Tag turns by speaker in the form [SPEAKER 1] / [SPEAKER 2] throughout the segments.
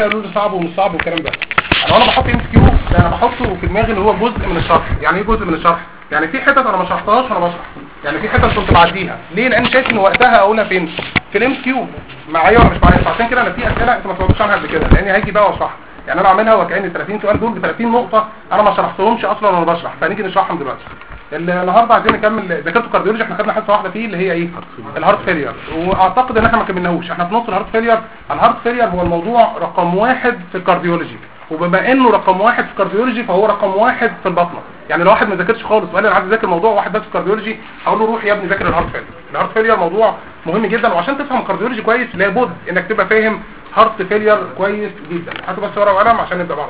[SPEAKER 1] قالوا لي صعب ومش صعب والكلام ده. انا بحط ام كيو ده انا بحطه في دماغي اللي هو جزء من الشرح. يعني ايه جزء من الشرح؟ يعني في حتت انا ما شرحتهاش وانا بشرح، يعني في حتت كنت بعديها. ليه؟ لان شايف ان وقتها اقولها فين؟ في الام كيو معايا ولا مش معايا. عشان كده انا في اسئله انت ما سمعتوش عنها قبل كده، لاني هاجي بقى واشرحها. يعني انا عاملها وكأن 30 سؤال دول ب 30 نقطه انا ما شرحتهمش اصلا وانا بشرح، فنيجي نشرحهم دلوقتي. النهارده عايزين نكمل ذاكره الكارديولوجي. احنا خدنا حصه واحده فيه اللي هي ايه؟ الهارت فيلير، واعتقد ان احنا ما كملناهوش. احنا في نص الهارت فيلير. الهارت فيلير هو الموضوع رقم 1 في الكارديولوجي، وبما انه رقم 1 في الكارديولوجي فهو رقم 1 في البطنه. يعني لو واحد ما ذاكرش خالص وقال انا عايز اذاكر موضوع واحد بس في الكارديولوجي، هقول له روح يا ابني ذاكر الهارت فيلير. الهارت فيلير موضوع مهم جدا، وعشان تفهم الكارديولوجي كويس لابد انك تبقى فاهم هارت فيلير كويس جدا. هاتوا بس ورقه وقلم عشان نبدا بعض.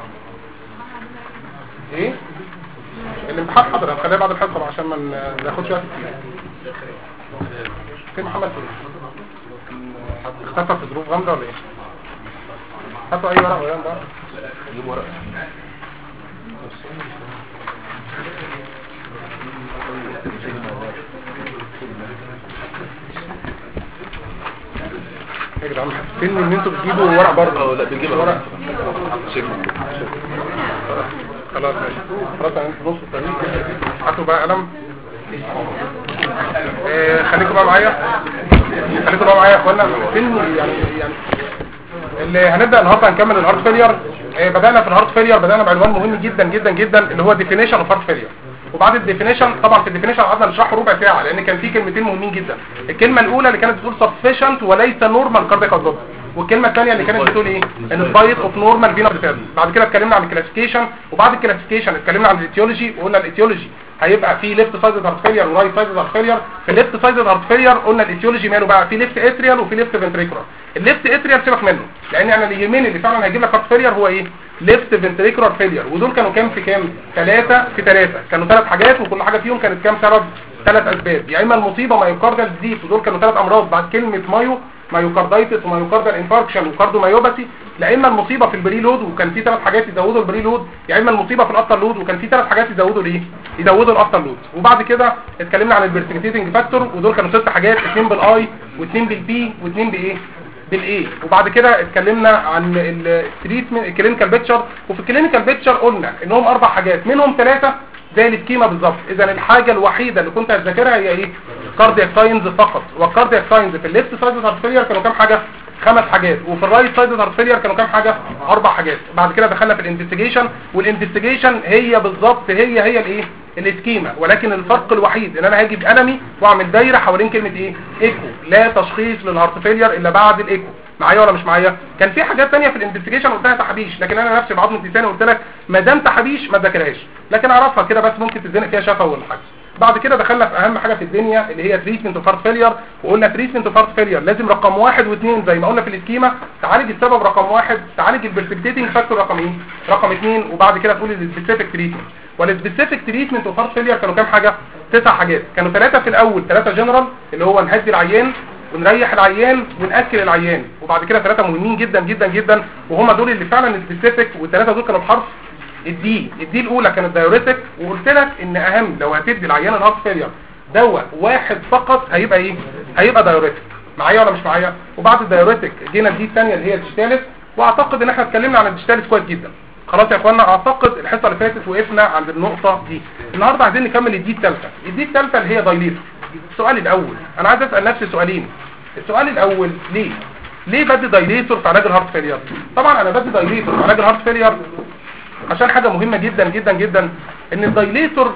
[SPEAKER 1] ايه الامتحان حاضر، هنخليها بعد الحصه عشان ما ناخدش وقت كتير. في محمد اختفى في ظروف غامضه ولا ايه؟ هاتوا اي ورقه وقلم بقى. جيب ورقه. يا جدعان حاسين ان انتوا بتجيبوا ورق برضه؟
[SPEAKER 2] لا بنجيب
[SPEAKER 1] ورق.
[SPEAKER 2] خلاص
[SPEAKER 1] خلاص انتوا نص الطريق. هاتوا بقى قلم. خليكم بقى معايا يا اخوانا. فين يعني اللي هنبدا النهارده هنكمل الهارت فيلير. بدانا في الهارت فيلير، بدانا بعنوان مهم جدا جدا جدا اللي هو ديفينيشن اوف هارت فيلير. وبعد الديفينيشن طبعا في الديفينيشن قعدنا نشرحه ربع ساعه، لان كان في كلمتين مهمين جدا. الكلمه الاولى اللي كانت بتقول سفيشنت وليس نورمال كاردياك اوتبوت، والكلمه الثانيه اللي كانت بتقول ايه؟ ان سبايت اوف نورمال فينا ريتيرن. بعد كده اتكلمنا عن الكلاسيفيكيشن، وبعد الكلاسيفيكيشن اتكلمنا عن الايتيولوجي، وقلنا الايتيولوجي هيبقى في ليفت سايد هارت فيلير ورايت سايد هارت فيلير. في الليفت سايد هارت فيلير قلنا الايتيولوجي ماله بقى؟ في ليفت اتريال وفي ليفت فنتريكولار. الليفت اتريال سيبك منه، لان احنا اللي يهمني اللي فعلا هيجيب لك هارت فيلير هو ايه؟ ليفت فنتريكولار فيلير. ودول كانوا كام في كام؟ 3 في 3. كانوا 3 حاجات، وكل حاجه فيهم كانت كام سبب؟ 3 اسباب. يا اما المصيبه مايوكاردال ديزيز، ودول كانوا 3 امراض بعد كلمه مايوكاردايتس ومايوكاردال انفاركشن وكارديومايوباثي. لا اما المصيبه في البري لود وكان في 3 حاجات يزودوا البري لود، يا اما المصيبه في الافتر لود وكان في 3 حاجات يزودوا الايه؟ يزودوا الافتر لود. وبعد كده اتكلمنا عن البرسبكتيتنج فاكتور، ودول كانوا 6 حاجات، 2 بالاي و2 بالبي و2 بايه؟ بالايه. وبعد كده اتكلمنا عن التريتمنت الكلينيكال بيكتشر، وفي الكلينيكال بيكتشر قلنا انهم 4 حاجات، منهم 3 زي السكيما بالظبط. اذا الحاجه الوحيده اللي كنت هتذاكرها هي ايه؟ كاردياك ساينز فقط. والكاردياك ساينز في الليفت سايد هارت فيلير كانوا كام حاجه؟ 5 حاجات. وفي الرايت سايد هارت فيلير كانوا كام حاجه؟ 4 حاجات. بعد كده دخلنا في الانفستيجيشن، والانفستيجيشن هي بالظبط هي الايه؟ الاسكيما، ولكن الفرق الوحيد ان انا هاجي بقلمي واعمل دايره حوالين كلمه ايه؟ ايكو. لا تشخيص للهارت فيلير الا بعد الايكو. معايا ولا مش معايا؟ كان في حاجات ثانيه في الانفستيجيشن قلتها تحبيش، لكن انا نفسي بعضمه لساني قلت لك ما دام تحبيش ما تذاكرهاش، لكن اعرفها كده بس ممكن تتزنق فيها شفا ولا حاجه. بعد كده دخلنا في اهم حاجه في الدنيا اللي هي تريتمنت اوف هارت فيلير، وقلنا تريتمنت اوف هارت فيلير لازم رقم 1 و2 زي ما قلنا في الاسكيما. تعالج السبب رقم 1، تعالج البرسبكتيتنج فاكتور رقم ايه؟ رقم 2. وبعد كده تقول السبيسيفيك تريتمنت. والسبيسيفيك تريتمنت اوف هارت فيلير كانوا كام حاجه؟ 9 حاجات. كانوا 3 في الاول، 3 جنرال اللي هو نهدي العيان ونريح العيان ونأكل العيان، وبعد كده 3 مهمين جدا جدا جدا، وهم دول اللي فعلا سبيسيفيك. والثلاثه دول كانوا بحرف الدي الاولى كانت دايوريتك، وقلت لك ان اهم لو هتدي العيان الهارت فيلير دواء واحد فقط هيبقى ايه؟ هيبقى دايوريتك. معايا ولا مش معايا؟ وبعد الدايوريتك جينا الدي الثانيه اللي هي الديستاليس، واعتقد ان احنا اتكلمنا عن الديستاليس كويس جدا. خلاص يا اخوانا، اعتقد الحصه اللي فاتت وقفنا عند النقطه دي. النهارده عايزين نكمل الدي الثالثه. الدي الثالثه اللي هي دايليتور. السؤال الاول انا عايز اسال نفسي سؤالين. السؤال الاول، ليه بدي دايليتور في علاج الهارت فيلير؟ طبعا انا بدي دايليتور في علاج الهارت فيلير عشان حاجه مهمه جدا جدا جدا، ان الدايليتور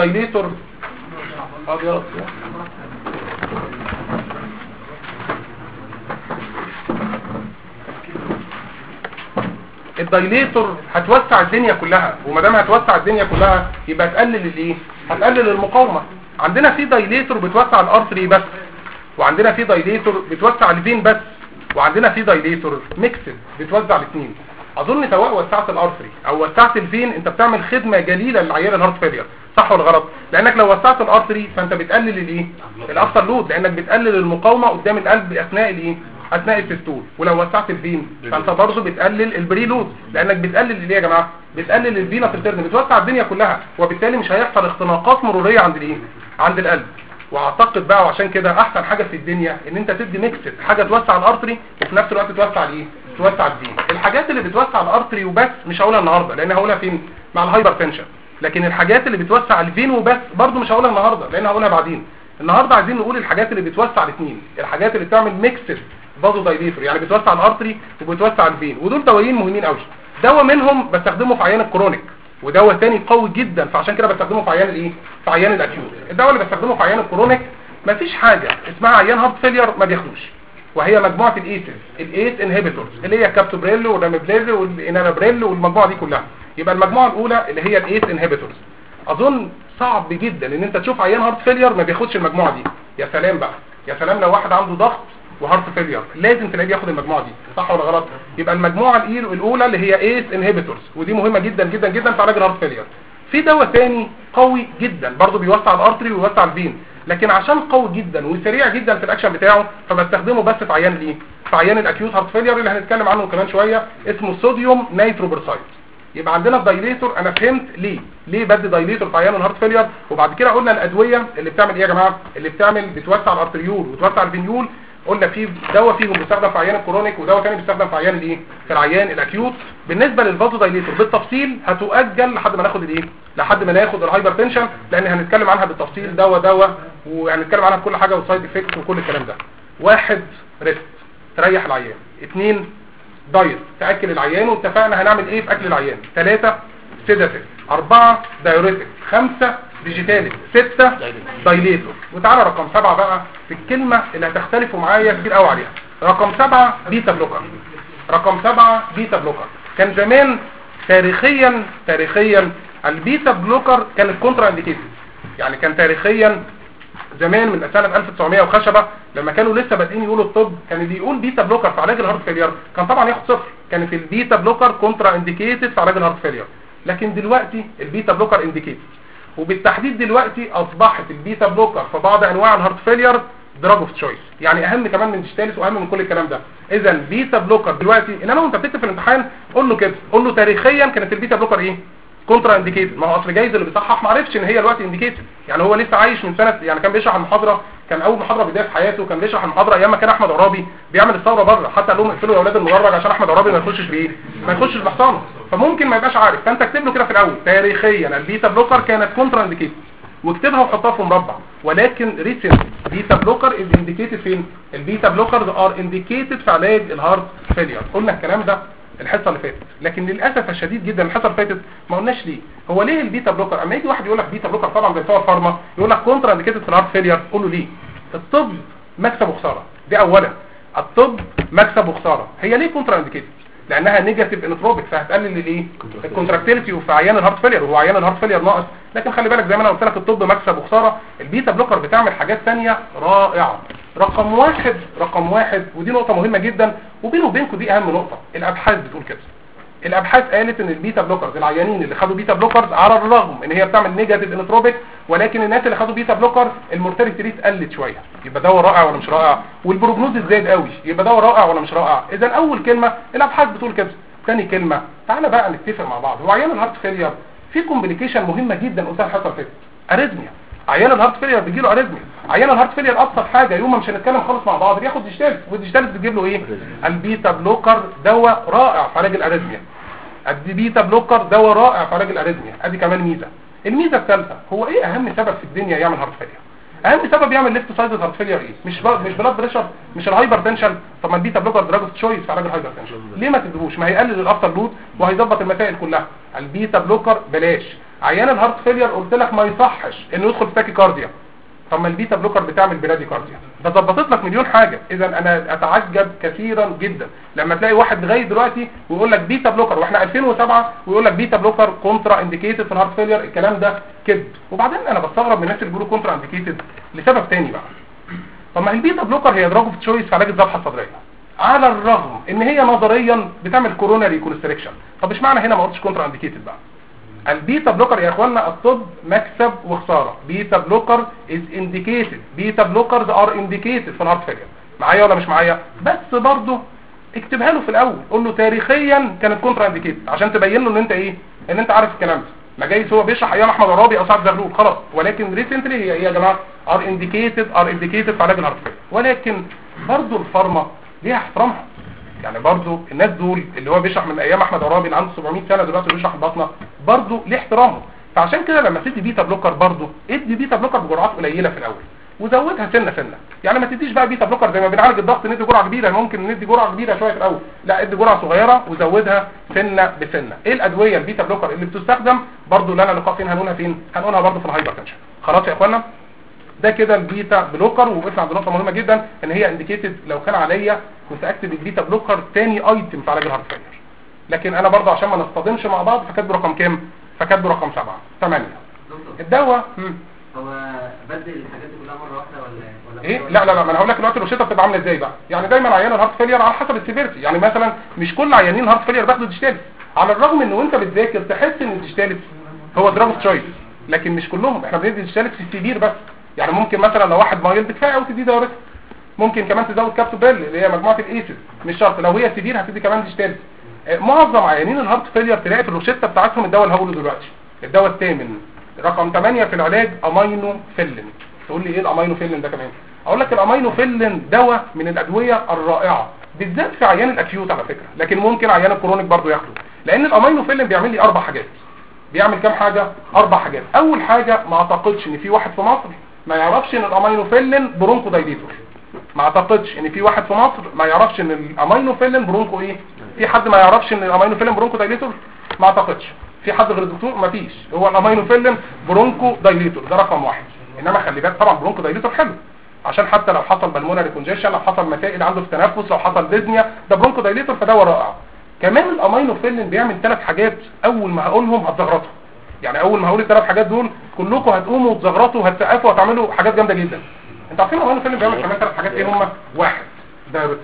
[SPEAKER 1] الدايليتور هتوسع الدنيا كلها، وما دام هتوسع الدنيا كلها يبقى تقلل الايه؟ هتقلل المقاومه. عندنا في دايليتور بتوسع الارتري بس، وعندنا في دايليتور بتوسع الفين بس، وعندنا في دايليتور ميكسد بتوزع الاثنين. اظن سواء وسعت الارتري او وسعت الفين انت بتعمل خدمه جليله للعيان الهارت فيلير، صح ولا غلط؟ لانك لو وسعت الارتري فانت بتقلل الايه؟ الافتر لود، لانك بتقلل المقاومه قدام القلب اثناء الايه؟ اثناء السيستول. ولو وسعت الفين فانت برضه بتقلل البري لود، لانك بتقلل الايه يا جماعه؟ بتقلل الفينا سيرتيرن، بتوسع الدنيا كلها، وبالتالي مش هيحصل اختناقات مروريه عند الايه؟ عند القلب. واعتقد بقى وعشان كده احسن حاجه في الدنيا ان انت تدي ميكس، حاجه توسع الارتري وفي نفس الوقت توسع الايه؟ توسع الفين. الحاجات اللي بتوسع الارتري وبس مش هقولها النهارده، لان هقولها فين؟ مع الهايبرتنشن. لكن الحاجات اللي بتوسع الفين وبس برضو مش هقولها النهارده، لان هقولها بعدين. النهارده عايزين نقول الحاجات اللي بتوسع الاثنين، الحاجات اللي بتعمل ميكسد فازو دايليتور، يعني بتوسع الارتري وبتوسع الفين، ودول دوايين مهمين قوي. دواء منهم بستخدمه في عيان الكرونيك، ودواء تاني قوي جدا، فعشان كده بستخدمه في عيان الايه؟ في عيان الاكيوت. الدواء اللي بستخدمه في عيان الكرونيك مفيش حاجه اسمها عيان هارت فيلير ما بياخدوش، وهي مجموعه الايس انهبيتورز اللي هي كابتوبريل والرامبريل والانابريل والمجموعه دي كلها. يبقى المجموعه الاولى اللي هي الايس انهبيتورز. اظن صعب جدا ان انت تشوف عيان هارت فيلير ما بياخدش المجموعه دي. يا سلام بقى، يا سلام لو واحد عنده ضغط وهارت فيلير لازم تلاقيه بياخد المجموعه دي، صح ولا غلط؟ يبقى المجموعه الاولى اللي هي ايس انهبيتورز، ودي مهمه جدا جدا جدا في علاج الهارت فيلير. في دواء ثاني قوي جدا برضه بيوسع الارتري ويوسع الفين، لكن عشان قوي جدا وسريع جدا في الاكشن بتاعه فبستخدمه بس في عيان الايه؟ في عيان الاكيوت هارت فيلير اللي هنتكلم عنه كمان شويه، اسمه صوديوم نيتروبرسايد. يبقى عندنا الدايليتور. انا فهمت ليه بدي دايليتور في عيان الهارت فيلير، وبعد كده قلنا الادويه اللي بتعمل ايه يا جماعه؟ اللي بتوسع الارتريول وتوسع الفينيول. قلنا في دواء فيهم بيستخدم في عيان الكرونيك، ودواء ثاني بيستخدم في عيان الايه؟ في العيان الاكيوت. بالنسبه للفازو دايليتور بالتفصيل هتؤجل لحد ما ناخد الايه؟ لحد ما ناخد الهايبرتنشن، لان هنتكلم عنها بالتفصيل دواء وهنتكلم عنها بكل حاجه والسايد افكتس وكل الكلام ده. 1 ريست تريح العيان، 2 دايت تاكل العيان، واتفقنا هنعمل ايه في اكل العيان، 3 سيداتيف، 4 دايوريتك، 5 ديجيتاليك، 6 دايليتور. وتعالى رقم 7 بقى في الكلمه اللي هتختلفوا معايا كتير قوي عليها. رقم 7 بيتا بلوكر. رقم 7 بيتا بلوكر. كان زمان تاريخيا البيتا بلوكر كانت كونترا انديكيتد، يعني كان تاريخيا زمان من سنه 1900 وخشبه لما كانوا لسه بادئين يقولوا الطب، كان اللي يقول بيتا بلوكر في علاج الهارت فيلير كان طبعا ياخد صفر. كانت البيتا بلوكر كونترا انديكيتد في علاج الهارت فيلير. لكن دلوقتي البيتا بلوكر انديكيتد، وبالتحديد دلوقتي اصبحت البيتا بلوكر في بعض انواع الهارت فيلير دراج اوف تشويس، يعني اهم كمان من ديجيتاليس واهم من كل الكلام ده. اذا بيتا بلوكر دلوقتي، انما وانت بتكتب في الامتحان قول له كده، قول له تاريخيا كانت البيتا بلوكر ايه؟ كونترا انديكيتد. ما هو اصل جايز اللي بيصحح ما عرفش ان هي دلوقتي انديكيتد، يعني هو لسه عايش من سنه، يعني كان بيشرح المحاضره، كان اول محاضره بدايه في حياته كان بيشرح المحاضره ايام ما كان احمد عرابي بيعمل الثوره بره، حتى قال لهم اقفلوا يا اولاد المدرج عشان احمد عرابي ما يخشش بايه؟ ما يخشش بحصانه، فممكن ما يبقاش عارف. فانت اكتب له كده في الاول تاريخيا البيتا بلوكر كانت كونترا انديكيتد، واكتبها وحطها في مربع. ولكن ريسنت بيتا بلوكر از انديكيتد فين؟ البيتا بلوكرز ار انديكيتد في علاج الهارت فيلير. قلنا الكلام ده الحصه اللي فاتت، لكن للاسف الشديد جدا الحصه اللي فاتت ما قلناش ليه. هو ليه البيتا بلوكر؟ اما يجي واحد يقول لك بيتا بلوكر طبعا زي بتوع الفارما يقول لك كونترا انديكيتد في الهارت فيلير، قول له ليه؟ الطب مكسب وخساره، دي اولا. الطب مكسب وخساره. هي ليه كونترا انديكيتد؟ لانها نيجاتيف انتروبيك، فهتقلل الايه؟ الكونتراكتيليتي وفي عيان الهارت فيلير، وهو عيان الهارت فيلير ناقص. لكن خلي بالك زي ما انا قلت لك الطب مكسب وخساره، البيتا بلوكر بتعمل حاجات ثانيه رائعه. رقم واحد ودي نقطه مهمه جدا، وبينه وبينكم دي اهم نقطه، الابحاث بتقول كده. الابحاث قالت ان البيتا بلوكرز العيانين اللي خدوا بيتا بلوكرز على الرغم ان هي بتعمل نيجاتيف انتروبيك، ولكن الناس اللي خدوا بيتا بلوكر المورتاليتي ريت قلت شويه. يبقى دواء رائع ولا مش رائع؟ والبروجنوز زاد قوي، يبقى دواء رائع ولا مش رائع؟ اذا اول كلمه الابحاث بتقول كده. ثاني كلمه تعالى بقى نتفق مع بعض، هو عيان الهارت فيلير في كومبليكيشن مهمه جدا قلتها الحصه اللي فاتت، اريزميا. عيان الهارت فيلير بيجي له اريزميا. عيان الهارت فيلير ابسط حاجه يوم ما مش هنتكلم خالص مع بعض بياخد ديجيتاليس، والديجيتاليس بتجيب له ايه؟ البيتا بلوكر دواء رائع في علاج الاريزميا. البيتا بلوكر دواء رائع في علاج الاريزميا. ادي كمان ميزه. الميزه الثالثه، هو ايه اهم سبب في الدنيا يعمل هارت فيلير؟ اهم سبب يعمل ليفت سايد هارت فيلير ايه؟ مش بلاد بريشر، مش الهايبر تنشن. طب ما البيتا بلوكر دراج تشويس في علاج الهايبر تنشن، ليه ما تدهوش؟ ما هيقلل الافتر لود وهيظبط المسائل كلها. البيتا بلوكر بلاش. عيان الهارت فيلير قلت لك ما يصحش انه يدخل في تاكي كارديا، طب ما البيتا بلوكر بتعمل برادي كارديا، ده ظبطت لك مليون حاجه. اذا انا اتعجب كثيرا جدا لما تلاقي واحد لغايه دلوقتي ويقول لك بيتا بلوكر، واحنا 2007 ويقول لك بيتا بلوكر كونترا انديكيتد في الهارت فيلير. الكلام ده كذب. وبعدين انا بستغرب من الناس اللي بيقولوا كونترا انديكيتد لسبب ثاني بقى. طب ما البيتا بلوكر هي دراج اوف تشويس في علاج الذبحه الصدريه، على الرغم ان هي نظريا بتعمل كوروناري كونستريكشن. طب اشمعنى هنا ما قلتش كونترا انديكيتد بقى؟ البيتا بلوكر يا اخوانا الطب مكسب وخساره. بيتا بلوكر از انديكيتد، بيتا بلوكرز ار انديكيتد في الهارت فيلير. معايا ولا مش معايا؟ بس برضه اكتبها له في الاول، قول له تاريخيا كانت كونترا انديكيتد عشان تبين له ان انت ايه؟ ان انت عارف الكلام ده. ما جايز هو بيشرح ايام احمد عرابي او سعد زغلول خلاص، ولكن ريسنتلي هي ايه يا جماعه؟ ار انديكيتد في علاج الهارت فيلير. ولكن برضه الفارما ليها احترامها. يعني برضو الناس دول اللي هو بيشرح من ايام احمد عرابي اللي عنده 700 سنه دلوقتي بيشرح البطنه برضو ليه احترامه. فعشان كده لما تدي بيتا بلوكر برضو ادي بيتا بلوكر بجرعات قليله في الاول وزودها سنه سنه. يعني ما تديش بقى بيتا بلوكر زي ما بنعالج الضغط ندي جرعه كبيره، ممكن ندي جرعه كبيره شويه في الاول، لا ادي جرعه صغيره وزودها سنه بسنه. ايه الادويه البيتا بلوكر اللي بتستخدم برضو لنا لقاء فين هنقولها برضو في الهايبرتنشن. خلاص يا اخوانا ده كده البيتا بلوكر. وقفنا عند نقطه مهمه جدا ان هي انديكيتد لو كان عليا كنت اكتب البيتا بلوكر تاني ايتم في علاج الهارت فيلير، لكن انا برضو عشان ما نصطدمش مع بعض فكاتبه رقم كام؟ فكاتبه رقم 7 8. الدواء
[SPEAKER 2] هو بدل الحاجات دي كلها مره واحده ولا
[SPEAKER 1] ايه؟ لا ما انا هقول لك دلوقتي الروشته بتبقى عامله ازاي بقى. يعني دايما عيان الهارت فيلير على حسب السيفيرتي، يعني مثلا مش كل عيانين الهارت فيلير بياخدوا ديجيتاليس، على الرغم ان وانت بتذاكر تحس ان الديجيتاليس هو دراج اوف تشويس، لكن مش كلهم. احنا بندي ديجيتاليس في السيفير بس. يعني ممكن مثلا لو واحد مايلد كفايه قوي تدي دايوريتك، ممكن كمان تزود كابتوبيل اللي هي مجموعه الايسيد، مش شرط. لو هي سيفير هتدي كمان ديجيتاليس. معظم عيانين الهارت فيلير تلاقي في الروشته بتاعتهم الدواء اللي هقوله دلوقتي، الدواء الثامن رقم 8 في العلاج امينو فيلن. تقول لي ايه الامينو فيلن ده كمان؟ اقول لك الامينو فيلن دواء من الادويه الرائعه بالذات في عيان الاكيوت على فكره، لكن ممكن عيان الكرونيك برضه ياخده، لان الامينو فيلن بيعمل لي 4 حاجات. بيعمل كام حاجه؟ 4 حاجات. اول حاجه ما اعتقدش ان في واحد في مصر ما يعرفش ان الامينو فيلن برونكو دايليتور. ما اعتقدش ان في واحد في مصر ما يعرفش ان الامينو فيلن برونكو ايه. في حد ما يعرفش ان الامينو فيلن برونكو دايليتور؟ ما اعتقدش. في حد غير الدكتور؟ ما فيش. هو الامينو فيلن برونكو دايليتور ده رقم 1. انما خلي بالك طبعا برونكو دايليتور حلو عشان حتى لو حصل بالمونري كونجيشن، لو حصل مسائل عنده في التنفس، لو حصل ديزنيا، ده برونكو دايليتور فدواء رائع. كمان الامينو فيلن بيعمل 3 حاجات اول ما هقولهم هتزغرطوا. يعني اول ما هقول ال3 حاجات دول كلكم هتقوموا وتزغرطوا وهتسقفوا وهتعملوا حاجات جامده جدا. انتوا عارفين الامينو فيلن بيعمل كمان 3 حاجات ايه هم؟ 1 دايوريتك.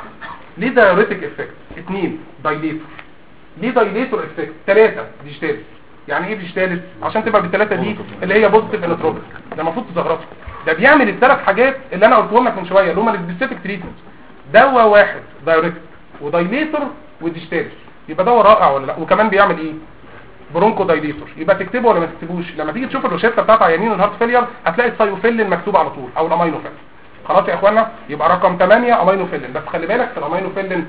[SPEAKER 1] ليه دايوريتك افكت؟ 2 دايليتور. ليه دايليتور افكت؟ 3 ديجيتاليس. يعني ايه ديجيتاليس؟ عشان تبقى بالثلاثه دي اللي هي بوزيتيف انوتروبيك. ده المفروض تزغرطوا. ده بيعمل ال3 حاجات اللي انا قلتهم لك من شويه اللي هم السبيسيفيك تريتمنت. دواء واحد دايوريتك ودايليتور وديجيتاليس، يبقى دواء رائع ولا لا؟ وكمان بيعمل ايه؟ برونكو دايليتور. يبقى تكتبه ولا ما تكتبوش؟ لما تيجي تشوف الروشته بتاعت عيانين الهارت فيلير هتلاقي الثايوفيلين مكتوب على طول او الامينو فيلين. خلاص يا اخوانا يبقى رقم 8 امينو فيلين. بس خلي بالك في الامينو فيلين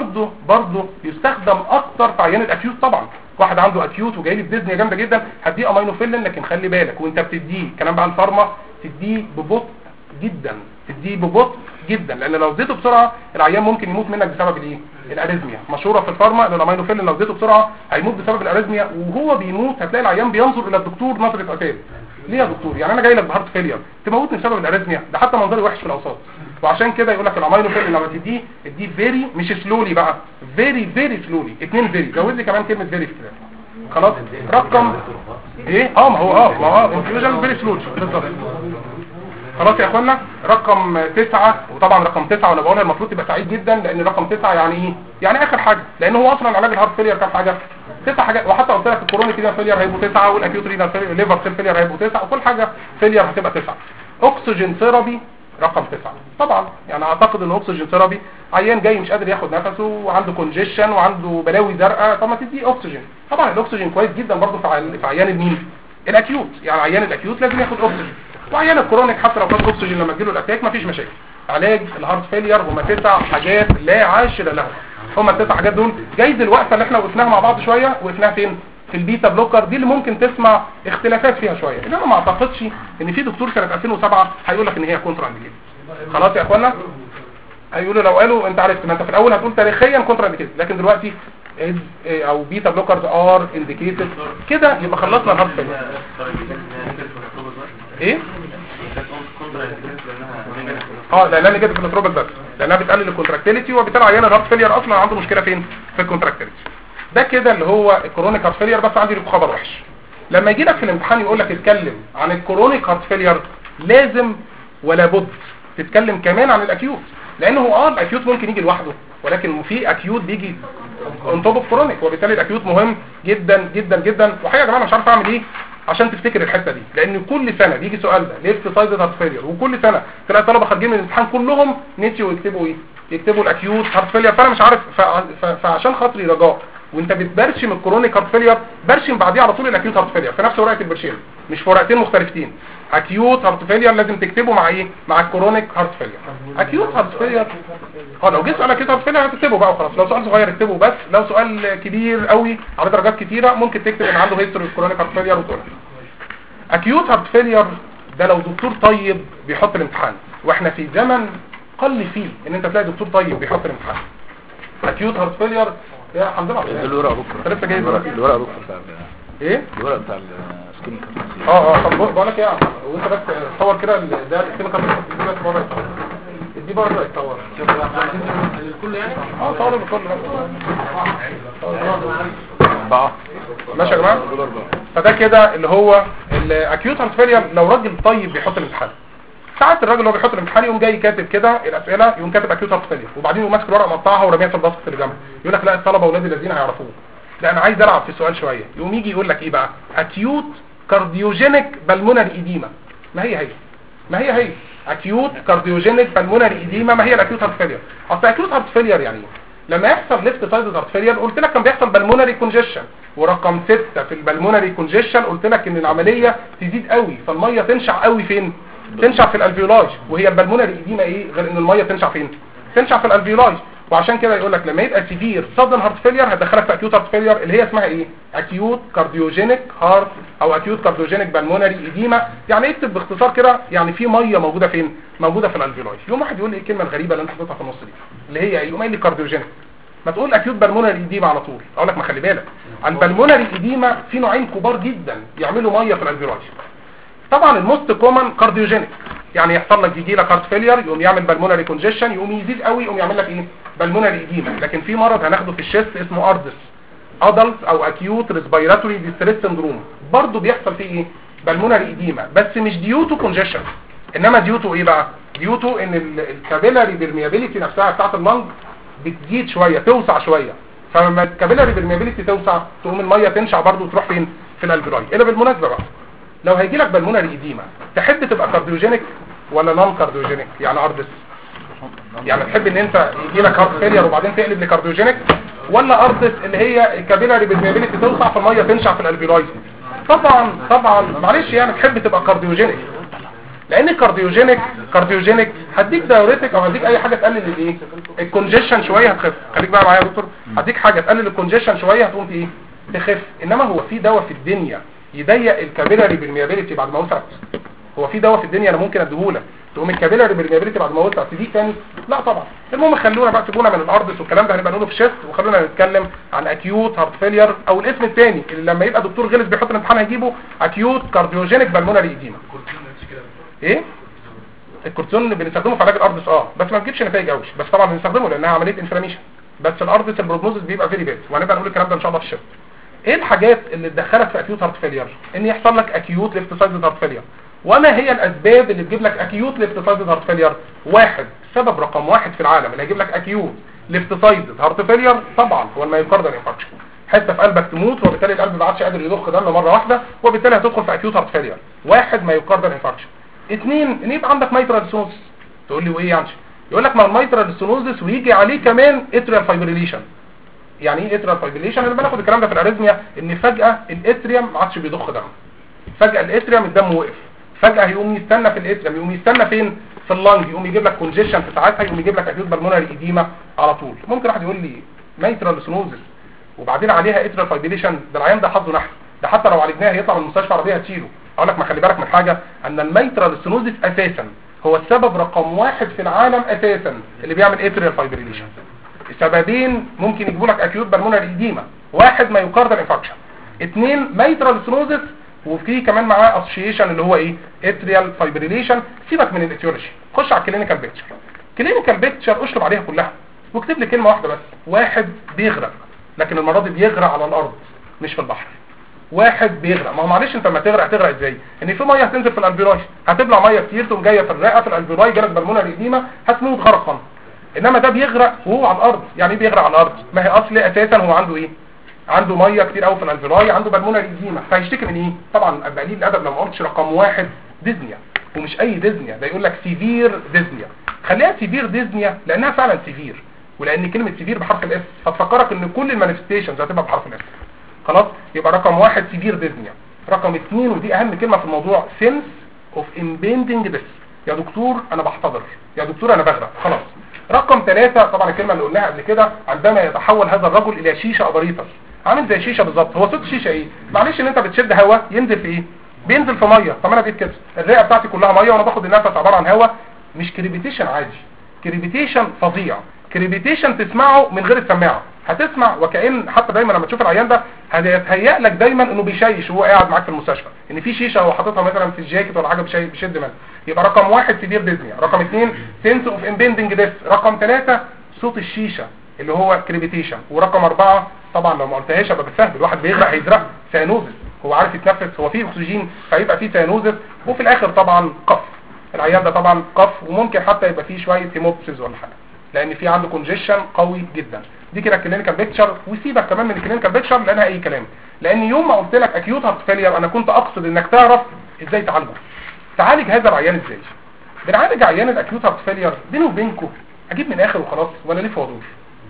[SPEAKER 1] برضه يستخدم اكتر في عيان الاكيوت. طبعا واحد عنده اكيوت وجاي لي بديزنيا جامده جدا هديه امينو فيلين، لكن خلي بالك وانت بتديه كلام بقى الفارما تديه ببطء جدا، تديه ببطء جدا، لان لو اديته بسرعه العيان ممكن يموت منك بسبب الايه؟ الاريزميا. مشهوره في الفارما ان الامينو فيلين لو اديته بسرعه هيموت بسبب الاريزميا، وهو بيموت هتلاقي العيان بينظر الى الدكتور نظره عتاب. ليه يا دكتور؟ يعني انا جاي لك بهارت فيلير تموتني بسبب الاريزميا؟ ده حتى منظري وحش في الاوساط. وعشان كده يقول لك الامينو فيلين لما تديه اديه فيري، مش سلولي بقى، فيري سلولي. 2 فيري، زود لي كمان كلمه فيري في الكلام. خلاص رقم ايه؟ ما هو انفيوجن فيري سلولي بالظبط. خلاص يا اخوانا رقم 9. وطبعا رقم 9 وانا بقولها المفروض تبقى سعيد جدا، لان رقم 9 يعني ايه؟ يعني اخر حاجه، لان هو اصلا علاج الهارت فيلير كام حاجه؟ 9 حاجات. وحتى قلت لك الكرونيك رينال فيلير هيبقوا 9، والاكيوت رينال فيلير ليفر سيل فيلير هيبقوا 9، وكل حاجه فيلير هتبقى 9. اكسجين ثيرابي رقم 9. طبعا يعني اعتقد ان اكسجين ثيرابي عيان جاي مش قادر ياخد نفسه وعنده كونجيشن وعنده بلاوي زرقاء، طب ما تديه اكسجين. طبعا الاكسجين كويس جدا برضه في عيان المين؟ الاكيوت. يعني عيان الاكيوت لازم ياخد اكسجين، وعيان الكرونيك حتى لو خد اكسجين لما تجيله الاتاك مفيش مشاكل. علاج الهارت فيلير هم 9 حاجات لا عاشر لها. هم ال9 حاجات دول. جايز الوقفه اللي احنا وقفناها مع بعض شويه وقفناها فين؟ في البيتا بلوكر دي اللي ممكن تسمع اختلافات فيها شويه، انما ما اعتقدش ان في دكتور سنه 2007 هيقول لك ان هي كونترا انديكيتد. خلاص يا اخوانا هيقولوا لو قالوا انت عرفت، ما انت في الاول هتقول تاريخيا كونترا انديكيتد، لكن دلوقتي او بيتا بلوكرز ار انديكيتد كده يبقى خلصنا الهارت فيلير. ايه؟ لانها نيجاتيف الانتروبيك بس، لانها بتقلل الكونتراكتيليتي، وبالتالي عيان الهارت فيلير اصلا عنده مشكله فين؟ في الكونتراكتيليتي. ده كده اللي هو الكرونيك هارت فيلير. بس عندي لكم خبر وحش، لما يجي لك في الامتحان يقول لك اتكلم عن الكرونيك هارت فيلير لازم ولا بد تتكلم كمان عن الاكيوت، لانه الاكيوت ممكن يجي لوحده، ولكن في اكيوت بيجي اون توب اوف كرونيك، وبالتالي الاكيوت مهم جدا جدا جدا. وحقيقه يا جماعه مش عارف اعمل ايه عشان تفتكر الحته دي، لان كل سنه بيجي سؤال ده ليفت سايد هارت فيلير، وكل سنه تلاقي طلبه خارجين من الامتحان كلهم نسيوا يكتبوا ايه؟ يكتبوا الاكيوت هارت فيلير. فانا مش عارف، فعشان خاطري رجاء وانت بتبرشم الكرونيك هارت فيلير برشم بعديه على طول الاكيوت هارت فيلير في نفس ورقه البرشيم، مش في ورقتين مختلفتين. اكيوت هارت فيلير لازم تكتبه مع ايه؟ مع الكرونيك هارت فيلير. اكيوت هارت فيلير لو جه سؤال اكيوت هارت فيلير هتكتبه بقى وخلاص. لو سؤال صغير اكتبه بس، لو سؤال كبير قوي على درجات كتيره ممكن تكتب ان عنده هيستوري كرونيك هارت فيلير وتقول اكيوت هارت فيلير. ده لو دكتور طيب بيحط الامتحان، واحنا في زمن قل فيه ان انت تلاقي دكتور طيب بيحط الامتحان. اكيوت هارت فيلير يا حمد لله.
[SPEAKER 3] الورقه بكره
[SPEAKER 1] انت لسه جاي دلوقتي؟
[SPEAKER 3] الورقه بكره بتاع
[SPEAKER 1] ايه
[SPEAKER 3] الورقه بتاع السكين.
[SPEAKER 1] طب بقول لك ايه يا عم، وانت بس تصور كده ده السينما كانت بس بره يتصور، دي بره يتصور الكل يعني. صور الكل
[SPEAKER 3] اربعه
[SPEAKER 1] ماشي يا جماعه. فده كده اللي هو الاكيوت هارت فيلير لو راجل طيب بيحط الامتحان. ساعات الراجل اللي هو بيحط الامتحان يقوم جاي كاتب كده الاسئله، يقوم كاتب اكيوت هارت فيلير وبعدين يقوم ماسك الورقه مقطعها ورميها في الباسكت اللي جنبه، يقول لك لا الطلبه واولاد الذين هيعرفوه. لا انا عايز العب في السؤال شويه، يقوم يجي يقول لك ايه بقى؟ اكيوت كارديوجينيك بالمونري ايديما. ما هي اكيوت كارديوجينيك بالمونري ايديما، ما هي الاكيوت هارت فيلير. اصل اكيوت هارت فيلير يعني لما يحصل ليفت سايد هارت فيلير قلت لك كان بيحصل بالمونري كونجيشن، ورقم 6 في البالمونري كونجيشن قلت لك ان العمليه تزيد قوي فالميه تنشع قوي فين؟ تنشع في الالفيولاج. وهي البالمونري ايديما ايه غير ان الميه تنشع فين؟ تنشع في الالفيولاج. وعشان كده يقول لك لما يبقى سيفير سادن هارت فيلير هتدخلك في اكيوت هارت فيلير اللي هي اسمها ايه؟ اكيوت كارديوجينيك هارت او اكيوت كارديوجينيك بالمونري ايديما. يعني اكتب باختصار كده يعني في ميه موجوده فين؟ موجوده في الالفيولاج. يوم واحد يقول لي ايه الكلمه الغريبه اللي انت حاططها في النص دي اللي هي ايه؟ يقوم قايل لي كارديوجينيك. ما تقول اكيوت بالمونري ايديما على طول. اقول لك ما خلي بالك البالمونري ايديما في نوعين كبار جدا يعملوا ميه في الالفيولاج. طبعا الموست كومن كارديوجينيك، يعني يحصل لك يجي لك هارت فيلير يقوم يعمل بالمونري كونجيشن يقوم يزيد قوي يقوم يعمل لك ايه؟ بالمونري ايديما. لكن في مرض هناخده في الشيست اسمه اردس ادلت او اكيوت ريسبيراتوري ديستريس سندروم، برضه بيحصل فيه ايه؟ بالمونري ايديما، بس مش ديوتو كونجيشن، انما ديوتو ايه بقى؟ ديوتو ان الكابيلاري بيرميابيليتي نفسها بتاعت اللنج بتزيد شويه توسع شويه، فلما الكابيلاري بيرميابيليتي توسع تقوم الميه تنشع برضه وتروح فين؟ في الالفيولاي. الا بالمناسبه بقى لو هيجي لك بالمونري ايديما تحب تبقى كارديوجينيك ولا نون كارديوجينيك؟ يعني اردس، يعني تحب ان انت يجي لك هارت فيلير وبعدين تقلب لكارديوجينيك، ولا اردس اللي هي الكابيلاري بالميابيليتي توسع فالميه تنشع في الالفيولاي؟ طبعا معلش يعني تحب تبقى كارديوجينيك، لان الكارديوجينيك هديك دايوريتك او هديك اي حاجه تقلل الايه؟ الكونجيشن شويه هتخف. خليك بقى معايا يا دكتور، هديك حاجه تقلل الكونجيشن شويه هتقوم ايه؟ تخف. انما هو في دواء في الدنيا يضيق الكابيلاري بالميابيليتي بعد ما وسعت؟ هو في دواء في الدنيا انا ممكن اديهولك تقوم الكابيلاري بالميابيليتي بعد ما وسعت تزيد تاني؟ لا طبعا. المهم خلونا بقى سيبونا من الاردس والكلام ده هنبقى نقوله في شيست، وخلونا نتكلم عن اكيوت هارت فيلير او الاسم الثاني اللي لما يبقى دكتور غلس بيحط الامتحان هيجيبه اكيوت كارديوجينيك بالمونري ايديما. ايه؟ الكورتيزون بنستخدمه في علاج الاردس بس ما بتجيبش نتائج قوي، بس طبعا بنستخدمه لانها عمليه انفلاميشن، بس الاردس البروجنوزس بيبقى فيري باد، وهنبقى نقول الكلام ده ان شاء الله في الشيست. ايه الحاجات اللي تدخلك في اكيوت هارت فيلير؟ ان يحصل لك اكيوت ليفت سايد هارت فيلير. وما هي الاسباب اللي تجيب لك اكيوت ليفت سايد هارت فيلير؟ واحد، سبب رقم واحد في العالم اللي هيجيب لك اكيوت ليفت سايد هارت فيلير طبعا هو المايوكاردال انفاركشن. حته في قلبك تموت وبالتالي القلب ما عادش قادر يضخ دم مره واحده وبالتالي هتدخل في اكيوت هارت فيلير. واحد مايوكاردال انفاركشن. اثنين ان يبقى عندك مايترال ستونوزس. تقول لي وايه يعني؟ يقول لك ما المايترال ستونوزس ويجي عليه كمان اتريال فايبريليشن. يعني ايه اتريال فايبريليشن؟ انا بناخد الكلام ده في الاريزميا ان فجاه الاتريوم ما عادش بيضخ دم، فجاه الاتريوم الدم وقف، فجاه يقوم يستنى في الاتريوم، يقوم يستنى فين؟ في اللنج، يقوم يجيب لك كونجيشن في ساعتها، يقوم يجيب لك اكيوت بالمونري ايديما على طول. ممكن واحد يقول لي مايترال ستونوزس وبعدين عليها اتريال فايبريليشن، ده العيان ده حظه نحس، ده حتى لو عالجناه هيطلع من المستشفى عربيه هتشيله. اقول لك ما خلي بالك من حاجه، ان المايترال ستونوزس اساسا هو السبب رقم واحد في العالم اساسا اللي بيعمل اتريال فايبريليشن. سببين ممكن يجيبوا لك اكيوت بالمونري ايديما، واحد مايوكاردال انفاركشن، اثنين مايترال ستونوزس، وفي كمان معاه اسوشيشن اللي هو ايه؟ اتريال فايبريليشن. سيبك من الايتيولوجي، خش على الكلينيكال بيكتشر. كلينيكال بيكتشر اشرب عليها كلها واكتب لي كلمه واحده بس. واحد بيغرق، لكن المره دي بيغرق على الارض مش في البحر. واحد بيغرق، ما هو معلش انت لما تغرق ازاي؟ ان في ميه هتنزل في الالفيولاي هتبلع ميه كتير تقوم جايه في الرئه في الالفيولاي جالك بالمونري ايديما هتموت غرقا. انما ده بيغرق وهو على الارض. يعني ايه بيغرق على الارض؟ ما هي اصل اساسا هو عنده ايه؟ عنده ميه كتير قوي في الالفيولاي، عنده بالمونري ايديما، فهيشتكي من ايه؟ طبعا قليل الادب لما قلتش رقم واحد ديزنيا، ومش اي ديزنيا، ده يقول لك سيفير ديزنيا. خليها سيفير ديزنيا لانها فعلا سيفير، ولان كلمه سيفير بحرف الاس هتفكرك ان كل المانيفستيشنز هتبقى بحرف الاس. خلاص؟ يبقى رقم واحد سيفير ديزنيا. رقم اثنين ودي اهم كلمه في الموضوع سنس اوف امبيندنج ديس. يا دكتور انا بحتضر، يا دكتور انا بغرق، خلاص. رقم 3 طبعا الكلمه اللي قلناها قبل كده، عندما يتحول هذا الرجل الى شيشه ابريتس، عامل زي شيشه بالظبط. هو صوت الشيشه ايه؟ معلش ان انت بتشد هواء ينزل في ايه؟ بينزل في ميه. طب انا بقيت كده الرئه بتاعتي كلها ميه وانا باخد النفس عباره عن هواء، مش كريبيتيشن عادي، كريبيتيشن فظيع. كريبيتيشن تسمعه من غير السماعه، هتسمع وكأن حتى دايما لما تشوف العيان ده هيتهيأ لك دايما انه بيشيش وهو قاعد معاك في المستشفى، ان في شيشه هو حاططها مثلا في الجاكيت ولا حاجه بيشد منها. يبقى رقم 1 سيفير ديزنيا، رقم 2 سنس اوف امبيندنج ديس، رقم 3 صوت الشيشه اللي هو كريبيتيشن، ورقم 4 طبعا لو ما قلتهاش ابقى بتسهل، الواحد بيغرق هيزرق، سيانوزس، هو عارف يتنفس، هو فيه اكسجين فيبقى فيه سيانوزس، وفي الاخر طبعا قف. العيان ده طبعا قف، وممكن حتى يبقى فيه شويه هيموبسيس ولا حاجه، لان في عنده كونجيشن قوي جدا. دي كده الكلينيكال بيكتشر، وسيبك كمان من الكلينيكال بيكتشر لانها اي كلام، لان يوم ما قلت لك اكيوت هارت فيلير انا كنت اقصد انك تعرف ازاي تعالجه. تعالج هذا العيان ازاي؟ بنعالج عيان الاكيوت هارت فيلير بينه وبينكم اجيب من اخر وخلاص ولا ليه وادور؟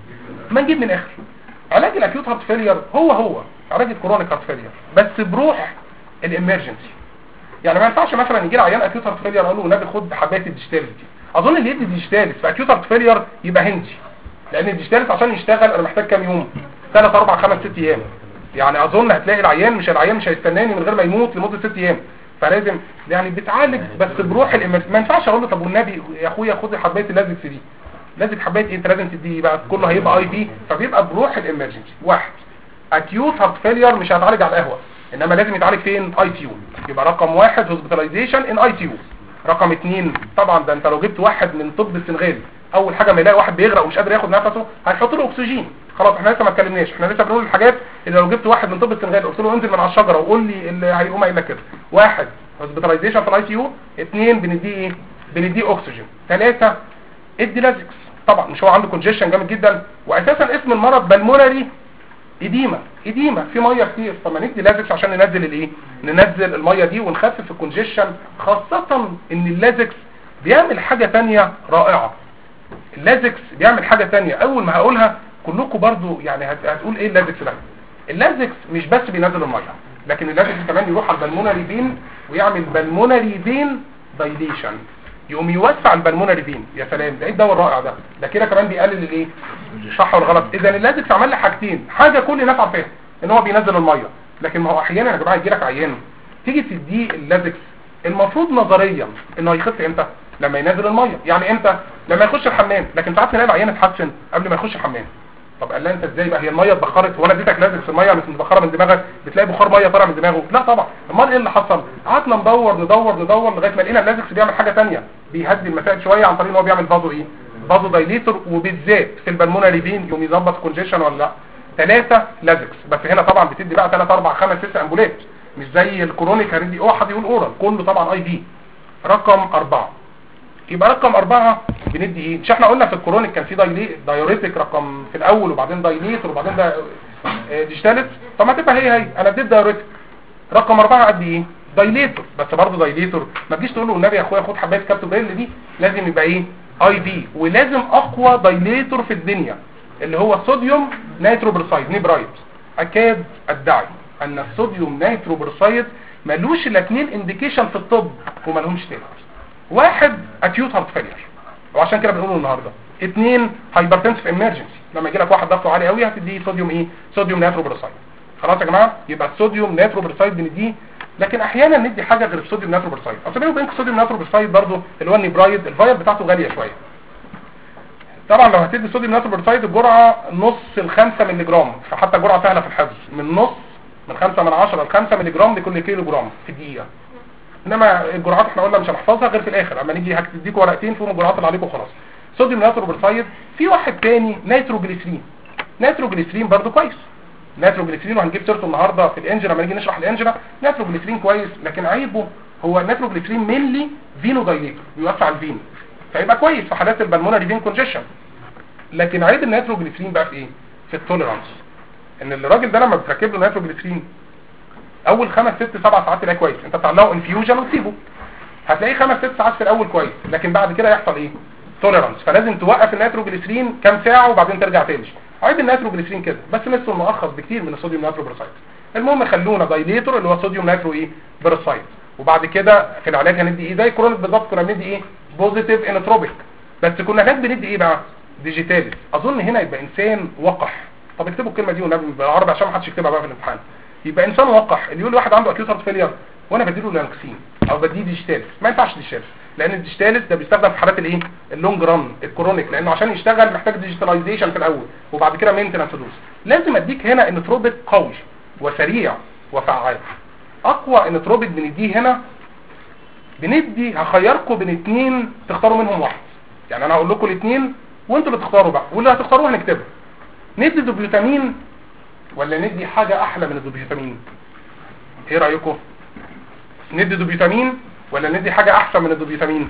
[SPEAKER 1] ما نجيب من اخر. علاج الاكيوت هارت فيلير هو علاج الكرونيك هارت فيلير، بس بروح الامرجنسي. يعني ما ينفعش مثلا يجي لي عيان اكيوت هارت فيلير اقول له نبي خد حبايه الديجيتاليس دي. اظن اللي يدي ديجيتاليس في اكيوت هارت فيلير يبقى هندي، لان الديجيتاليس عشان يشتغل انا محتاج كام يوم؟ 3 4 5 6 ايام. يعني اظن هتلاقي العيان مش هيستناني من غير ما يموت لمده 6 ايام، فلازم يعني بتعالج بس بروح الامرجنسي. ما ينفعش اقول له طب والنبي يا اخويا خد حبايه اللازكس دي، لازم حبايه ايه؟ انت لازم تديه بقى كله هيبقى اي في، فبيبقى بروح الامرجنسي. واحد اكيوت هارت فيلير مش هتعالج على القهوه، انما لازم يتعالج فين؟ اي سي يو. يبقى رقم 1 هوسبيتاليزيشن ان اي سي يو. رقم 2 طبعا ده انت لو جبت واحد من طب السنغال اول حاجه ما يلاقي واحد بيغرق ومش قادر ياخد نفسه هيحط له اكسجين. خلاص احنا لسه ما اتكلمناش، احنا لسه بنقول الحاجات اللي لو جبت واحد من طب السنغال قلت له انزل من على الشجره وقول لي اللي هيقوم قايل لك كده. 1 هوسبيتاليزيشن في الاي سي يو. 2 بنديه ايه؟ بنديه اكسجين. 3 ادي لازكس. طبعا مش هو عنده كونجيشن جامد جدا، واساسا اسم المرض بالمونري إديمة في ميه كتير، فما ندي لازكس عشان ننزل الايه؟ ننزل الميه دي ونخفف الكونجيشن، خاصه ان اللازكس بيعمل حاجه ثانيه رائعه. اللازكس بيعمل حاجه ثانيه اول ما هقولها كلكم برضو يعني هتقول ايه اللازكس ده؟ اللازكس مش بس بينزل الميه، لكن اللازكس كمان يروح على البلمونري فين ويعمل بالمونري فين دايليشن، يقوم يوسع البلمونري فين. يا سلام، ده ايه الدواء الرائع ده؟ ده كده كمان بيقلل الايه؟ صح ولا غلط؟ اذا اللازكس عمل لي حاجتين، حاجه كل الناس عارفاها ان هو بينزل الميه، لكن ما هو احيانا يا جماعه يجي لك عيان تيجي تديه اللازكس المفروض نظريا انه هيخف امتى؟ لما ينزل الميه. يعني امتى؟ لما يخش الحمام. لكن ساعات تلاقي العيان اتحسن قبل ما يخش الحمام. طب قال لها انت ازاي بقى؟ هي الميه اتبخرت وانا اديتك لازكس الميه مش متبخره من دماغك، بتلاقي بخار ميه طالع من دماغه؟ لا طبعا. امال ايه اللي حصل؟ قعدنا ندور لغايه ما لقينا اللازكس بيعمل حاجه ثانيه، بيهدي المسائل شويه عن طريق ان هو بيعمل فازو ايه؟ فازو دايليتور، وبالذات في البلمونري فين يقوم يظبط كونجيشن ولا لا. 3 لازكس، بس هنا طبعا بتدي بقى 3 4 5 6 امبولات، مش زي الكرونيك هندي حد يقول اورال، كله طبعا اي في. رقم 4 يبقى رقم 4 بندي ايه؟ مش احنا قلنا في الكرونيك كان في دايوريتك رقم في الاول وبعدين دايليتور وبعدين ده ديجيتاليس؟ طب ما تبقى هي انا اديت دايوريتك. رقم 4 قد ايه؟ دايليتور، بس برضه دايليتور ما تجيش تقول له النبي يا اخويا خد حبايه كابتوبريل دي، لازم يبقى ايه؟ اي في، ولازم اقوى دايليتور في الدنيا اللي هو صوديوم نيتروبرسايد نيبرايد. اكاد ادعي ان الصوديوم نيتروبرسايد ملوش الا 2 انديكيشن في الطب ومالهمش تالت. 1 اكيوت هارت فيلير وعشان كده بنقوله النهارده. 2 هايبرتنسيف امرجنسي، لما يجي لك واحد ضغطه عالي قوي هتديه صوديوم ايه؟ صوديوم نيتروبرسايد. خلاص يا جماعه، يبقى الصوديوم نيتروبرسايد بنديه، لكن احيانا ندي حاجه غير الصوديوم نيتروبرسايد. اصل بينه وبين الصوديوم نيتروبرسايد برضه اللي هو النيبرايد الفاير بتاعته غاليه شويه. طبعا لو هتدي صوديوم نيتروبرسايد الجرعه نص ال5 مللي جرام، فحتى جرعه سهله في الحفظ، من 5 من 10 ل 5 مللي جرام لكل كيلو جرام في الدقيقه. انما الجرعات احنا قلنا مش هنحفظها غير في الاخر، اما نيجي هديكوا ورقتين فيهم الجرعات اللي عليكم خلاص. صوديوم نيتروبرسايد. في واحد تاني نيتروجليسرين. نيتروجليسرين برضو كويس، نيتروجليسرين وهنجيب سيرته النهارده في الانجرا لما نيجي نشرح الانجرا. نيتروجليسرين كويس، لكن عيبه هو النيتروجليسرين مينلي فينو دايليتور، بيوسع الفين، فيبقى كويس في حالات البلمونري فين كونجيشن. لكن عيب النيتروجليسرين بقى في ايه؟ في التوليرانس، ان الراجل ده لما بتركب له نيتروجليسرين اول 5 6 7 ساعات تلاقيه كويس، انت تعلقه انفيوجن وتسيبه هتلاقيه 5 6 ساعات في الاول كويس، لكن بعد كده يحصل ايه؟ توليرانس، فلازم توقف النيتروجليسرين كام ساعه وبعدين ترجع تاني. عيب النيتروجليسرين كده، بس مثله انه ارخص بكتير من الصوديوم نيتروبرسايد. المهم خلونا دايليتور اللي هو صوديوم نيترو ايه؟ برسايد. وبعد كده في العلاج هندي ايه زي كورونا بالظبط، كنا بندي ايه بوزيتيف انوتروبيك، بس كنا هناك بندي ايه بقى ديجيتاليس. اظن هنا يبقى انسان وقح. طب اكتبوا الكلمه دي والنبي بالعربي عشان ما حدش يكتبها بقى في الامتحان. يبقى انسان وقح اللي يقول واحد عنده اكيوت هارت فيلير وانا بديله لانكسين او بديه ديجيتاليس، ما ينفعش ديجيتاليس، لان الديجيتاليس ده بيستخدم في حالات الايه اللونج ران الكرونيك، لانه عشان يشتغل محتاج ديجيتاليزيشن في الاول وبعد كده مينتنس دوز. لازم اديك هنا انوتروبيك قوي وسريع وفعال. اقوى انوتروبيك بنديه هنا، بندي هخيركم بين اتنين تختاروا منهم واحد، يعني انا هقول لكم الاثنين وانتوا اللي تختاروا بقى، واللي هتختاروه هنكتبه. ندي دوبيوتامين ولا ندي حاجه احلى من الدوبيوتامين؟ ايه رايكم؟ ندي دوبيوتامين ولا ندي حاجه احسن من الدوبيوتامين؟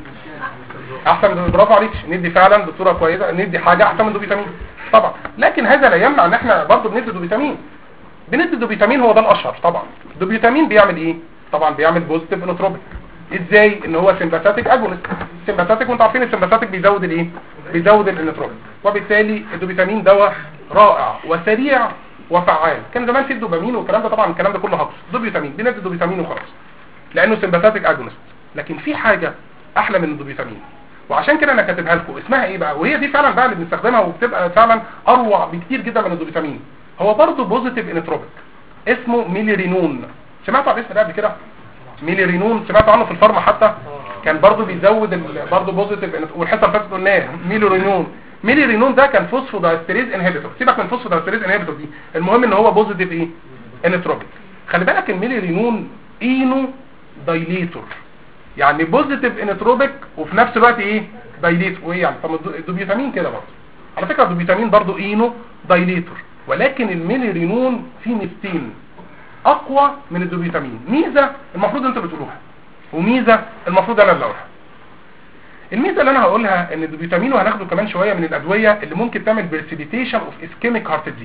[SPEAKER 1] احسن من، برافو عليك، ندي فعلا بصوره كويسه، ندي حاجه احسن من الدوبيوتامين طبعا. لكن هذا لا يمنع ان احنا برضه بندي دوبيوتامين. بندي دوبيوتامين، هو ده الاشهر طبعا. دوبيوتامين بيعمل ايه؟ طبعا بيعمل بوزيتيف انوتروبيك. ازاي؟ ان هو سمباثيك اجونست. سمباثيك، وانتوا عارفين السمباثيك بيزود الايه؟ بيزود الانوتروبيك. وبالتالي الدوبيوتامين دواء رائع وسريع وفعال. كان زمان في الدوبامين والكلام ده، طبعا الكلام ده كله هجص. دوبيوتامين بندي دوبيوتامين وخلاص لانه سمباثيك اجونست. لكن في حاجه احلى من الدوبيوتامين، وعشان كده انا كاتبها لكم. اسمها ايه بقى؟ وهي دي فعلا بقى اللي بنستخدمها وبتبقى فعلا اروع بكتير جدا من الدوبيوتامين. هو برضه بوزيتيف انوتروبيك، اسمه ميليرينون. سمعتوا عن الاسم ده قبل كده؟ ميليرينون سمعتوا عنه في الفارما حتى؟ كان برضه بيزود برضه بوزيتيف، والحته اللي فاتت قلناها ميليرينون. ميليرينون ده كان فوسفودايستريز انهبيتور. سيبك من فوسفودايستريز انهبيتور دي، المهم ان هو بوزيتيف ايه انوتروبيك. خلي بالك الميليرينون اينو دايليتور، يعني بوزيتيف انوتروبيك وفي نفس الوقت ايه دايليتور. وايه يعني؟ طب الدوبيوتامين كده برضه على فكره، الدوبيوتامين برضه اينو دايليتور، ولكن الميليرينون فيه ميزتين اقوى من الدوبيوتامين. ميزه المفروض انتوا بتقولوها، وميزه المفروض انا اللي اقولها. الميزه اللي انا هقولها ان الدوبيوتامين، وهناخده كمان شويه، من الادويه اللي ممكن تعمل بريسيبيتيشن اوف اسكيميك هارت ديزيز.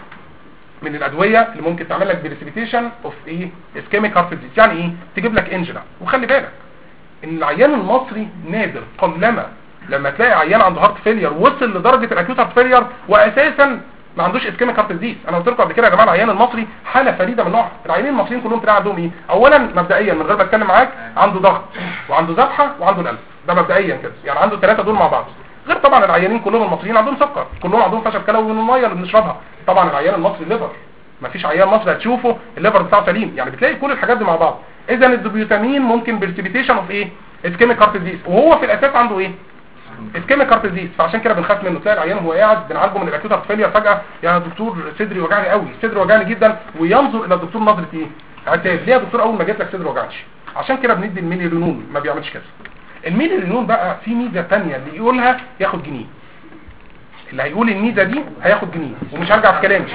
[SPEAKER 1] من الادويه اللي ممكن تعمل لك بريسيبيتيشن اوف ايه اسكيميك هارت ديزيز. يعني ايه؟ تجيب لك انجلا. وخلي بالك ان العيان المصري نادر قلما لما تلاقي عيان عنده هارت فيلير وصل لدرجه الاكيوت هارت فيلير واساسا ما عندوش اسكيميك هارت ديزيز. انا قلت لكم قبل كده يا جماعه العيان المصري حاله فريده من نوعها. العيانين المصريين كلهم تلاقي عندهم ايه؟ اولا مبدئيا من غير ما اتكلم معاك، عنده ضغط وعنده ذبحه وعنده القلب. ده مبدئيا كده، يعني عنده الثلاثه دول مع بعض. غير طبعا العيانين كلهم المصريين عندهم سكر، كلهم عندهم فشل كلوي من الميه اللي بنشربها. طبعا العيان المصري ليفر، ما فيش عيان مصري هتشوفه الليفر بتاعه سليم، يعني بتلاقي كل الحاجات دي مع بعض. اذا الدوبيوتامين ممكن بريسيبيتيشن اوف ايه اسكيميك هارت ديزيز، وهو في الاساس عنده ايه اسكيميك هارت ديزيز. فعشان كده بنخاف منه. تلاقي العيان وهو قاعد بنعالجه من الاكيوت هارت فيلير فجاه يا دكتور صدري وجعني قوي، صدري وجعني جدا، وينظر الى الدكتور نظره ايه عتاب. ليه يا دكتور اول ما جيت لك صدري وجعش؟ عشان كده بندي الميليرينون، ما بيعملش كده. الميليرينون بقى في ميزه ثانيه، اللي يقولها ياخد جنيه. اللي هيقول الميزه دي هياخد جنيه، ومش هرجع في كلامي.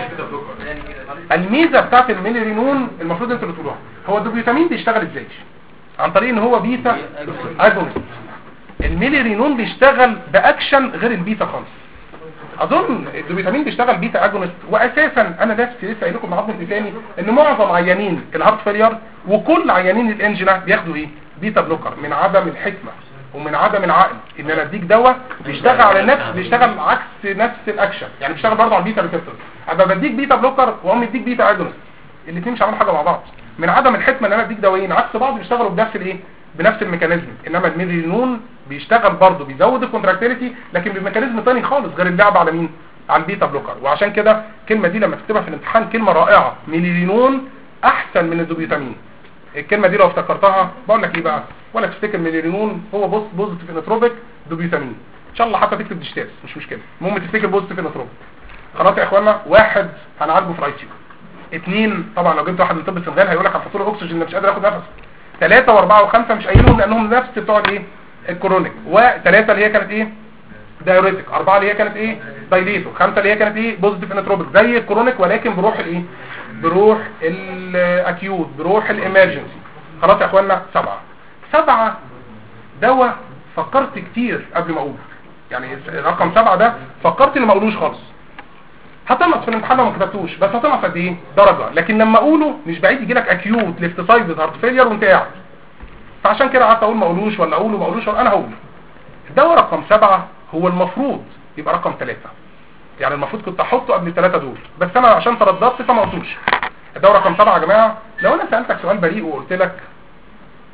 [SPEAKER 1] الميزه بتاعت الميليرينون المفروض انتوا اللي تقولوها. هو الدوبيوتامين بيشتغل ازاي؟ عن طريق ان هو بيتا اجونست. الميليرينون بيشتغل باكشن غير البيتا خالص. اظن الدوبيوتامين بيشتغل بيتا اجونست، واساسا انا نفسي لسه قايل لكم عظم ثاني ان معظم عيانين الهارت فيلير وكل عيانين الانجينا بياخدوا ايه بيتا بلوكر، من عدم الحكمه ومن عدم العقل ان انا اديك دواء بيشتغل على النفس، بيشتغل عكس نفس الاكشن، يعني بيشتغل برضه على البيتا ريسبتور. ابقى بديك بيتا بلوكر واقوم اديك بيتا اجونست، الاثنين مش عاملين حاجه مع بعض. من عدم الحكمه ان انا اديك دوايين عكس بعض بيشتغلوا بنفس الايه بنفس الميكانيزم. انما الميليرينون بيشتغل برضه بيزود الكونتراكتيليتي لكن بميكانيزم ثاني خالص غير اللعب على مين على البيتا بلوكر. وعشان كده الكلمه دي لما تكتبها في الامتحان كلمه رائعه، ميليرينون احسن من الدوبيوتامين. الكلمه دي لو افتكرتها بقول لك ايه بقى، ولا تفتكر ميليرينون هو بوزيتيف انوتروبيك دوبيوتامين. ان شاء الله حتى تكتب ديجيتاز مش مشكله، المهم تفتكر بوزيتيف انوتروبيك. خلاص يا اخوانا، واحد هنعالجه في الاي سي يو، اثنين طبعا لو جبت واحد من طب السنغال هيقول لك هنحط له اكسجين مش قادر ياخد نفس، ثلاثه واربعه وخمسه مش قايلهم لانهم نفس بتوع الايه الكرونيك، وثلاثه اللي هي كانت ايه دايوريتك، اربعه اللي هي كانت ايه دايليتو، خمسه اللي هي كانت ايه بوزيتيف انوتروبيك زي الكرونيك ولكن بروح الايه بروح الاكيوت بروح الامرجنسي. خلاص يا اخوانا، سبعه دواء فكرت كتير قبل ما اقول، يعني رقم 7 ده فكرت اني ما اقولوش خالص. هتنقص في الامتحان لو ما كتبتوش، بس هتنقص قد ايه درجه، لكن لما اقوله مش بعيد يجي لك اكيوت ليفت سايد هارت فيلير وانت قاعد. فعشان كده قعدت اقول ما اقولوش ولا اقوله ما اقولوش، انا هقول الدواء رقم 7 هو المفروض يبقى رقم 3، يعني المفروض كنت احطه قبل ال3 دول، بس انا عشان ترددت فما قلتوش. الدواء رقم 7 يا جماعه، لو انا سالتك سؤال بريء وقلت لك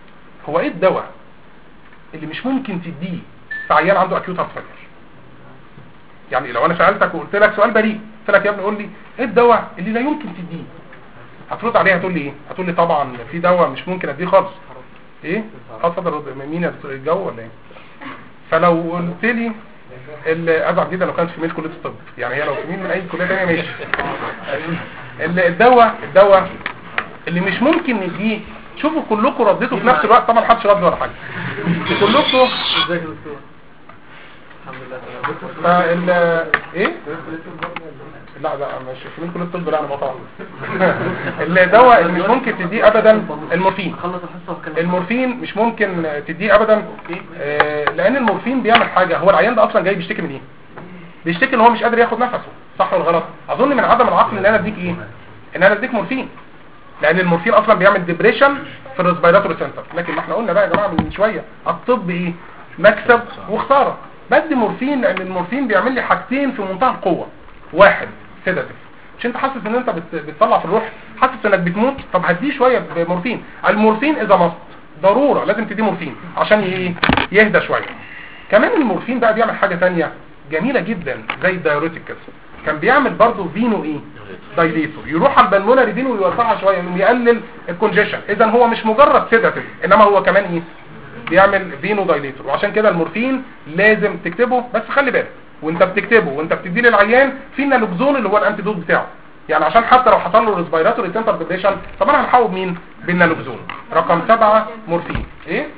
[SPEAKER 1] هو ايه الدواء اللي مش ممكن تديه في عيان عنده اكيوت هارت فيلير؟ يعني لو انا سالتك وقلت لك سؤال بريء، قلت لك يا ابني قول لي ايه الدواء اللي لا يمكن تديه، هترد عليها هتقول لي ايه؟ هتقول لي طبعا في دواء مش ممكن اديه خالص. ايه؟ اتفضل مين يا دكتور، الجو ولا ايه؟ فلو قلت لي ازعل جدا لو كانت في ميل كليه الطب، يعني هي لو في ميل من اي كليه ثانيه ماشي. الدواء اللي مش ممكن نديه، شوفوا كلكم رديتوا في نفس الوقت، طبعا محدش رد ولا حاجه كلكم.
[SPEAKER 2] ازيك يا دكتور؟ الحمد لله.
[SPEAKER 1] ايه؟ لا مش في ميل كليه الطب، لا انا بطلع. الدواء اللي مش ممكن تديه ابدا المورفين. المورفين مش ممكن تديه ابدا، لان المورفين بيعمل حاجه. هو العيان ده اصلا جاي بيشتكي من ايه؟ بيشتكي ان هو مش قادر ياخد نفسه، صح ولا غلط؟ اظن من عدم العقل ان انا اديك ايه، ان انا اديك مورفين، لان المورفين اصلا بيعمل ديبريشن في الريسبيراتوري سنتر. لكن ما احنا قلنا بقى يا جماعه من شويه الطب ايه؟ مكسب وخساره. بدي مورفين لان المورفين بيعمل لي حاجتين في منتهى القوه. واحد، سيداتيف، مش انت حاسس ان انت بتطلع في الروح، حاسس انك بتموت، طب هديه شويه بمورفين. المورفين اذا مصت ضروره لازم تديه مورفين عشان ايه؟ يهدى شويه. كمان المورفين بقى بيعمل حاجه ثانيه جميله جدا زي الدايوريتيك كده، كان بيعمل برضه فينو ايه؟ دايليتور، يروح على البلمونري فين ويوسعها شويه يقلل الكونجيشن. اذا هو مش مجرد سيداتيف، انما هو كمان ايه؟ بيعمل فينو دايليتور. وعشان كده المورفين لازم تكتبه، بس خلي بالك وانت بتكتبه وانت بتديه للعيان في نالوكزون اللي هو الانتيدوت بتاعه، يعني عشان حتى لو حصل له ريسبيراتوري سنتر ديبريشن طب انا هنحاول مين؟ بالنالوكزون. رقم 7 مورفين. ايه؟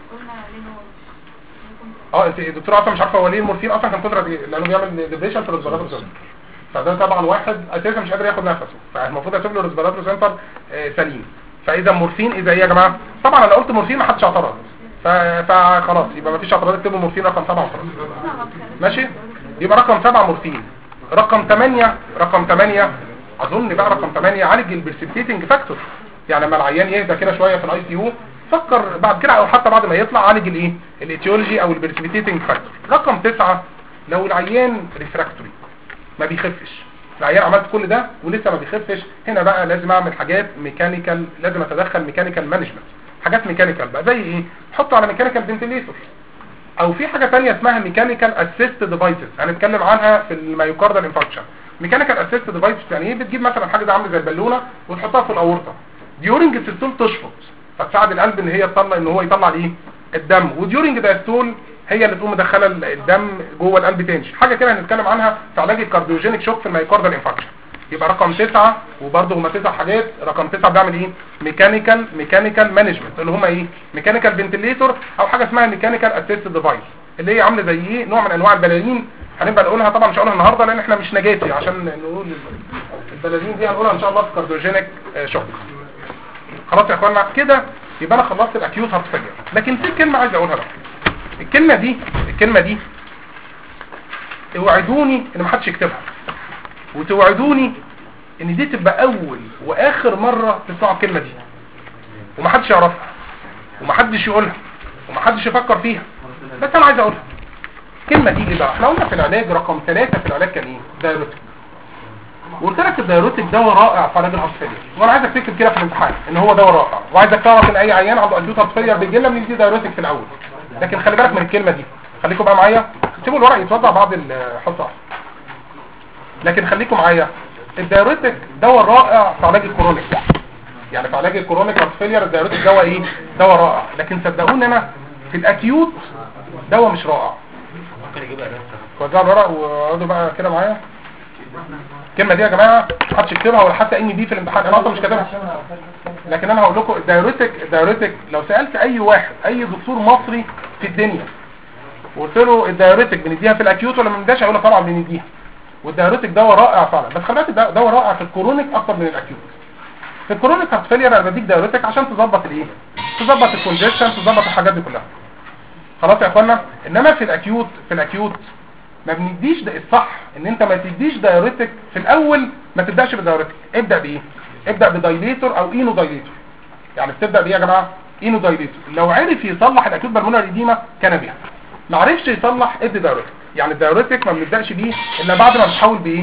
[SPEAKER 1] انت الدكتور اصلا مش عارفه هو ليه المورفين اصلا كان قدره لانه بيعمل ديبريشن في الريسبيراتوري سنتر. فده طبعا واحد اساسا مش قادر ياخد نفسه، فالمفروض اسيب له ريسبيراتوري سنتر سليم. فاذا مورفين اذا ايه يا جماعه؟ طبعا انا قلت مورفين ما حدش اعترض، فخلاص يبقى ما فيش اعتراض، اكتبوا مورفين رقم 7 وخلاص. ماشي؟ يبقى رقم 7 مورفين. رقم 8 اظن بقى رقم 8 عالج البرسبتيتنج فاكتور، يعني لما العيان يهدى كده شويه في الاي سي يو فكر بعد كده او حتى بعد ما يطلع عالج الايه؟ الايتيولوجي او البرسبتيتنج فاكتور. رقم 9 لو العيان ريفراكتوري ما بيخفش، العيان عملت كل ده ولسه ما بيخفش، هنا بقى لازم اعمل حاجات ميكانيكال، لازم اتدخل ميكانيكال مانجمنت. حاجات ميكانيكال بقى زي ايه؟ حطه على ميكانيكال فنتيليتور، او في حاجه ثانيه اسمها ميكانيكال اسيست ديفايسز هنتكلم عنها في المايوكاردال انفاركشن. ميكانيكال اسيست ديفايسز يعني ايه؟ بتجيب مثلا حاجه زي عامله زي البالونه وتحطها في الاورطه ديورنج السيستول تشفط، فتساعد القلب ان هي تطلع، ان هو يطلع ايه؟ الدم، وديورنج دايستول هي اللي تقوم مدخله الدم جوه القلب تاني. حاجه كده هنتكلم عنها في علاج الكارديوجينيك شوك في المايوكاردال انفاركشن. يبقى رقم 9 وبرده هما 9 حاجات. رقم 9 بيعمل ايه؟ ميكانيكال مانجمنت، اللي هما ايه؟ ميكانيكال فنتيليتور او حاجه اسمها ميكانيكال اسيست ديفايس، اللي هي عامله زي ايه؟ نوع من انواع البلالين. هنبقى نقولها طبعا مش هقولها النهارده لان احنا مش نجاتي عشان نقول البلالين دي، هنقولها ان شاء الله في كارديوجينيك شوك. خلاص يا اخوانا كده يبقى انا خلصت الاكيوت هارت فيلير. لكن في كلمه عايز اقولها بقى، الكلمه دي اوعدوني ان ما حدش يكتبها، وتوعدوني ان دي تبقى اول واخر مره تسمعوا الكلمه دي ومحدش يعرفها ومحدش يقولها ومحدش يفكر فيها، بس انا عايز اقولها. الكلمه دي ايه بقى؟ احنا قلنا في العلاج رقم 3 في العلاج كان ايه؟ دايوريتك. وقلت لك الدايوريتك دواء رائع في علاج الهارت فيلير، وانا عايزك تكتب كده في الامتحان ان هو دواء رائع، وعايزك تعرف ان اي عيان عنده اكيوت هارت فيلير بيجي لنا بندي دايوريتك في الاول. لكن خلي بالك من الكلمه دي، خليكم بقى معايا، سيبوا الورق يتوضع بعد الحصه. لكن خليكم معايا، الدايوريتك دواء رائع في علاج الكرونيك، يعني في علاج الكرونيك هارت فيلير الدايوريتك دواء ايه؟ دواء رائع. لكن صدقوني انا في الاكيوت دواء مش رائع.
[SPEAKER 2] ممكن يجيبها نفسها.
[SPEAKER 1] وزعوا الورق واقعدوا بقى كده معايا. الكلمه دي يا جماعه محدش يكتبها ولا حتى ان بي في الامتحان، انا اصلا مش كاتبها. لكن انا هقول لكم الدايوريتك لو سالت اي واحد، اي دكتور مصري في الدنيا وقلت له الدايوريتك بنديها في الاكيوت ولا ما بنديهاش، هيقول لك طبعا بنديها. والدايوريتك دواء رائع فعلا، بس خلي بالك دواء رائع في الكرونيك اكتر من الاكيوت. في الكرونيك هارت فيلير انا بديك دايوريتك عشان تظبط الايه؟ تظبط الكونجكشن، تظبط الحاجات دي كلها. خلاص يا اخوانا. انما في الاكيوت ما بنديش ده الصح، ان انت ما تديش دايوريتك في الاول، ما تبداش بدايوريتك، ابدا بايه؟ ابدا بدايليتور او اينو دايليتور. يعني بتبدا بايه يا جماعه؟ اينو دايليتور. لو عرف يصلح الاكيوت بالمونري ايديما كان بيها، ما عرفش يصلح ادي دايوريتك. يعني الدايوريتك ما بنبداش بيه الا بعد ما بتحول بايه؟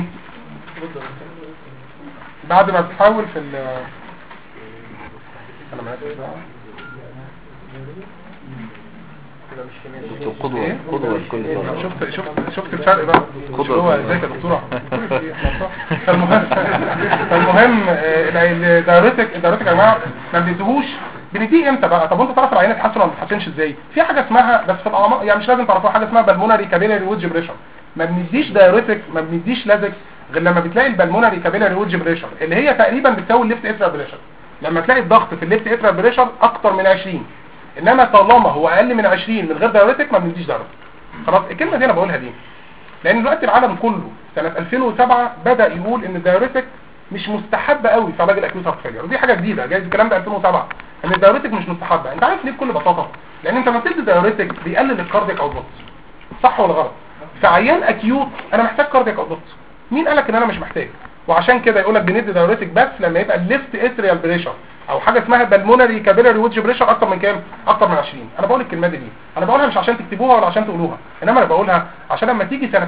[SPEAKER 1] بعد ما بتحول في انا ما اسف بقى.
[SPEAKER 3] قدوة قدوة لكل طالب.
[SPEAKER 1] شفت الفرق بقى
[SPEAKER 3] قدوة.
[SPEAKER 1] هو ازيك يا دكتوره فالمهم الدايوريتك يا جماعه ما بنديهوش. بنديه امتى بقى؟ طب وانت تعرف العينه تتحسن ولا ما تتحسنش ازاي؟ في حاجه اسمها بس في الاعماق يعني مش لازم تعرفوها، حاجه اسمها بالمونري كابيلاري ويدج بريشر. ما بنديش دايوريتك ما بنديش لازك غير لما بتلاقي البالمونري كابيلاري ويدج بريشر اللي هي تقريبا بتساوي الليفت اتريال بريشر. لما تلاقي الضغط في الليفت اتريال بريشر اكتر من 20، انما طالما هو اقل من 20 من غير دايوريتك ما بنديش دايوريتك. خلاص الكلمه دي انا بقولها ليه؟ لان دلوقتي العالم كله سنه 2007 بدا يقول ان الدايوريتك مش مستحبه قوي في علاج الاكيوت هارت فيلير، ودي حاجه جديده جايز الكلام ده 2007 ان الدايوريتك مش مستحبه. انت عارف ليه؟ بكل بساطه لان انت لما بتدي دايوريتك بيقلل الكاردياك اوتبوت، صح ولا غلط؟ في عيان اكيوت انا محتاج كاردياك اوتبوت، مين قالك ان انا مش محتاج؟ وعشان كده يقول لك بندي دايوريتك بس لما يبقى الليفت اتريال بريشر او حاجه اسمها بالمونري كابيلاري ويدج بريشر اكتر من كام؟ اكتر من 20. انا بقول الكلمه دي انا بقولها مش عشان تكتبوها ولا عشان تقولوها، انما انا بقولها عشان لما تيجي سنه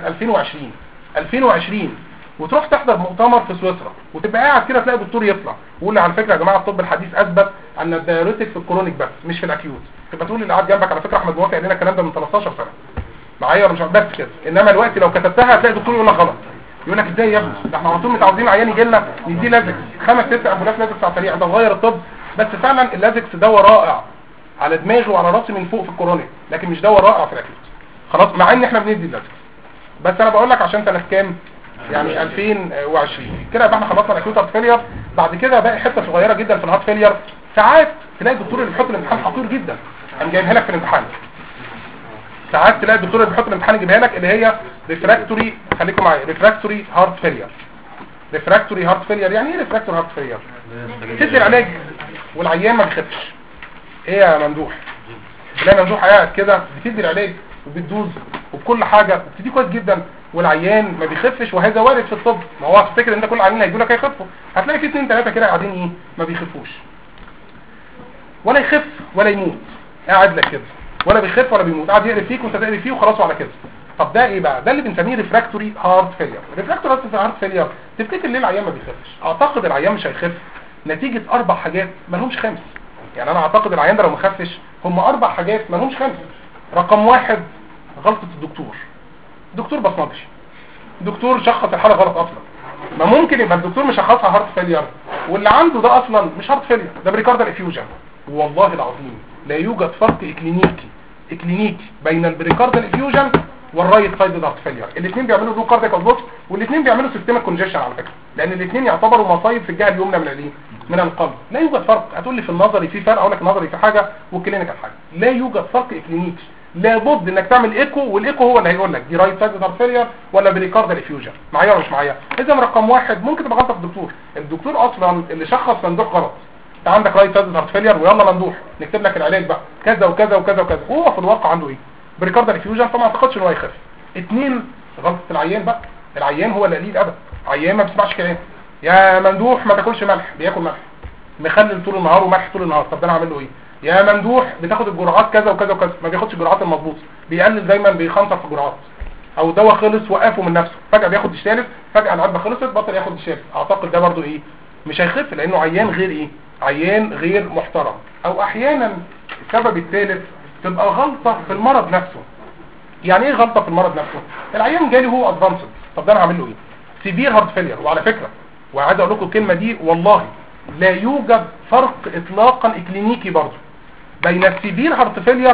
[SPEAKER 1] 2020 وتروح تحضر مؤتمر في سويسرا وتبقى قاعد كده تلاقي دكتور يطلع ويقول لي على فكره يا جماعه الطب الحديث اثبت ان الدايوريتك في الكرونيك بس مش في الاكيوت، تبقى تقول اللي قاعد جنبك على فكره احمد موافق لنا الكلام ده من 13 سنه معايا ولا مش بس كده. انما الوقت لو كتبتها هتلاقي دكتور يقول لك غلط، يقول لك ازاي يا ابني ده احنا على طول متعودين عيان يجي لنا نديه لازكس 5-6 امبولات لازكس على السريع، ده غير الطب. بس فعلا اللازكس دواء رائع على دماغي وعلى راسي من فوق في الكورونيك، لكن مش دواء رائع في الاكيوت. خلاص مع ان احنا بندي اللازكس، بس انا بقول لك عشان سنه كام؟ يعني 2020 كده يبقى احنا خلصنا الاكيوت هارت فيلير. بعد كده باقي حته صغيره جدا في الهارت فيلير. ساعات تلاقي الدكتور اللي بيحط الامتحان خطير جدا قام جايبها لك في الامتحان. ساعات تلاقي الدكتور اللي بيحط الامتحان يجيبها لك اللي هي ريفراكتوري، خليكم معايا، ريفراكتوري هارت فيلير. ريفراكتوري هارت فيلير يعني ايه ريفراكتوري هارت فيلير؟ تدي العلاج والعيان ما بيخفش. ايه يا ممدوح؟ لا ممدوح قاعد كده بتدي العلاج وبتدوز وبكل حاجه وبتدي كويس جدا والعيان ما بيخفش، وهذا وارد في الطب. ما هو تفتكر ان كل العيانين هيجوا لك هيخفوا؟ هتلاقي في 2-3 كده قاعدين ايه ما بيخفوش، ولا يخف ولا يموت، قاعد لك كده ولا بيخف ولا بيموت، قاعد يقرب فيك وانت تقرب فيه وخلاص على كده. طب ده ايه بقى؟ ده اللي بنسميه ريفراكتوري هارت فيلير. ريفراكتوري هارت فيلير تفتكر ليه العيان ما بيخفش؟ اعتقد العيان مش هيخف نتيجه 4 حاجات ما لهمش خامس. يعني انا اعتقد العيان ده لو ما خفش هم 4 حاجات ما لهمش خامس. رقم 1 غلطه الدكتور. دكتور بصمجي، دكتور شخص الحاله غلط اصلا. ما ممكن يبقى الدكتور مشخصها هارت فيلير واللي عنده ده اصلا مش هارت فيلير، ده بريكاردال افيوجن. والله العظيم لا يوجد فرق اكلينيكي بين البريكاردال افيوجن والرايت سايد هارت فيلير. الاثنين بيعملوا لو كاردياك اوتبوت والاثنين بيعملوا سيستميك كونجيشن على فكره، لان الاثنين يعتبروا مصايب في الجهه اليمنى من القلب. لا يوجد فرق. هتقول لي في النظري في فرق، اقول لك نظري في حاجه والكلينيكال حاجه. لا يوجد فرق اكلينيكي. لابد انك تعمل ايكو، والايكو هو اللي هيقول لك دي رايت سايد هارت فيلير ولا بريكاردال افيوجن. معايا ولا مش معايا؟ اذا رقم 1 ممكن تبقى غلطه في الدكتور. الدكتور اصلا اللي شخص مندوح غلط. انت عندك رايت سايد هارت فيلير ويلا مندوح نكتب لك العلاج بقى كذا وكذا وكذا وكذا، وهو في الواقع عنده ايه؟ بريكاردال افيوجن. فما اعتقدش ان هو يخف. 2 غلطه العيان بقى. العيان هو اللي قليل ادب، عيان ما بيسمعش كلام. يا مندوح ما تاكلش ملح، بياكل ملح، مخلل طول النهار وملح طول النهار. طب ده انا اعمل له ايه؟ يا ممدوح بتاخد الجرعات كذا وكذا وكذا، ما بياخدش الجرعات المظبوطه، بيقلل دايما، بيخنصر في الجرعات. او دواء خلص وقفه من نفسه، فجاه بياخد الثالث، فجاه العلبه خلصت بطل ياخد الثالث. اعتقد ده برضو ايه؟ مش هيخف، لانه عيان غير ايه؟ عيان غير محترم. او احيانا السبب الثالث تبقى غلطه في المرض نفسه. يعني ايه غلطه في المرض نفسه؟ العيان جالي هو ادفانسد، طب ده انا هعمل له ايه؟ سيفير هارت فيلير. وعلى فكره وعايز اقول لكم الكلمه دي والله لا يوجد فرق اطلاقا اكلينيكي برضو بين السيفير هارت فيلير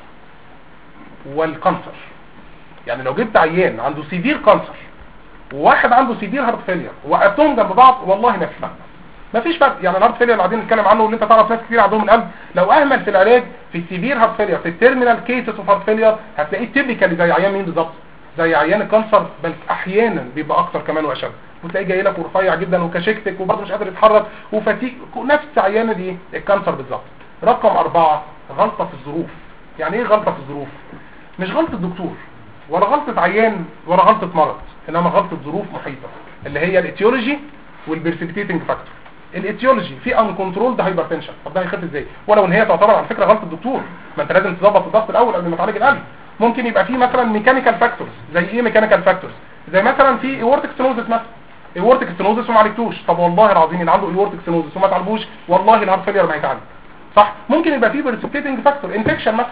[SPEAKER 1] والكانسر. يعني لو جبت عيان عنده سيفير كانسر وواحد عنده سيفير هارت فيلير وقفتهم جنب بعض والله ما في فرق. ما فيش فرق. يعني الهارت فيلير اللي قاعدين نتكلم عنه واللي انت تعرف ناس كتير عندهم القلب، لو اهمل في العلاج في السيفير هارت فيلير في التيرمينال كيسز اوف هارت فيلير هتلاقيه تيبيكالي زي عيان مين بالظبط؟ زي عيان الكانسر، بل احيانا بيبقى اكتر كمان واشد، وتلاقيه جاي لك ورفيع جدا وكشكتك وبرضه مش قادر يتحرك وفتيك، نفس عيان دي الكانسر بالظبط. رقم 4 غلطه في الظروف. يعني ايه غلطه في الظروف؟ مش غلطه دكتور ولا غلطه عيان ولا غلطه مرض، انما غلطه ظروف محيطه اللي هي الايتيولوجي والبرسبيتيتنج فاكتور. الايتيولوجي في ان كنترولد هايبرتنشن، طب ده هيخف ازاي؟ ولو ان هي تعتبر على فكره غلطه الدكتور، ما انت لازم تظبط الضغط الاول قبل ما تعالج القلب. ممكن يبقى في مثلا ميكانيكال فاكتورز. زي ايه ميكانيكال فاكتورز؟ زي مثلا في اورتيك ستينوزس مثلا، اورتيك ستينوزس وما عالجتوش، طب والله العظيم اللي عنده اورتيك ستينوزس وما تعالجوش والله الهارت فيلير ما هيتعالج، صح؟ ممكن يبقى في برسبيتنج فاكتور، انفكشن مثلا،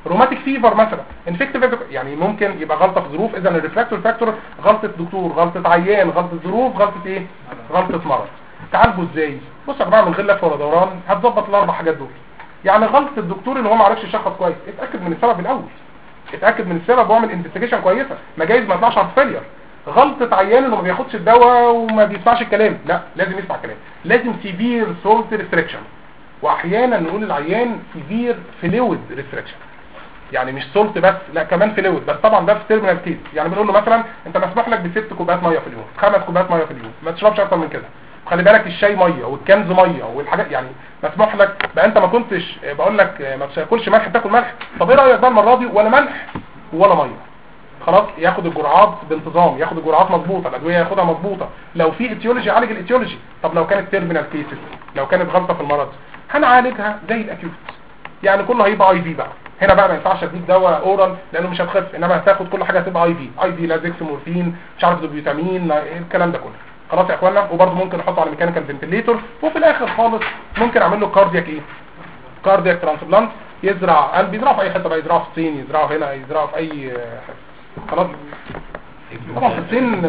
[SPEAKER 1] روماتيك فيفر مثلا، انفكتيف يعني ممكن يبقى غلطه في ظروف. اذا الريفراكتوري فاكتور غلطه دكتور، غلطه عيان، غلطه ظروف، غلطه ايه؟ غلطه مرض. تعالجوا ازاي؟ بصوا يا جماعه من غير لف ولا دوران هتظبط الاربع حاجات دول. يعني غلطه الدكتور ان هو ما عرفش يشخص كويس، اتاكد من السبب الاول، اتاكد من السبب واعمل انفستيجيشن كويسه، ما جايز ما يطلعش هارت فيلير. غلطه عيان انه ما بياخدش الدواء وما بيسمعش الكلام، لا لازم يسمع كلام، لازم سيفير سولت ريستريكشن، واحيانا نقول للعيان سيفير فلويد ريستريكشن، يعني مش سولت بس، لا كمان فلويد، بس طبعا ده في تيرمينال كيس. يعني بنقول له مثلا انت مسموح لك ب6 كوبايات ميه في اليوم، 5 كوبايات ميه في اليوم، ما تشربش اكتر من كده. خلي بالك الشاي ميه والكنز ميه والحاجات، يعني مسموح لك بقى. انت ما كنتش بقول لك ما تاكلش ملح، تاكل ملح. طب ايه رايك بقى المره دي ولا ملح ولا ميه؟ خلاص ياخد الجرعات بانتظام، ياخد الجرعات مظبوطه، الادويه ياخدها مظبوطه. لو في اتيولوجي عالج الاتيولوجي. طب لو كانت تيرمينال كيسز، لو كانت غلطه في المرض هنعالجها زي الاكيوت، يعني كله هيبقى اي في بقى. هنا بقى ما ينفعش اديك دواء اورال لانه مش هتخف، انما هتاخد كل حاجه هتبقى اي في لازكس، مورفين، مش عارف دوبيوتامين، الكلام ده كله. خلاص يا اخوانا. وبرده ممكن احطه على ميكانيكال فنتليتور، وفي الاخر خالص ممكن اعمل له كاردياك ايه؟ كاردياك ترانسبلانت، يزرع قلب، يزرعه في اي حته بقى، يزرعه في الصين، يزرعه هنا، يزرعه في اي حته. خلاص. طبعا في الصين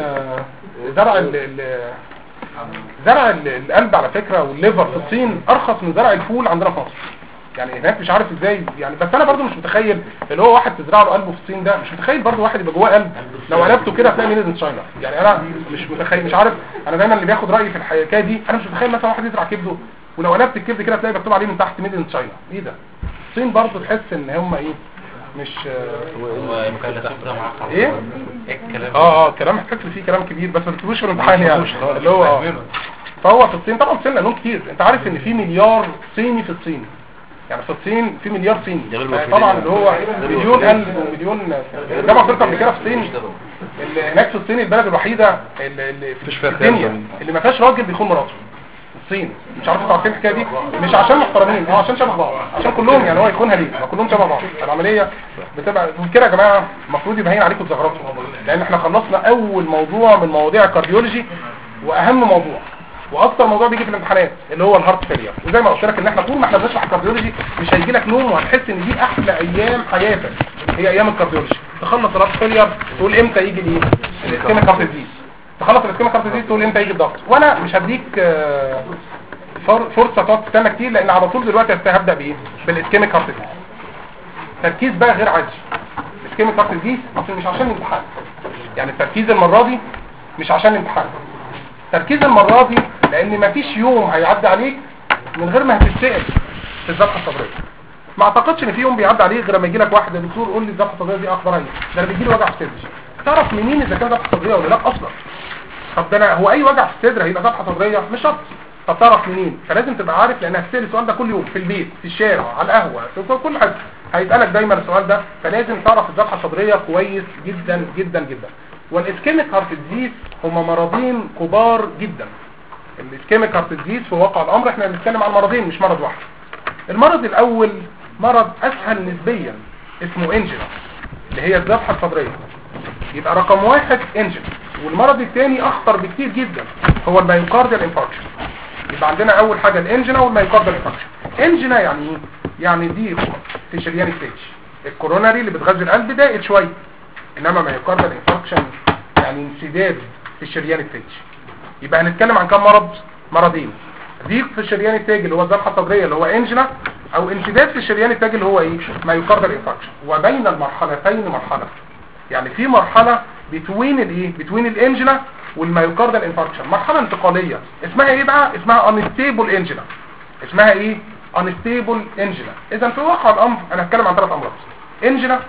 [SPEAKER 1] زرع القلب على فكره والليفر في الصين ارخص من زرع الفول عندنا في مصر. يعني هناك مش عارف ازاي يعني، بس انا برضو مش متخيل اللي هو واحد تزرع له قلبه في الصين ده، مش متخيل برضو واحد يبقى جواه قلب لو قلبته كده هتلاقي ميد ان تشاينا. يعني انا مش متخيل، مش عارف. انا دايما اللي بياخد رايي في الحكايه دي، انا مش متخيل مثلا واحد يزرع كبده ولو قلبت الكبد كده هتلاقي مكتوب عليه من تحت ميد ان تشاينا. ايه ده؟ الصين برضو تحس ان هم ايه، مش ايه الكلام الكلام هتحس فيه كلام كبير، بس ما تكتبوش في الامتحان يعني اللي هو. فهو في الصين طبعا الصين لانهم كتير. انت عارف ان في مليار صيني في الصين، يعني في الصين في مليار صيني طبعا، اللي هو مليون قلب ومليون. ده ما قلت قبل كده في الصين، اللي هناك في الصين البلد الوحيده اللي في الدنيا اللي ما فيهاش راجل بيخون مراته. الصين مش عارف انتوا عارفين الحكايه دي؟ مش عشان محترمين، عشان شبه بعض، عشان كلهم يعني هو يكونها ليه؟ ما كلهم شبه بعض. العمليه بتبقى كده يا جماعه، المفروض يبقى هين عليكم تزغرطوا، لان احنا خلصنا اول موضوع من مواضيع الكارديولوجي، واهم موضوع واكتر موضوع بيجي في الامتحانات اللي هو الهارت فيلير. وزي ما قلت لك ان احنا طول ما احنا بنشرح الكارديولوجي مش هيجي لك نوم، وهتحس ان دي احلى ايام حياتك هي ايام الكارديولوجي. تخلص الهارت فيلير تقول امتى يجي الايه؟ الاسكيميك هارت ديزيز. تخلص الاسكيميك هارت ديزيز تقول امتى يجي الضغط. وانا مش هديك فرصه تقعد تستنى كتير، لان على طول دلوقتي هبدا بايه؟ بالاسكيميك هارت ديزيز. تركيز بقى غير عادي. الاسكيميك هارت ديزيز اصل مش عشان الامتحان، يعني التركيز المره دي مش عشان الامتحان. تركيز المرة دي لان مفيش يوم هيعدي عليك من غير ما هتتسأل في الذبحة الصدرية. ما اعتقدش ان في يوم بيعدي عليك غير لما يجي لك واحد يا دكتور قول لي الذبحة الصدرية دي اخبارها ايه. ده انا بيجي لي وجع في صدري. تعرف منين اذا كان ذبحة صدرية ولا لا اصلا؟ طب ده انا هو اي وجع في الصدر هيبقى ذبحة صدرية؟ مش شرط. طب تعرف منين؟ فلازم تبقى عارف، لان هتسأل السؤال ده كل يوم في البيت، في الشارع، على القهوة، في كل حاجة هيسألك دايما السؤال ده. فلازم تعرف الذبحة الصدرية كويس جدا جدا جدا. والاسكيميك هارت ديزيز هما مرضين كبار جدا. الاسكيميك هارت ديزيز في واقع الامر احنا بنتكلم عن مرضين مش مرض واحد. المرض الاول مرض اسهل نسبيا اسمه انجينا اللي هي الذبحه الصدريه، يبقى رقم 1 انجينا. والمرض الثاني اخطر بكتير جدا هو المايوكارديال انفاركشن. يبقى عندنا اول حاجه الانجينا والمايوكارديال انفاركشن. انجينا يعني ايه؟ يعني ضيق في شريان التاج، الكوروناري اللي بتغذي القلب ضاقت شويه. انما مايوكارديال انفاركشن يعني انسداد في الشريان التاج. يبقى هنتكلم عن كم مرض؟ مرضين. ضيق في الشريان التاجي اللي هو الذبحه الصدريه اللي هو انجينا، او انسداد في الشريان التاجي اللي هو ايه؟ مايوكارديال انفاركشن. وبين المرحلتين مرحله، يعني في مرحله بتوين الايه؟ بتوين الانجينا والمايوكارديال انفاركشن، مرحله انتقاليه اسمها ايه بقى؟ اسمها انستيبل انجينا. اسمها ايه؟ انستيبل انجينا. اذا في واقع الامر انا هتكلم عن 3 امراض: انجينا،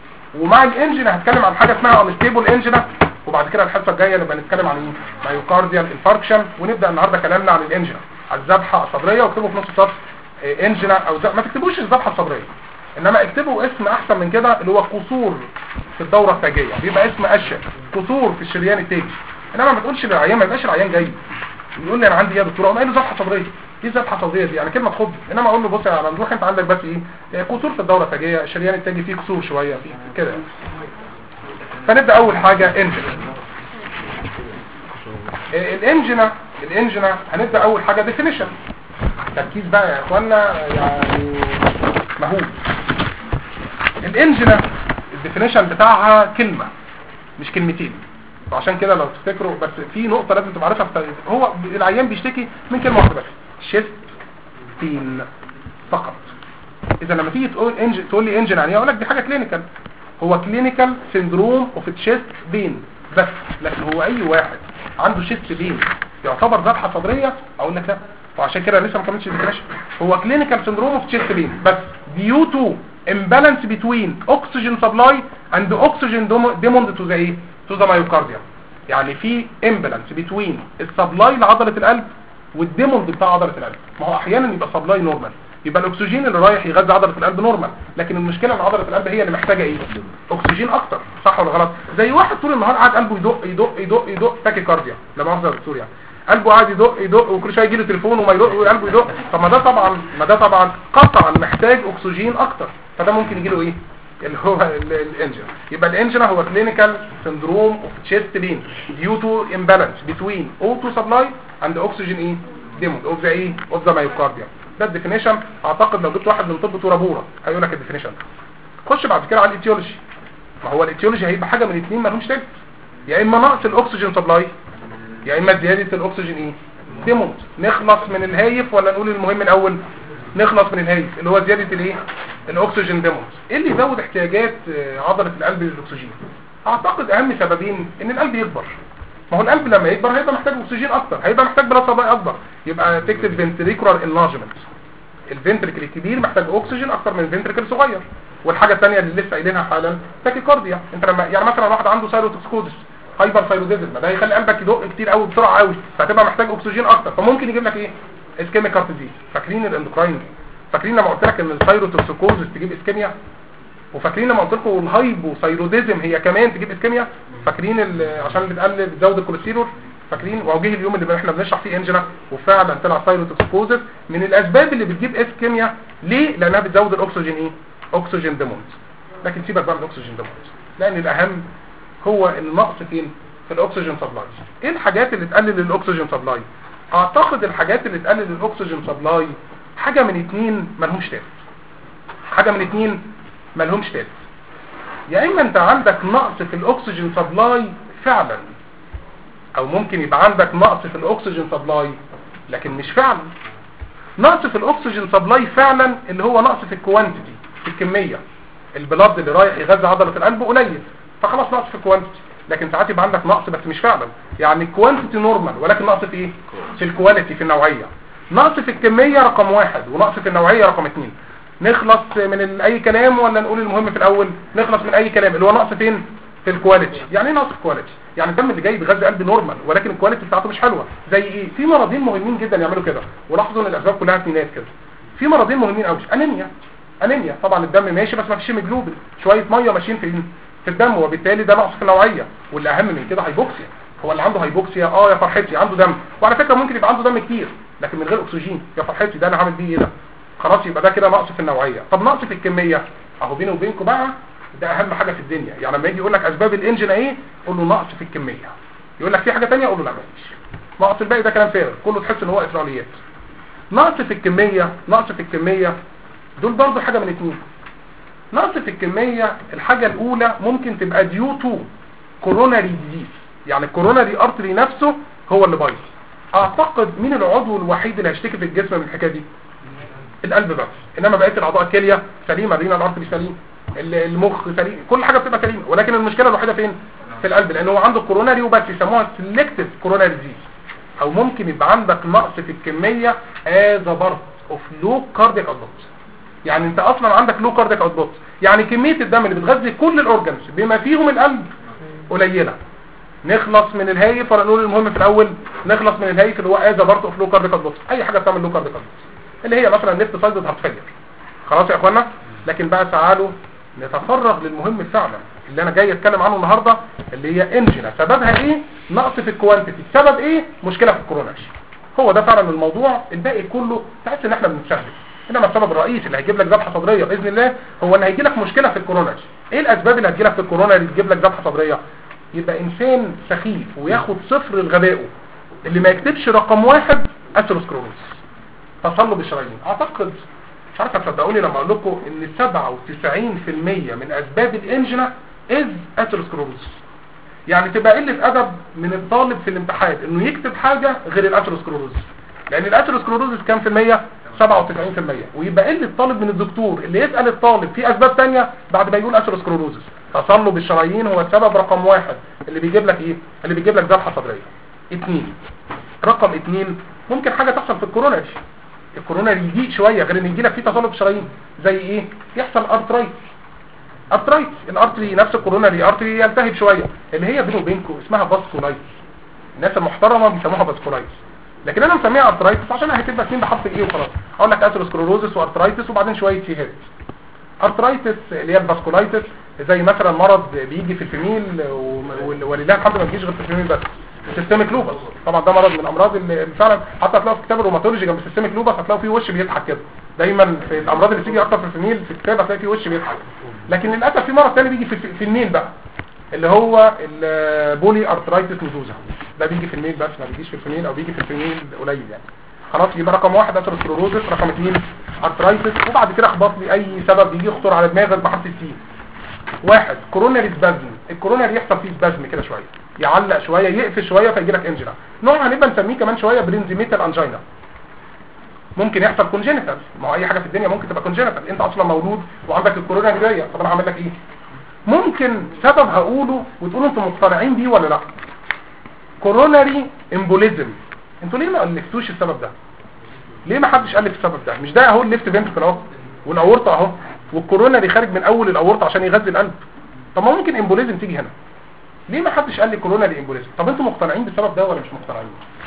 [SPEAKER 1] ومع الانجينا هتكلم عن حاجه اسمها انستيبل انجينا، وبعد كده الحصه الجايه نبقى نتكلم عن ايه؟ مايوكارديال انفاركشن. ونبدا النهارده كلامنا عن الانجينا، على الذبحه الصدريه. واكتبوا في نص سطر انجينا او ما تكتبوش الذبحه الصدريه، انما اكتبوا اسم احسن من كده اللي هو قصور في الدوره التاجيه، بيبقى اسم اشيك، قصور في الشريان التاجي. انما ما تقولش للعيان، ما يبقاش العيان جاي يقول لي انا عندي ايه يا دكتور، اقوم قايل له ذبحه صدريه. ايه ذبحه صدريه دي؟ يعني كلمه تخض. انما اقول له بص يا ممدوح انت عندك بس ايه؟ قصور في الدوره التاجيه، الشريان التاجي فيه قصور شويه فيه كده. فنبدا اول حاجه انجينا. الانجينا هنبدا اول حاجه ديفينيشن. تركيز بقى يا اخوانا يعني مهول. الانجينا الديفينيشن بتاعها كلمة مش كلمتين، وعشان كده لو تفتكروا بس في نقطة لازم تبقى عارفها. هو العيان بيشتكي من كلمة واحدة بس، شيست بين فقط. اذا لما تيجي تقول لي انجن يعني ايه، اقول لك دي حاجة كلينيكال، هو كلينيكال سيندروم اوف تشيست بين بس. لكن هو اي واحد عنده شيست بين يعتبر ذبحة صدرية، اقول لك لا. وعشان كده لسه ما كملتش الديفينيشن. هو كلينيكال سيندروم اوف تشيست بين بس due to imbalance between oxygen supply and oxygen demand to the ايه to the myocardium. يعني في imbalance between السبلاي لعضلة القلب والديموند بتاع عضلة القلب. ما هو احيانا يبقى سبلاي نورمال، يبقى الاكسجين اللي رايح يغذي عضلة القلب نورمال، لكن المشكلة ان عضلة القلب هي اللي محتاجة ايه؟ اكسجين اكتر. صح ولا غلط؟ زي واحد طول النهار قاعد قلبه يدق يدق يدق يدق تاكيكارديا، لا مؤاخذة يا دكتور، يعني قلبه قاعد يدق يدق وكل شويه يجي له تليفون وما يدق وقلبه يدق. طب ما ده طبعا قطعا محتاج اكسجين اكتر، فده ممكن يجي له ايه اللي هو الانجن. يبقى الانجن هو كلينيكال سيندروم اوف تشيست بين ديو تو امبالانس بتوين اوتو سبلاي اند اوكسجين ايه ديموند اوف ذا ايه اوف ذا مايوكارديوم. ده الديفينيشن. اعتقد لو جبت واحد من طب تورابورا هيقول لك الديفينيشن. خش بعد كده على الايتيولوجي. ما هو الايتيولوجي هيبقى حاجه من الاثنين ما لهمش تالت، يا اما نقص الاكسجين سبلاي يا اما زياده الاكسجين ايه ديموند. نخلص من الهايف ولا نقول المهم الاول؟ نخلص من الهايف اللي هو زياده الايه الاكسجين ديموند. ايه اللي يزود احتياجات عضله القلب للاكسجين؟ اعتقد اهم سببين ان القلب يكبر. ما هو القلب لما يكبر هيبقى محتاج اكسجين اكتر، هيبقى محتاج بلاد سبلاي اكبر. يبقى تكتب فنتريكولار انلارجمنت، الفنتريكل الكبير محتاج اكسجين اكتر من الفنتريكل الصغير. والحاجه الثانيه اللي لسه قايلينها حالا تاكيكارديا. انت لما يعني مثلا واحد عنده سايروتوكسكوزس هايبر ثايروديزم، ده هيخلي قلبك يدق كتير قوي بسرعه قوي، فهتبقى محتاج اكسجين اكتر، فممكن يجيب لك ايه اسكيميك هارت ديزيز. فاكرين الاندوكراين؟ فاكرين لما قلت لك ان الثايروتوكسكوزس تجيب اسكيميا؟ وفاكرين لما قلت لكم الهايبو ثايروديزم هي كمان تجيب اسكيميا؟ فاكرين عشان بتزود الكوليسترول؟ فاكرين؟ وجه اليوم اللي احنا بنشرح فيه انجنا وفعلا طلع ثايروتوكسكوزس من الاسباب اللي بتجيب اسكيميا. ليه؟ لانها بتزود الاكسجين ايه اكسجين ديموند. لكن سيبك بقى من الاكسجين ديموند، لان الاهم هو النقص فين؟ في الاكسجين سبلاي. ايه الحاجات اللي تقلل الاكسجين سبلاي؟ اعتقد الحاجات اللي تقلل الاكسجين سبلاي حاجه من اتنين مالهمش تالت. حاجه من اتنين مالهمش تالت. يا اما انت عندك نقص في الاكسجين سبلاي فعلا، او ممكن يبقى عندك نقص في الاكسجين سبلاي لكن مش فعلا. نقص في الاكسجين سبلاي فعلا اللي هو نقص في الكوانتيتي، في الكميه. البلاد اللي رايح يغذي عضله القلب قليل، فخلاص نقص في الكوانتيتي. لكن ساعات يبقى عندك نقص بس مش فعلا، يعني الكوانتيتي نورمال ولكن نقص في ايه؟ في الكواليتي، في النوعيه. نقص في الكميه رقم 1 ونقص في النوعيه رقم 2. نخلص من اي كلام ولا نقول المهم في الاول؟ نخلص من اي كلام اللي هو نقص فين؟ في الكواليتي. يعني ايه نقص في الكواليتي؟ يعني الدم اللي جاي بيغذي قلب نورمال ولكن الكواليتي بتاعته مش حلوه. زي ايه؟ في مرضين مهمين جدا يعملوا كده، ولاحظوا ان الاسباب كلها اثنينات كده. في مرضين مهمين قوي، انيميا طبعا الدم ماشي بس ما فيش هيموجلوبين، شويه ميه ماشيين في الدم، وبالتالي ده نقص في النوعيه. والاهم من كده هايبوكسيا. هو اللي عنده هايبوكسيا يا فرحتي عنده دم، وعلى فكره ممكن يبقى عنده دم كتير لكن من غير اكسجين، يا فرحتي ده انا هعمل بيه ايه ده؟ خلاص يبقى ده كده نقص في النوعيه. طب نقص في الكميه اهو بيني وبينكم بقى ده اهم حاجه في الدنيا. يعني لما يجي يقول لك اسباب الانجن ايه قول له نقص في الكميه. يقول لك في حاجه ثانيه قول له لا مفيش، نقص الباقي ده كلام فارغ كله تحس ان هو اسرائيليات. نقص في الكميه دول برضو حاجه من اتنين. نقص في الكميه الحاجه الاولى ممكن تبقى ديو تو كوروناري ديزيز، يعني الكوروناري ارتري نفسه هو اللي بايظ. اعتقد مين العضو الوحيد اللي هيشتكي في الجسم من الحكايه دي؟ القلب بس، انما بقيه الاعضاء الكليه سليمه، الرينال ارتري سليم، المخ سليم، كل حاجه بتبقى سليمه. ولكن المشكله الوحيده فين؟ في القلب، لان هو عنده كوروناري وبس، يسموها سيلكتيف كوروناري ديزيز. او ممكن يبقى عندك نقص في الكميه از بارت اوف لو كاردياك اوتبوت. يعني انت اصلا عندك لو كاردياك اوتبوت، يعني كميه الدم اللي بتغذي كل الاورجنز بما فيهم القلب قليله. نخلص من الهايف ولا نقول المهم في الاول؟ نخلص من الهايف اللي هو از بارت اوف لو كاردياك اوتبوت. اي حاجه بتعمل لو كاردياك اوتبوت اللي هي مثلا ليفت سايد هارت فيلير. خلاص يا اخوانا. لكن بقى تعالوا نتفرغ للمهم فعلا اللي انا جاي اتكلم عنه النهارده، اللي هي انجينا. سببها ايه؟ نقص في الكوانتيتي. السبب ايه؟ مشكله في الكوروناري. هو ده فعلا الموضوع. الباقي كله تحس ان احنا بنتسهل، انما السبب الرئيسي اللي هيجيب لك ذبحه صدريه باذن الله هو ان هيجي لك مشكله في الكوروناري. ايه الاسباب اللي هتجي لك في الكوروناري تجيب لك ذبحه صدريه؟ يبقى انسان سخيف وياخد صفر لغبائه، اللي ما يكتبش رقم 1 اثيروسكليروز، تصلب الشرايين. اعتقد مش عارف تصدقوني لما اقول لكم ان 97% من اسباب الانجنا از اثيروسكليروزس. يعني تبقى قله ادب من الطالب في الامتحان انه يكتب حاجه غير الاثيروسكليروزس، لان الاثيروسكليروزس كام في المية؟ 97%. ويبقى قله الطالب من الدكتور اللي يسال الطالب في اسباب ثانيه بعد ما يقول اثيروسكليروزس. تصلب الشرايين هو السبب رقم 1 اللي بيجيب لك ايه؟ اللي بيجيب لك ذبحه صدريه. رقم 2 ممكن حاجه تحصل في الكوروناري. الكوروناري يضيق شويه غير ان يجي لك فيه تصلب شرايين. زي ايه؟ يحصل ارترايتس. الارتري نفس الكوروناري ارتري يلتهب شويه، اللي هي بينه وبينكم اسمها فاسكولايتس. الناس المحترمه بيسموها فاسكولايتس، لكن انا مسميها ارترايتس عشان هتبقى سين بحرف الايه وخلاص. اقول لك اثيروسكليروزس وارترايتس وبعدين شويه سيهات. ارترايتس اللي هي الفاسكولايتس زي مثلا مرض بيجي في الفيميل ولله الحمد ما بيجيش غير في الفيميل بس، سيستميك لوبس. طبعا ده مرض من الامراض اللي فعلا حتى هتلاقوا في كتاب الروماتولوجي جنب سيستميك لوبس هتلاقوا فيه وش بيضحك كده. دايما في الامراض اللي بتيجي اكتر في الفيميل في الكتاب هتلاقي فيه وش بيضحك. لكن للاسف في مرض ثاني بيجي في الميل بقى، اللي هو البولي ارترايتس نودوزا. ده بيجي في الميل بس ما بيجيش في الفيميل، او بيجي في الفيميل قليل يعني. خلاص يبقى رقم 1 اثيروسكليروزس، رقم 2 ارترايتس، وبعد كده اخبط لي اي سبب يجي يخطر على دماغك بحرف السين. 1 كوروناري سبازم. الكوروناري يحصل فيه سبازم كده شويه، يعلق شويه، يقفل شويه، فيجي لك انجينا. نوع هنبقى نسميه كمان شويه برينزيميتال انجينا. ممكن يحصل كونجينيتال، ما هو اي حاجه في الدنيا ممكن تبقى كونجينيتال. انت اصلا مولود وعندك الكوروناري جايه، طب انا هعمل لك ايه؟ ممكن سبب هقوله وتقولوا انتم مقتنعين بيه ولا لا. كوروناري امبوليزم. انتوا ليه ما الفتوش السبب ده؟ ليه ما حدش الف السبب ده؟ مش ده اهو الليفت فنتركل اهو، والاورطه اهو، والكوروناري خارج من اول الاورطه عشان يغذي القلب. طب ما ممكن امبوليزم تيجي هنا. ليه ما حدش قال لي كوروناري امبوليزم؟ طب انتوا مقتنعين بالسبب ده ولا مش مقتنعين؟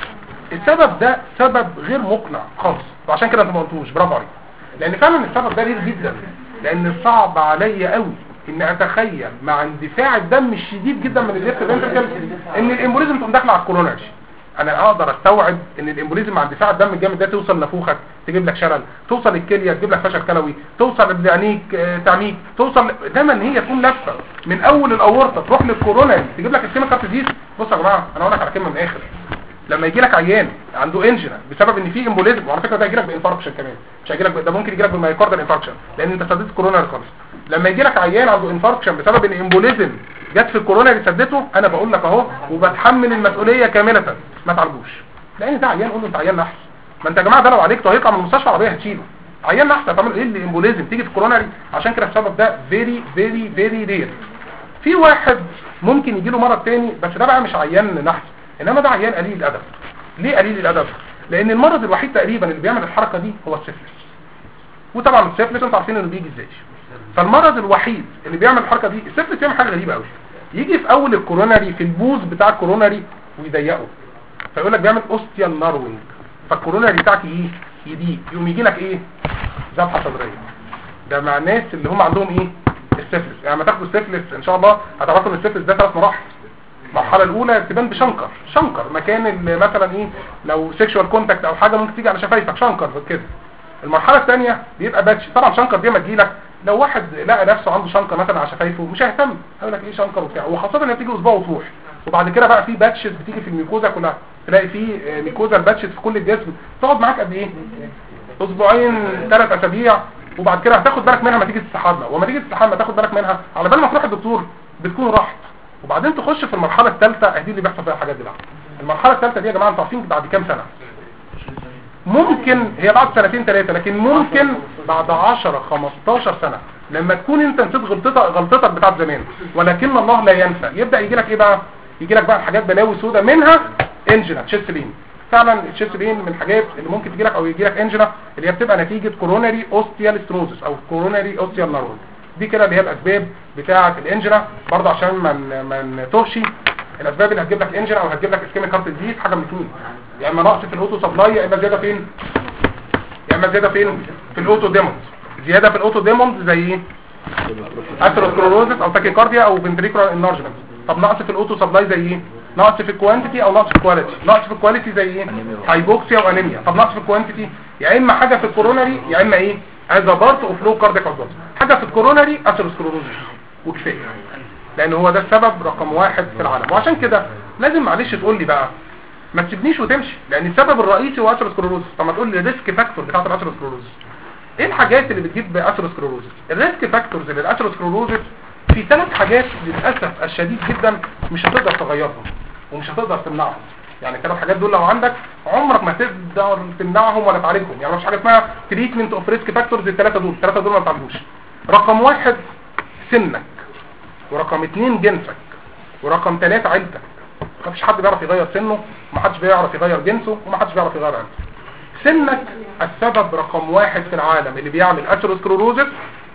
[SPEAKER 1] السبب ده سبب غير مقنع خالص، وعشان كده انتوا ما قلتوش. برافو عليك، لان فعلا السبب ده غير جدا. لان صعب عليا قوي ان اتخيل مع اندفاع الدم الشديد جدا من الليفت فنتركل ان الامبوليزم تقوم داخله على الكوروناري. انا اقدر استوعب ان الامبوليزم مع اندفاع الدم الجامد ده توصل لنافوخك تجيب لك شلل، توصل للكليه تجيب لك فشل كلوي، توصل لعينيك تعميك، توصل دايما ان هي تكون لفه من اول الاورطه تروح للكوروناري تجيب لك اسكيميك هارت ديزيز. بصوا يا جماعه انا اقول لك على كلمه من الاخر. لما يجي لك عيان عنده انجينا بسبب ان في امبوليزم، وعلى فكره ده هيجي لك بانفاركشن كمان، مش هيجي لك ده ممكن يجي لك بالمايوكاردال انفاركشن لان انت سددت الكوروناري خالص. لما يجي لك عيان عنده انفاركشن بسبب ان امبوليزم جت في الكوروناري سدته، انا بقول لك اهو وبتحمل المسؤوليه كامله، ما تعالجوش. لان ده عيان، قول له انت عيان نحس. ما انت يا جماعه ده لو عليك هيطلع من المستشفى عربيه هتشيله. عيان نحس هتعمل ايه اللي امبوليزم تيجي في الكوروناري؟ عشان كده السبب ده فيري فيري فيري رير. في واحد ممكن يجي له مرض تاني بس ده بقى مش عيان نحس، انما ده عيان قليل الادب. ليه قليل الادب؟ لان المرض الوحيد تقريبا اللي بيعمل الحركه دي هو السيفلس. وطبعا السيفلس انتوا عارفين انه بيجي ازاي. فالمرض الوحيد اللي بيعمل الحركه دي السيفلس بيعمل حاجه غريبه قوي. يجي في اول الكوروناري في البوز بتاع الكوروناري ويضيقه، فيقول لك بيعمل اوستيال ناروينج، فالكوروناري بتاعك ايه؟ يضيق، يقوم يجي لك ايه؟ ذبحه صدريه. ده مع الناس اللي هم عندهم ايه؟ السيفلس. يعني لما تاخدوا السيفلس ان شاء الله هتعرفوا ان السيفلس ده 3 مراحل. المرحله الاولى تبان بشنكر، شنكر مكان مثلا ايه لو سيكشوال كونتاكت او حاجه ممكن تيجي على شفايفك شنكر كده. المرحله الثانيه بيبقى باتش. طبعا شنكر دي ما تجيلك لو واحد لقى نفسه عنده شنكر مثلا على شفايفه مش هيهتم، هيقول لك ايه شنكر وبتاع، وخاصه انها بتيجي اسبوع وتروح. وبعد كده بقى في باتشز بتيجي في الميكوزا كلها، تلاقي في ميكوزا الباتشز في كل الجسم تقعد معاك قد ايه؟ اسبوعين 3 اسابيع. وبعد كده هتاخد بالك منها ما تيجي تستحمى، وما تيجي تستحمى تاخد بالك منها على بال ما تروح الدكتور بتكون راحت. وبعدين تخش في المرحله الثالثه دي اللي بيحصل فيها الحاجات دي بقى. المرحله الثالثه دي يا جماعه انتوا عارفين بعد كام سنه؟ ممكن هي بعد 2 3 لكن ممكن بعد 10 15 سنه لما تكون انت نسيت غلطتك بتاعت زمان، ولكن الله لا ينسى. يبدا يجي لك ايه بقى؟ يجي لك بقى حاجات بلاوي سوداء، منها انجينا تشيست بين. فعلا التشيست بين من الحاجات اللي ممكن تجي لك او يجي لك انجينا اللي هي بتبقى نتيجه كوروناري اوستيال ستروزس او كوروناري اوستيال نارون. دي كده اللي هي الاسباب بتاعه الانجينا. برضه عشان ما نتوهش، الاسباب اللي هتجيب لك انجينا او هتجيب لك اسكيميك هارت ديزيز حاجه من اثنين، يا اما نقص في الاوتو سبلاي، يا اما زياده فين؟ يا اما زياده فين؟ في الاوتو ديموند. زياده في الاوتو ديموند زي ايه؟ اثيروسكليروزس او تاكيكارديا او فنتريكولار انارجمنت. طب نقص في الاوتو سبلاي زي ايه؟ نقص في الكوانتيتي او نقص في الكواليتي. نقص في الكواليتي زي ايه؟ هايبوكسيا وانيميا. طب نقص في الكوانتيتي يا اما حاجه في الكوروناري يا اما ايه؟ از بارت اوف لو كاردياك اوتبوت. حاجه في الكوروناري اثيروسكليروزس وكفايه، لان هو ده السبب رقم 1 في العالم. وعشان كده لازم معلش تقول لي بقى ما تسيبنيش وتمشي، لان السبب الرئيسي هو اثيروسكليروزس. طب ما تقول لي ريسك فاكتور بتاعه الاثيروسكليروزس. ايه الحاجات اللي بتجيب اثيروسكليروزس؟ الريسك فاكتورز للاثيروسكليروزس في 3 حاجات للاسف الشديد جدا مش هتقدر تغيرهم ومش هتقدر تمنعهم. يعني 3 حاجات دول لو عندك عمرك ما تقدر تمنعهم ولا تعالجهم. يعني مفيش حاجه اسمها تريتمنت اوف ريسك فاكتورز. الثلاثه دول ما تعالجوش. رقم 1 سنك، ورقم 2 جنسك، ورقم 3 عيلتك. مفيش حد بيعرف يغير سنه، ومحدش بيعرف يغير جنسه، ومحدش بيعرف يغير عيلته. سنك السبب رقم 1 في العالم اللي بيعمل اثيروسكليروزس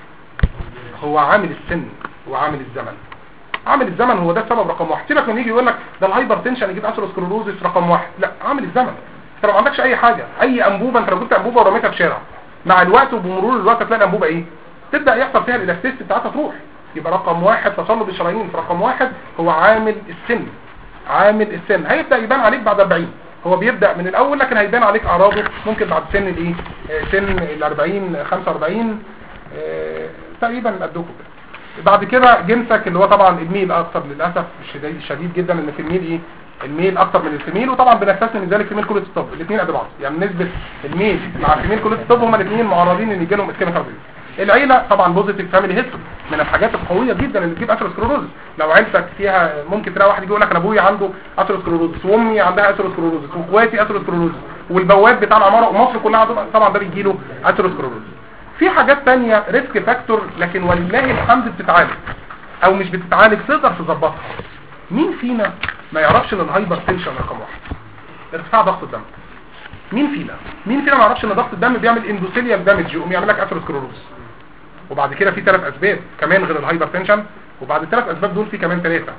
[SPEAKER 1] هو عامل السن وعامل الزمن. عامل الزمن هو ده السبب رقم 1. سيبك من يجي يقول لك ده الهايبرتنشن يجيب اثيروسكليروزس رقم 1. لا، عامل الزمن. انت لو ما عندكش اي حاجه، اي انبوبه، انت لو جبت انبوبه ورميتها في شارع، مع الوقت وبمرور الوقت تلاقي الانبوبه ايه؟ تبدا يحصل فيها الالاستيست بتاعتها تروح. يبقى رقم 1 تصلب الشرايين في رقم 1 هو عامل السن. عامل السن هيبدا يبان عليك بعد 40. هو بيبدا من الاول لكن هيبان عليك اعراضه ممكن بعد سن الايه؟ سن ال 40 45 تقريبا قدكم كده. بعد كده جنسك اللي هو طبعا الميل اكتر للاسف الشديد جدا ان في الميل ايه؟ الميل اكتر من الفيميل، وطبعا بنستثني من ذلك فيميل كليه الطب. الاثنين قد بعض، يعني نسبه الميل مع فيميل كليه الطب هما الاثنين معرضين ان يجي لهم اسكيميك هارت. العيله طبعا بوزيتيف فاميلي هيستوري من الحاجات القويه جدا اللي بتجيب اثيروسكليروزس. لو عيلتك فيها ممكن تلاقي واحد يجي يقول لك انا ابويا عنده اثيروسكليروزس، وامي عندها اثيروسكليروزس، واخواتي اثيروسكليروزس، والبواب بتاع العماره ومصر كلها طبعا ده بيجي له اثيروسكليروزس. في حاجات ثانيه ريسك فاكتور لكن ولله الحمد بتتعالج او مش بتتعالج، تقدر تظبطها. مين فينا ما يعرفش ان الهايبرتنشن رقم 1 ارتفاع ضغط الدم؟ مين فينا ما يعرفش ان ضغط الدم بيعمل اندوثيليال دامج يقوم يعمل لك اثيروسكليروزس؟ وبعد كده في 3 اسباب كمان غير الهايبرتنشن، وبعد ال3 اسباب دول في كمان 3.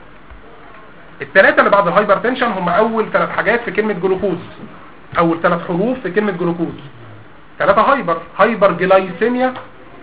[SPEAKER 1] ال3 اللي بعد الهايبرتنشن هم اول 3 حاجات في كلمه جلوكوز، اول 3 حروف في كلمه جلوكوز. 3 هايبر جلايسيميا،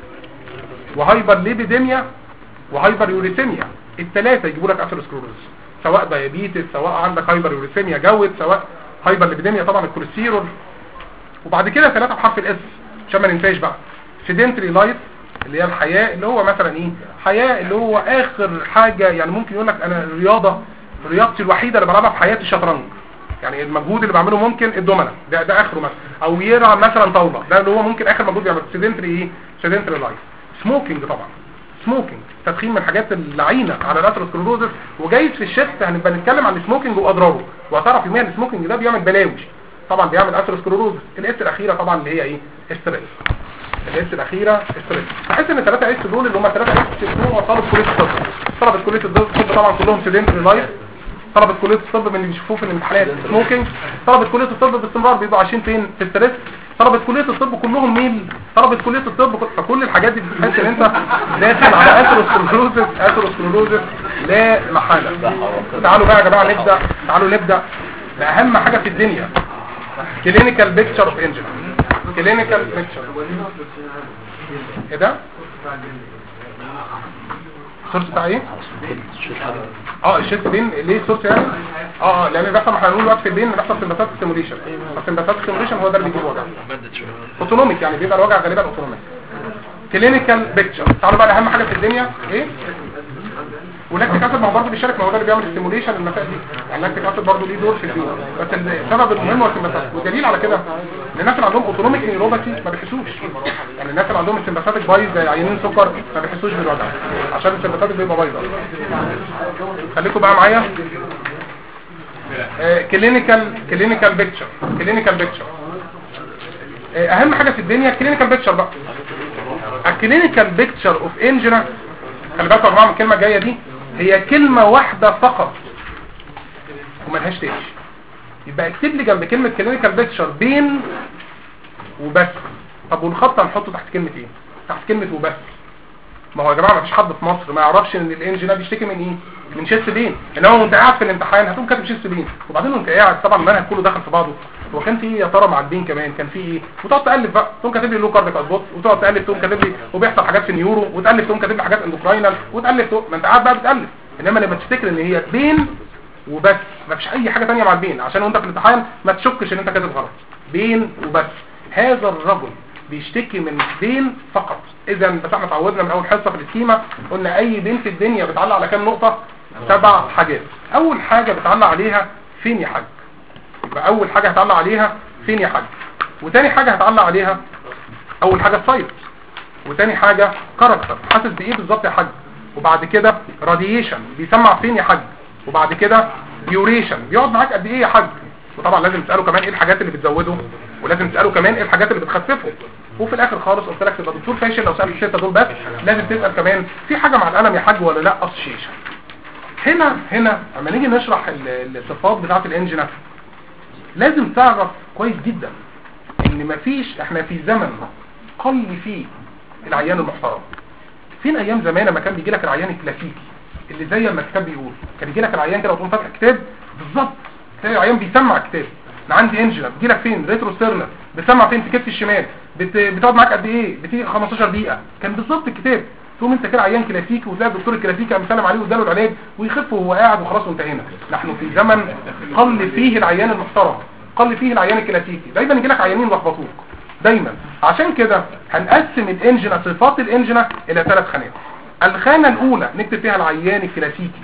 [SPEAKER 1] وهايبر ليبيديميا، وهايبر يوريثيميا. ال3 يجيبوا لك اثيروسكليروزس، سواء دايابيتس، سواء عندك هايبر يوريثيميا جود، سواء هايبر ليبيديميا طبعا الكوليسترول. وبعد كده 3 بحرف الاس عشان ما ننساش بقى. سيدنتري لايف اللي هي الحياه، اللي هو مثلا ايه؟ حياه اللي هو اخر حاجه، يعني ممكن يقول لك انا رياضتي الوحيده اللي بلعبها في حياتي الشطرنج. يعني المجهود اللي بعمله ممكن الدومنه ده اخره مثلا، او يلعب مثلا طاوله، ده اللي هو ممكن اخر مجهود بيعمله. سيدنتري ايه؟ سيدنتري لايف. سموكينج طبعا، سموكينج تدخين من الحاجات اللعينه على الاثيروسكليروزس. وجايز في الشيست هنبقى نتكلم عن السموكينج واضراره، وهتعرف يوميا السموكينج ده بيعمل بلاوي، طبعا بيعمل اثيروسكليروزس. الاس الاخيره طبعا اللي هي ايه؟ ستريس. الاس الاخيره ستريس. بحس ان 3 اس دول اللي هم 3 اس هم طلبه كليه الطب. طلبه كليه الطب طبعا كلهم سيدنتري لايف. طلبه كليه الطب من اللي بيشوفوه في الامتحانات سموكينج. طلبه كليه الطب باستمرار بيبقوا عايشين فين؟ في ستريس. طلبه كليه الطب كلهم ميل. طلبه كليه الطب فكل الحاجات دي بتحس ان انت داخل على اثيروسكليروزس لا محاله. تعالوا بقى يا جماعه نبدا باهم حاجه في الدنيا، كلينيكال بيكتشر اوف انجن. كلينيكال بيكتشر ايه ده؟ السورس بتاع ايه؟ الشيست بين ليه السورس يعني؟ لان بيحصل احنا هنقول وقت في البين بيحصل سمباثيك ستيموليشن. السمباثيك ستيموليشن هو ده اللي بيجيب وجع اوتونوميك، يعني بيبقى الوجع غالبا اوتونوميك. كلينيكال بيكتشر. تعالوا بقى اهم حاجه في الدنيا ايه؟ واللاكتيك اسيد ما هو برضه بيشارك، ما هو ده اللي بيعمل ستيموليشن المسائل دي. يعني اللاكتيك اسيد برضه ليه دور في البين، بس السبب المهم هو السمباثيك. والدليل على كده ان الناس اللي عندهم اوتونوميك نيوروباثي ما بيحسوش. يعني الناس اللي عندهم السمباثيك بايظ زي عيانين سكر ما بيحسوش بالوجع عشان السمباثيك بيبقى بايظه. خليكم بقى معايا. كلينيكال بيكتشر. اهم حاجه في الدنيا كلينيكال بيكتشر بقى. الكلينيكال بيكتشر اوف انجينا، خلي بالكم يا جماعه من الكلمه الجايه دي، هي كلمه واحده فقط وملهاش تاني. يبقى اكتب لي جنب كلمه كلينيكال بيكتشر بين وبس. طب والخط هنحطه تحت كلمه ايه؟ تحت كلمه وبس. ما هو يا جماعه ما فيش حد في مصر ما يعرفش ان الانجينا بيشتكي من ايه؟ من شيست بين. انما وانت قاعد في الامتحان هتقوم كاتب شيست بين، وبعدين وانت قاعد طبعا المنهج كله دخل في بعضه. هو كان في ايه يا ترى مع البين كمان؟ كان في ايه؟ وتقعد تالف بقى، تقوم كاتب لي لو كارديك اسبوت، وتقعد تالف تقوم كاتب لي وبيحصل حاجات في النيورو، وتالف تقوم كاتب لي حاجات اندوكراينال، وتالف ما انت قاعد بقى بتالف. انما لما تفتكر ان هي بين وبس، ما فيش اي حاجه ثانيه مع البين، عشان وانت في الامتحان ما تشكش ان انت كاتب غلط. بين وبس. هذا الرجل بيشتكي من بين فقط. اذا بس احنا اتعودنا من اول حصه في السكيما قلنا اي بين في الدنيا بتعلق على كام نقطه؟ 7 حاجات. اول حاجه بتعلق عليها فين يا حاج. يبقى اول حاجه هتعلق عليها فين يا حاج. وتاني حاجه هتعلق عليها اول حاجه السايت، وتاني حاجه كاركتر حاسس بايه بالظبط يا حاج، وبعد كده راديشن بيسمع فين يا حاج، وبعد كده ديوريشن بيقعد معاك قد ايه يا حاج، وطبعا لازم تساله كمان ايه الحاجات اللي بتزوده، ولازم تساله كمان ايه الحاجات اللي بتخففه. وفي الاخر خالص قلت لك تبقى دكتور فاشل لو سالت السته دول بس، لازم تسال كمان في حاجه مع القلم يا حاج ولا لا اسوشيشن. هنا اما نيجي نشرح الصفات بتاعه الانجن لازم تعرف كويس جدا ان مفيش، احنا في زمن قل فيه العيان المحترم. فين ايام زمان لما كان بيجي لك العيان الكلاسيكي اللي زي ما الكتاب بيقول، كان يجي لك العيان كده وتقوم فاتح كتاب بالظبط تلاقي العيان بيسمع كتاب. انا عندي انجن بيجي لك فين ريترو ستيرنر، بتسمع فين في كتف الشمال، بتقعد معاك قد ايه، بتيجي 15 دقيقه، كان بالظبط الكتاب. تقوم انت كده عيان كلاسيكي وتلاقي الدكتور الكلاسيكي قام سلم عليه واداله العلاج ويخف وهو قاعد وخلاص وانتهينا. نحن في زمن قل فيه العيان المحترم، قل فيه العيان الكلاسيكي. دايما يجي لك عيانين يلخبطوك دايما. عشان كده هنقسم الانجنه، صفات الانجنه الى 3 خانات. الخانه الاولى نكتب فيها العيان الكلاسيكي،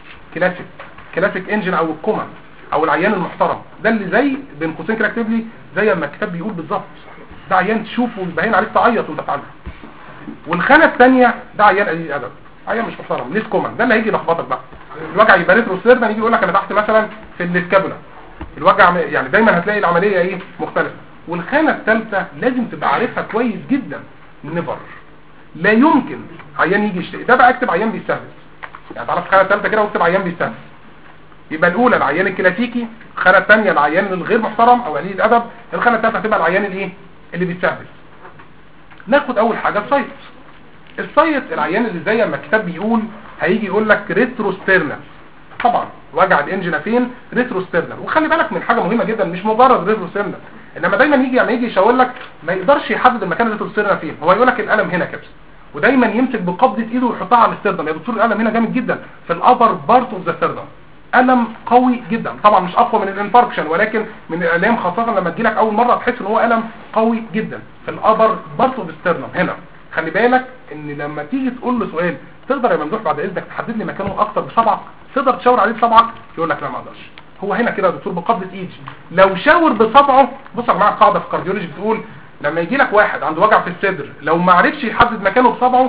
[SPEAKER 1] كلاسيك انجن او الكومن او العيان المحترم، ده اللي زي بين قوسين كده اكتب لي زي ما الكتاب بيقول بالظبط، ده عيان تشوفه باين عليك تعيط وانت بتعالجه. والخانه الثانيه ده عيان قليل الادب، عيان مش محترم ليس كومن، ده اللي هيجي يلخبطك بقى. الوجع يبقى ريترو سيرنا، يجي يقول لك انا تحت مثلا في السكابولا، الوجع يعني دايما هتلاقي العمليه ايه مختلفه. والخانه الثالثه لازم تبقى عارفها كويس جدا، نيفر، لا يمكن عيان يجي يشتكي. ده بقى اكتب عيان بيستهبل، يعني تعرف الخانه الثالثه كده واكتب عيان بيستهبل. يبقى الاولى العيان الكلاسيكي، الخانه الثانيه العيان الغير محترم او قليل الادب، الخانه الثالثه هتبقى العيان الايه اللي بيستهبل. ناخد اول حاجه السايت. السايت العيان اللي زي ما الكتاب بيقول هيجي يقول لك ريترو ستيرنال، طبعا وجع الانجن فين ريترو ستيرنال. وخلي بالك من حاجه مهمه جدا، مش مجرد ريترو ستيرنال، انما دايما يجي يعني يجي يشاور لك ما يقدرش يحدد المكان ريترو ستيرنال فين، هو يقول لك الالم هنا كده، ودايما يمسك بقبضه ايده ويحطها على الاستردم. يا دكتور الالم هنا جامد جدا في الابر بارت اوف ذا ستيردم، الم قوي جدا، طبعا مش اقوى من الانفاركشن ولكن من الالام، خاصه لما تجيلك اول مره تحس ان هو الم قوي جدا في الابر بارت اوف ستيرنم هنا. خلي بالك ان لما تيجي تقول له سؤال تقدر يا ممدوح بعد اذنك تحدد لي مكانه اكتر بصبعك، تقدر تشاور عليه بصبعك، يقول لك لا ما اقدرش، هو هنا كده يا دكتور بقبضه ايدي. لو شاور بصبعه، بص يا جماعه قاعده في الكارديولوجي بتقول لما يجي لك واحد عنده وجع في الصدر لو ما عرفش يحدد مكانه بصبعه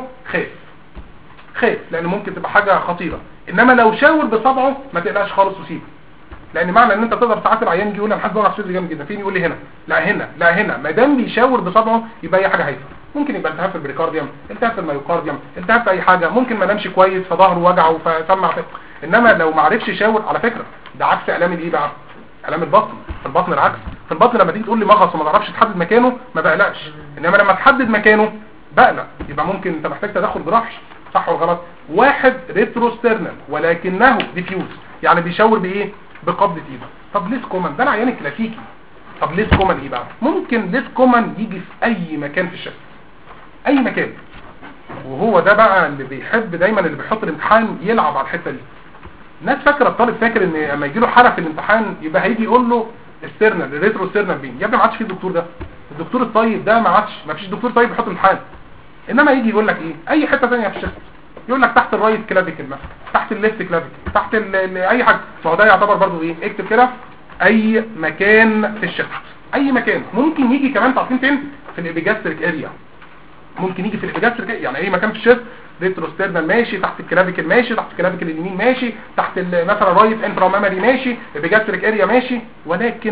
[SPEAKER 1] خاف لان ممكن تبقى حاجه خطيره، انما لو شاور بصبعه ما تقلقش خالص وسيبه، لان معنى ان انت تقدر ساعات العيان يجي يقول انا حاسس وجع في صدري جامد جدا، فين يقول لي هنا، لا هنا ما دام بيشاور بصبعه يبقى اي حاجه هايفه. ممكن يبقى التهاب في البريكارديوم، التهاب في الميوكارديوم، التهاب في اي حاجه، ممكن ما نامش كويس فظهره وجعه فسمع انما لو ما عرفش يشاور، على فكره ده عكس الام الايه بقى، الام البطن. في البطن العكس، في البطن لما تيجي تقول لي مغص وما تعرفش تحدد مكانه ما بقلقش، انما لما تحدد مكانه بقلق، يبقى ممكن انت محتاج تدخل جراحي. صح ولا غلط؟ واحد ريتروسترنال ولكنه ديفيوز، يعني بيشاور بايه؟ بقبضه ايده. طب ليس كومن ده العيان الكلاسيكي. طب ليس كومن ايه بقى؟ ممكن ليس كومن يجي في اي مكان في الشكل، اي مكان، وهو ده بقى اللي بيحب دايما اللي بيحط الامتحان يلعب على الحته دي. الناس فاكره الطالب فاكر ان لما يجي له حاله في الامتحان يبقى هيجي يقول له السترنال الريترو سترنال بين. يا ابني ما عادش في الدكتور ده، الدكتور الطيب ده ما عادش، ما فيش دكتور طيب يحط امتحان. انما يجي يقول لك ايه اي حته ثانيه في الشكل، يقول لك تحت الرايت كلافيكل مثلا، تحت الليفت كلافيكل، تحت اي حاجه، ما هو ده يعتبر برضو ايه، اكتب كده اي مكان في الشكل، اي مكان. ممكن يجي كمان تعرفين فين؟ في الابيجاستريك اريا، ممكن يجي في الابيجاستريك يعني اي مكان في الشيست، ريتروسترنال ماشي، تحت الكلافيكل ماشي، تحت الكلافيكل اليمين ماشي، تحت مثلا رايت انفرامامري ماشي، ابيجاستريك اريا ماشي، ولكن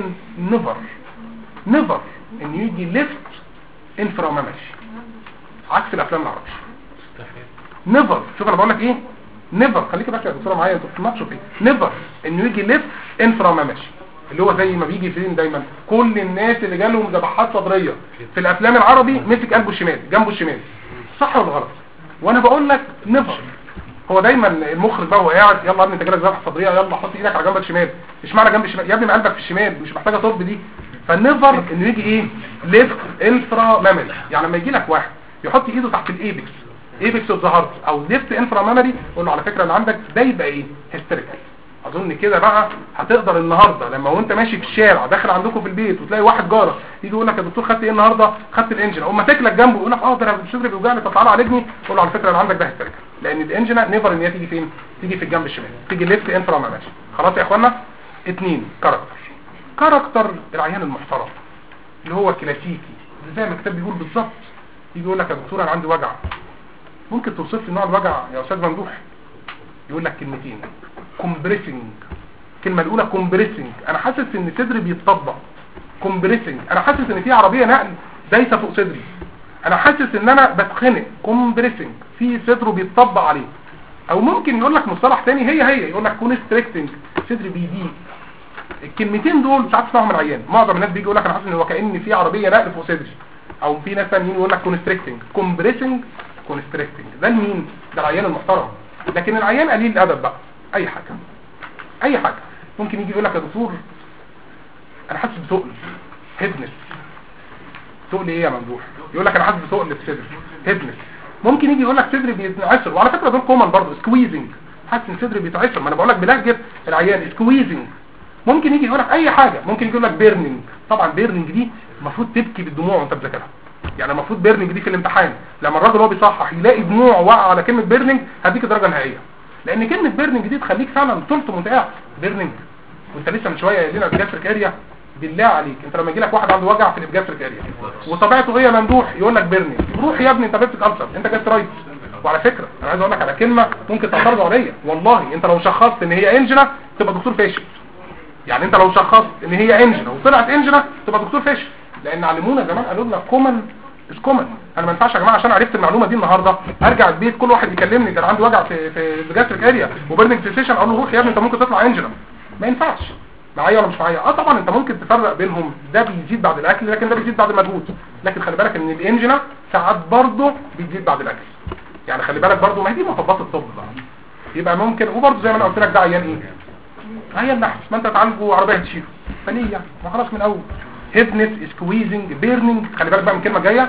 [SPEAKER 1] نيفر ان يجي ليفت انفرامامري عكس الافلام العربيه. نيفر، شوف انا بقول لك ايه، نيفر، خليك بس يا دكتوره معايا انتوا بتناقشوا فيه. نيفر انه يجي ليفت انفرامامري اللي هو زي ما بيجي فين دايما كل الناس اللي جالهم ذبحات صدريه في الافلام العربي مسك قلبه الشمال جنبه الشمال. صح ولا غلط؟ وانا بقول لك نيفر، هو دايما المخرج بقى هو قاعد يلا يا ابني انت جالك ذبحه صدريه يلا حط ايدك على جنب الشمال، اشمعنى جنب الشمال يا ابني ما قلبك في الشمال مش محتاجه طب دي. فالنيفر انه يجي ايه ليفت انفرامامري، يعني لما يجي لك واحد يحط ايده تحت الايبكس ايبكس اوف ذا هارت او ليفت انفرامامري، قول له على فكره اللي عندك ده يبقى ايه هيستيريكال. اظن كده بقى هتقدر النهارده لما وانت ماشي في الشارع داخل عندكم في البيت وتلاقي واحد جارك يجي يقول لك يا دكتور خدت ايه النهارده؟ خدت الانجن، اقوم ماسك لك جنبه يقول لك ده انا صدري بيوجعني فتعالى عالجني، قول له على فكره اللي عندك ده هيستيريكال، لان الانجن نيفر ان هي تيجي فين؟ تيجي في الجنب الشمال، تيجي ليفت انفرامامري. خلاص يا اخوانا؟ 2 كاركتر العيان المحترم اللي هو كلاسيكي زي ما الكتاب بيقول بالظبط. يجي يقول لك يا دكتور انا عندي وجع، ممكن توصف لي نوع الوجع يا استاذ ممدوح؟ يقول لك كلمتين، كومبريسنج. الكلمه الاولى كومبريسنج، انا حاسس ان صدري بيتطبق. كومبريسنج، انا حاسس ان في عربيه نقل دايسه فوق صدري. انا حاسس ان انا بتخنق. كومبريسنج، في صدره بيتطبق عليه. او ممكن يقول لك مصطلح تاني هي يقول لك كونستريكتنج، صدري بيضيق. الكلمتين دول ساعات تسمعهم من العيان. معظم الناس بيجي يقول لك انا حاسس ان هو كأن في عربيه نقل فوق صدري. او في ناس ثانيين يقول لك كونستريكتنج، كومبريسنج، كونستريكتنج. ده لمين؟ ده العيان المحترم. لكن العيان قليل الادب بقى اي حاجه، اي حاجه. ممكن يجي يقول لك يا دكتور انا حاسس بثقل، هيدنس. ثقل ايه يا ممدوح؟ يقول لك انا حاسس بثقل في صدري، هيدنس. ممكن يجي يقول لك صدري بيتعصر، وعلى فكره دول كومن برضه، سكويزنج، حاسس ان صدري بيتعصر. ما انا بقول لك بلهجه العيان سكويزنج. ممكن يجي يقول لك اي حاجه، ممكن يقول لك بيرنينج. طبعا بيرنينج دي المفروض تبكي بالدموع وانت بتذاكرها. يعني المفروض بيرنينج دي في الامتحان لما الراجل هو بيصحح يلاقي دموع واقعه على كلمه بيرنينج هديك درجه نهائيه، لان كلمه بيرنينج دي تخليك فعلا تلطم وانت قاعد. بيرنينج وانت لسه من شويه قايلين الجاستريك اريا. بالله عليك انت لما يجي لك واحد عنده وجع في الجاستريك اريا وطبيعته ايه يا ممدوح؟ يقول لك بيرنينج. روح يا ابني انت بيبتك ألسر، انت جاسترايتس. وعلى فكره انا عايز اقول لك على كلمه ممكن تعترضوا عليا، والله انت لو شخصت ان هي انجنا تبقى دكتور فاشل. يعني انت لو شخصت ان هي انجنا وطلعت انجنا تبقى دكتور فاشل، لان علمونا زمان قالوا لنا كومن از كومن. انا ما ينفعش يا جماعه عشان عرفت المعلومه دي النهارده ارجع البيت كل واحد يكلمني كان عنده وجع في الجاستريك اريا وبيرنينج سيشن اقول له روح يا ابني انت ممكن تطلع انجنا. ما ينفعش. معايا ولا مش معايا؟ طبعا انت ممكن تفرق بينهم، ده بيزيد بعد الاكل لكن ده بيزيد بعد المجهود. لكن خلي بالك ان الانجنا ساعات برضه بتزيد بعد الاكل. يعني خلي بالك برضه، ما هي دي مطبات الطب بقى. يبقى ممكن، وبرضه زي ما انا قلت لك ده عيان ايه؟ عيان نحس، ما انت تعالجه عربيه تشيله فليه يعني؟ ما خلاص من الاول. هيدنس، سكويزنج، بيرنينج. خلي بالك بقى من كلمه جايه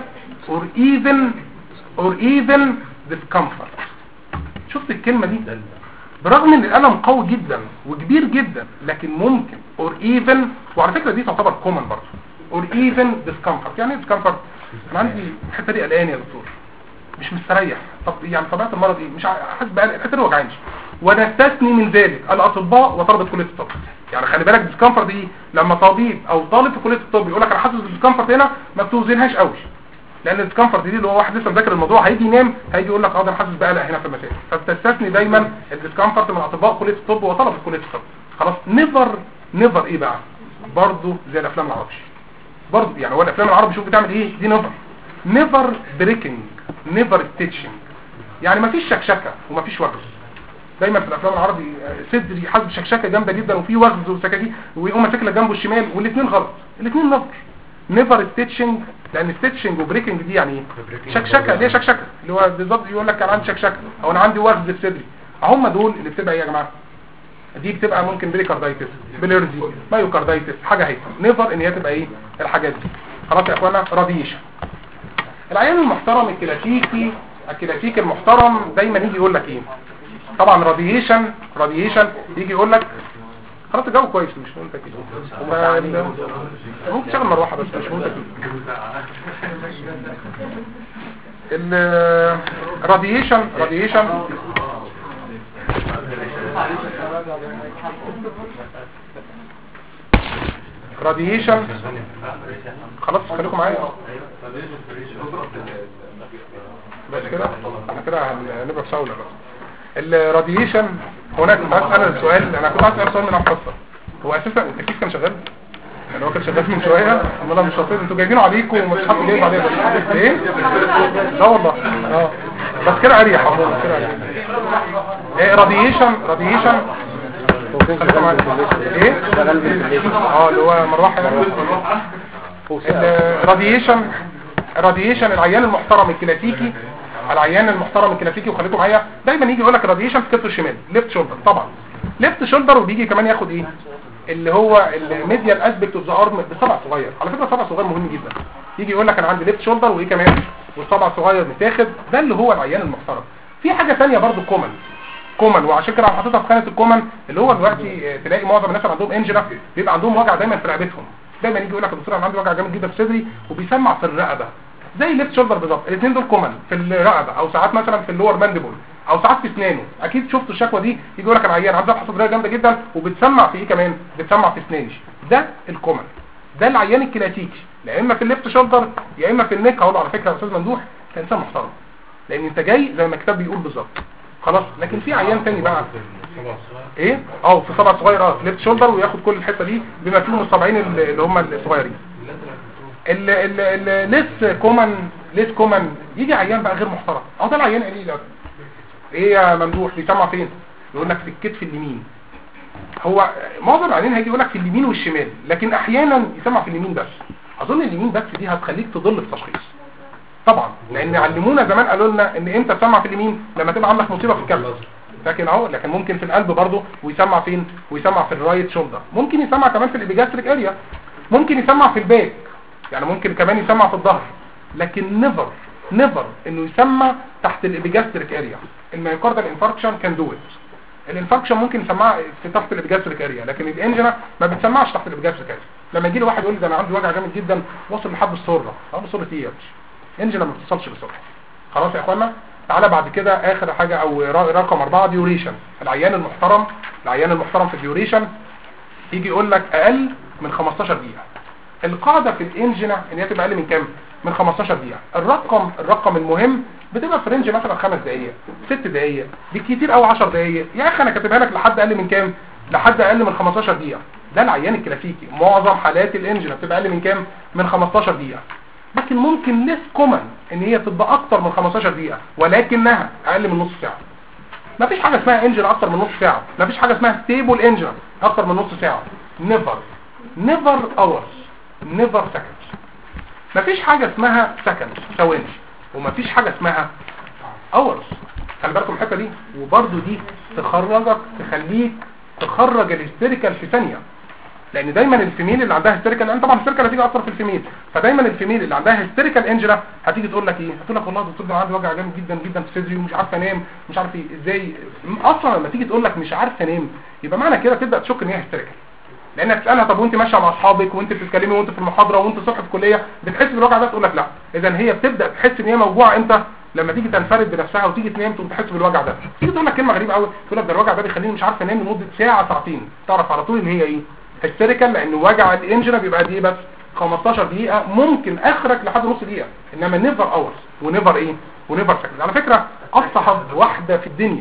[SPEAKER 1] or even discomfort. شفت الكلمه دي؟ برغم ان الالم قوي جدا وكبير جدا لكن ممكن or even، وعلى فكره دي تعتبر كومن برضه، or even discomfort. يعني ايه discomfort؟ انا عندي الحته دي قلقان يا دكتور، مش مستريح. طب يعني طبيعه المرض ايه؟ مش حاسس بقلق، الحته دي وجعاني. ونستثني من ذلك الاطباء وطلبه كليه الطب. يعني خلي بالك ديسكمفورت دي لما طبيب او طالب في كليه الطب يقول لك انا حاسس بالديسكمفورت هنا، ما بتوزنهاش قوي، لان الديسكمفورت دي اللي هو واحد لسه مذاكر الموضوع هيجي ينام هيجي يقول لك ده انا حاسس بقلق هنا في المسائل. فبتستثني دايما الديسكمفورت من اطباء كليه الطب وطلبه كليه الطب. خلاص. نيفر ايه بقى؟ برضه زي الافلام العربي برضه. يعني هو الافلام العربي شوف بتعمل ايه؟ دي نيفر بريكنج، نيفر ستيتشنج. يعني ما فيش شكشكه وما فيش وغز. دايما في الافلام العربي صدري حاسس بشكشكه جامده جدا وفي وغز وسكاكين ويقوم ماسك لك جنبه الشمال، والاثنين غلط، الاثنين نيفر ستيتشنج. لان ستيتشنج وبريكنج دي يعني ايه؟ شكشكه. ليه شكشكه؟ اللي هو بالظبط يقول لك كان عندي شكشكه او انا عندي وغز في صدري. هم دول اللي بتبقى ايه يا جماعه؟ دي بتبقى ممكن بريكاردايتس، بليرزي، مايوكاردايتس، حاجه هيك. نيفر ان هي تبقى ايه الحاجات دي. خلاص يا اخوانا. راديشن. العيان المحترم الكلاسيكي المحترم دايما يجي يقول لك ايه؟ طبعا راديشن يجي يقول لك خلاص الجو كويس مش مهم كده، ممكن تشغل مروحه بس مش مهم كده. الراديشن خلاص خليكم معايا بس كده. احنا كده هنبقى في ساونا بس. الراديشن هناك هسأل السؤال، انا كنت هسأل سؤال من الحصه. هو اساسا التكييف كان شغال؟ يعني هو كان شغال من شويه؟ امال انا مش شاطر، انتوا جايبينه عليكم ومش حاطين جايب عليه ايه؟ لا والله بس كده اريح عموما كده اريح. ايه راديشن ايه؟ اللي هو مروحه الراديشن العيان المحترم الكلاسيكي وخليكم معايا دايما يجي يقول لك الراديشن في كتفه الشمال، ليفت شولدر. طبعا ليفت شولدر، وبيجي كمان ياخد ايه اللي هو الميديال اسبكت اوف ذا ارم بصبع صغير. على فكره صبع صغير مهم جدا. يجي يقول لك انا عندي ليفت شولدر وايه كمان والصبع صغير متاخد. ده اللي هو العيان المحترم. في حاجه ثانيه برضو كومن وعشان كده انا حاططها في خانه الكومن، اللي هو دلوقتي تلاقي معظم الناس اللي عندهم انجنا بيبقى عندهم وجع دايما في رقبتهم. دايما يجي يقول لك يا دكتور انا عندي وجع جامد جدا في صدري وبيسمع في الرقبه زي الليفت شولدر بالظبط. الاثنين دول كومن في الرقبه، او ساعات مثلا في اللور مانديبل، او ساعات في اسنانه. اكيد شفتوا الشكوى دي. يجي يقول لك انا عيان عندي ذبحه صدريه جامده جدا وبتسمع في ايه كمان؟ بتسمع في اسناني. ده الكومن. ده العيان الكلاسيكي، لا اما في الليفت شولدر يا اما في النك. هقول على فكره يا استاذ ممدوح انت انسان محترم، لان انت جاي زي ما الكتاب بيقول بالظبط خلاص. لكن في عيان تاني بقى ايه في صبع صغير في ليفت شولدر وياخد كل الحته دي بما فيهم الصبعين اللي هم الصغيرين. ليس كومن يجي عيان بقى غير محترم. ده العيان قليل ايه يا ممدوح بيسمع فين؟ يقول لك في الكتف اليمين. هو معظم العيانين هيجي يقول لك في اليمين والشمال، لكن احيانا يسمع في اليمين بس. اظن اليمين بس دي هتخليك تضل في التشخيص طبعا، لان علمونا زمان قالوا لنا ان انت تسمع في اليمين لما تبقى عندك مصيبه في الكبد، لكن لكن ممكن في القلب برضه، ويسمع فين؟ ويسمع في الرايت شولدر، ممكن يسمع كمان في الابيجاستريك اريا، ممكن يسمع في الباك، يعني ممكن كمان يسمع في الظهر، لكن نيفر انه يسمع تحت الابيجاستريك اريا. الميوكاردال انفاركشن كان دو ات. الانفاركشن ممكن يسمعها في تحت الابيجاستريك اريا، لكن الانجنا ما بتسمعش تحت الابيجاستريك اريا. لما يجي لي واحد يقول لي ده انا عندي وجع جامد جدا واصل لحد السره، السره ايه يا باشا؟ انجنا ما بتصلش بالسره. خلاص يا اخوانا. تعالى بعد كده اخر حاجه او رقم 4 ديوريشن. العيان المحترم في الديوريشن يجي يقول لك اقل من 15 دقيقه. القاعده في الانجنا ان هي تبقى اقل من كام؟ من 15 دقيقه. الرقم المهم بتبقى في رينج مثلا 5 دقائق 6 دقائق بالكتير قوي 10 دقائق. يا اخي انا كاتبها لك لحد اقل من كام؟ لحد اقل من 15 دقيقه. ده العيان الكلاسيكي. معظم حالات الانجنا بتبقى اقل من كام؟ من 15 دقيقه. لكن ممكن ليس كومن ان هي تبقى اكتر من 15 دقيقه ولكنها اقل من نص ساعه. مفيش حاجه اسمها انجن اكتر من نص ساعه، مفيش حاجه اسمها ستيبل انجن اكتر من نص ساعه. نيفر اورز، نيفر سكندز. مفيش حاجه اسمها سكندز ثواني، ومفيش حاجه اسمها اورز. خلي بالكم الحته دي، وبرده دي تخليك تخرج الهستيريكال في ثانيه. لان دايما الفيميل اللي عندها هيستيريكال، لان طبعا الهيستيريكال هتيجي اكتر في الفيميل، فدايما الفيميل اللي عندها هيستيريكال انجلا هتيجي تقول لك ايه؟ هتقول لك والله يا دكتور ده عندي وجع جامد جدا جدا في صدري ومش عارفه انام، مش عارف ايه ازاي. اصلا لما تيجي تقول لك مش عارفه انام يبقى معنى كده تبدا تشك ان هي هيستيريكال. لانك تسالها طب وانت ماشيه مع اصحابك وانت بتتكلمي وانت في المحاضره وانت الصبح في الكليه بتحس بالوجع ده؟ تقول لك لا. اذا هي بتبدا تحس ان هي موجوعه امتى؟ لما تيجي تنفرد بنفسها وتيجي تنام تقوم تحس بالوجع ده. تيجي تقول لك كلمه غريبه قوي، تقول لك ده الوجع ده بيخليني مش عارفه انام لمده ساعه ساعتين، تعرف على طول ان هي ايه؟ هيستيريكال. لان وجع الانجنا بيبقى دي بس 15 دقيقه، ممكن اخرك لحد نص دقيقه، انما نيفر اورز ونيفر سكند. على فكره اصعب واحده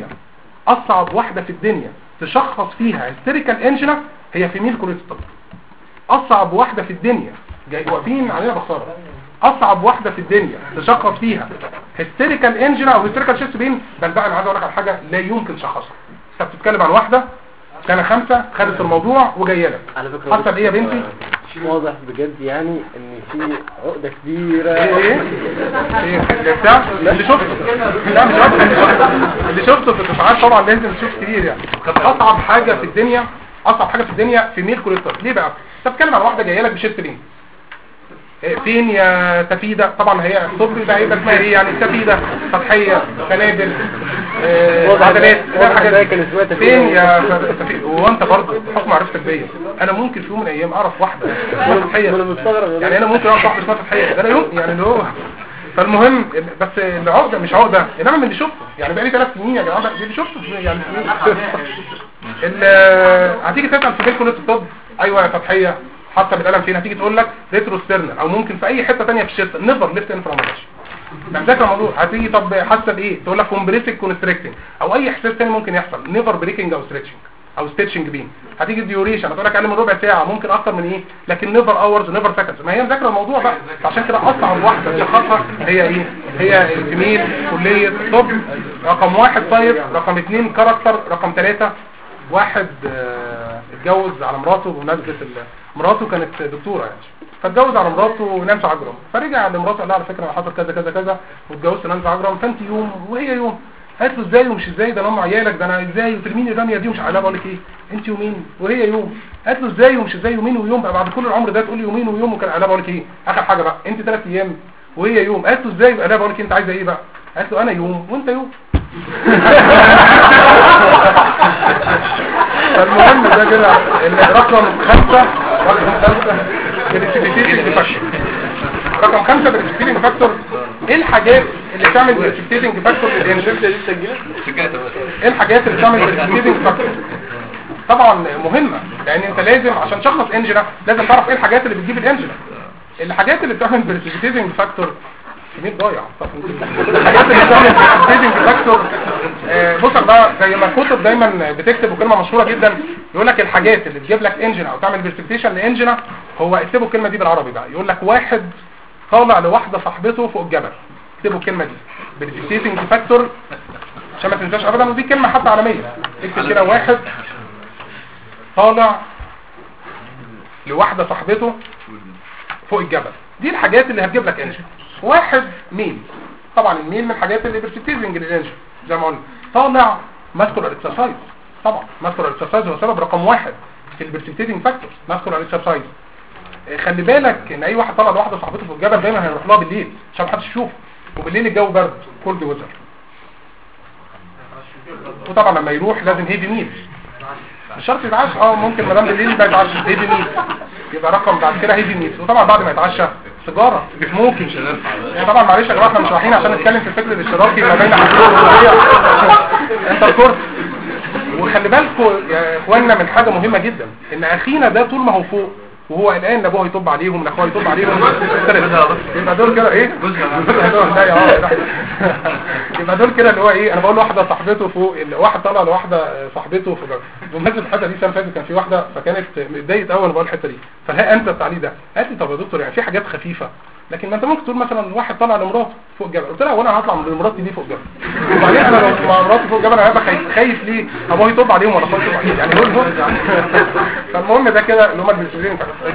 [SPEAKER 1] في الدنيا تشخص فيها هيستيريكال انجنا هي فيميل كليه الطب. اصعب واحده في الدنيا، جاي واقفين علينا بخساره. اصعب واحده في الدنيا تشخص فيها هيستيريكال انجنا او هيستيريكال شيست بين. بل بقى انا عايز اقول لك على حاجه لا يمكن تشخصها. انت بتتكلم عن واحده سنه 5 خدت الموضوع وجايه لك.
[SPEAKER 4] على فكره
[SPEAKER 1] حصل ايه يا بنتي؟
[SPEAKER 4] واضح بجد يعني ان في عقده كبيره.
[SPEAKER 1] ايه بتاع اللي شفته؟ لا مش عارف اللي شفته في الدفعات طبعا لازم تشوف كتير يعني. اصعب حاجه في الدنيا في ميل كوليستر. ليه بقى؟ انت بتتكلم عن واحده جايه لك بشيست بين. فين يا تفيده؟ طبعا هي الطب ده هيبقى اسمها ايه يعني؟ تفيده سطحيه قنابل عضلات فين يا تفيده؟ وانت برضه بحكم معرفتك بيا انا ممكن في يوم من الايام اعرف واحده سطحيه يعني. انا ممكن اعرف واحده اسمها سطحيه، ده انا يوم يعني اللي هو. فالمهم بس العقده مش عقده، انما من اللي شفته يعني بقالي 3 سنين يا جماعه اللي شفته يعني. هتيجي تسال في كليه الطب ايوه يا فتحيه حتى بالقلم فين؟ هتيجي تقول لك ريتروسترنال او ممكن في اي حته ثانيه في الشيست. نيفر ليفت انفراميشن. مذاكره الموضوع. هتيجي طب حاسه بايه؟ تقول لك كومبريسنج كونستريكتنج او اي احساس ثاني ممكن يحصل. نيفر بريكنج او ستريتشنج او ستيتشنج بين. هتيجي ديوريشن هتقول لك اقل من ربع ساعه، ممكن اكتر من ايه، لكن نيفر اورز نيفر سكندز. ما هي مذاكره الموضوع بقى. عشان كده اصعب واحده تشخصها هي ايه؟ هي الفيميل كليه الطب. رقم 1 طيب، رقم 2 كاركتر، رقم 3 واحد اتجوز على مراته بمناسبه مراته كانت دكتوره يعني، فاتجوز على مراته ونانسي عجرم، فرجع لمراته قال لها على فكره انا حصل كذا كذا كذا واتجوزت نانسي عجرم، فانت يوم وهي يوم. قالت له ازاي ومش ازاي؟ ده انا ام عيالك، ده انا ازاي وترميني الرميه دي ومش عارف. بقول لك ايه، انت يومين وهي يوم. قالت له ازاي ومش ازاي؟ يومين ويوم بقى بعد كل العمر ده تقول لي يومين ويوم؟ وكان قال بقول لك ايه اخر حاجه بقى، انت 3 ايام وهي يوم. قالت له ازاي؟ قال بقول لك انت عايزه ايه بقى؟ قالت له انا يوم وانت يوم. فالمهم ده كده رقم 5 بريسبيتيتنج فاكتور. رقم 5 بريسبيتيتنج فاكتور. ايه الحاجات اللي تعمل بريسبيتيتنج فاكتور للانجن؟ ايه الحاجات اللي تعمل بريسبيتيتنج فاكتور؟ طبعا مهمه، لان انت لازم عشان تشخص انجينا لازم تعرف ايه الحاجات اللي بتجيب الانجينا. الحاجات اللي بتعمل بريسبيتيتنج فاكتور مين ضايع. الحاجات اللي بتعمل بريسبيتيتنج فاكتور بص بقى زي ما الكتب دايما بتكتب كلمه مشهوره جدا يقول لك الحاجات اللي تجيب لك انجينا او تعمل بريسبيتيشن لانجينا، هو اكتبوا الكلمه دي بالعربي بقى، يقول لك واحد طالع لواحده صاحبته فوق الجبل. اكتبوا الكلمه دي بريسبيتيتنج فاكتور عشان ما تنساش ابدا، ودي كلمه حتى عالميه. اكتب كده واحد طالع لواحده صاحبته فوق الجبل، دي الحاجات اللي هتجيب لك انجن. واحد ميل، طبعا الميل من الحاجات اللي بريسبيتيتنج للانجن زي ما قلنا. طالع ماسكولار اكسرسايز، طبعا ماسكولار اكسرسايز هو سبب رقم واحد في البريسبيتيتنج فاكتور ماسكولار اكسرسايز. خلي بالك ان اي واحد طالع لواحده صاحبته فوق الجبل دايما هيروح لها بالليل عشان محدش يشوفه، وبالليل الجو برد كولد ويزر، وطبعا لما يروح لازم هيفي ميل، مش شرط يتعشى، ممكن ما دام بالليل يبقى يتعشى هيفي ميل، يبقى رقم بعد كده هيفي ميل. وطبعا بعد ما يتعشى سيجاره ممكن يعني طبعا معلش يا جماعه احنا مش رايحين عشان نتكلم في الفكر الاشتراكي ما بين انت الكورس. وخلي بالكم يا اخواننا من حاجه مهمه جدا، ان اخينا ده طول ما هو فوق وهو قلقان ان ابوه يطب عليهم ان اخوه يطب عليهم يبقى دول كده ايه يبقى دول كده اللي هو ايه. انا بقول واحده صاحبته فوق، واحد طلع لواحده صاحبته فوق. بمناسبه الحته دي السنه اللي فاتت كان في واحده فكانت متضايقه قوي وانا بقول الحته دي، فها انت التعليق ده قالت لي طب يا دكتور يعني في حاجات خفيفه لكن ما انت ممكن تقول مثلا واحد طلع لمراته فوق الجبل. قلت لها وانا هطلع من مراتي دي فوق الجبل؟ وبعدين انا لو مع مراتي فوق الجبل هبقى خايف ليه ابوه يطب عليهم ولا خالص عليهم يعني هو فالمهم ده كده اللي هم البريسبيتيتنج فاكتور.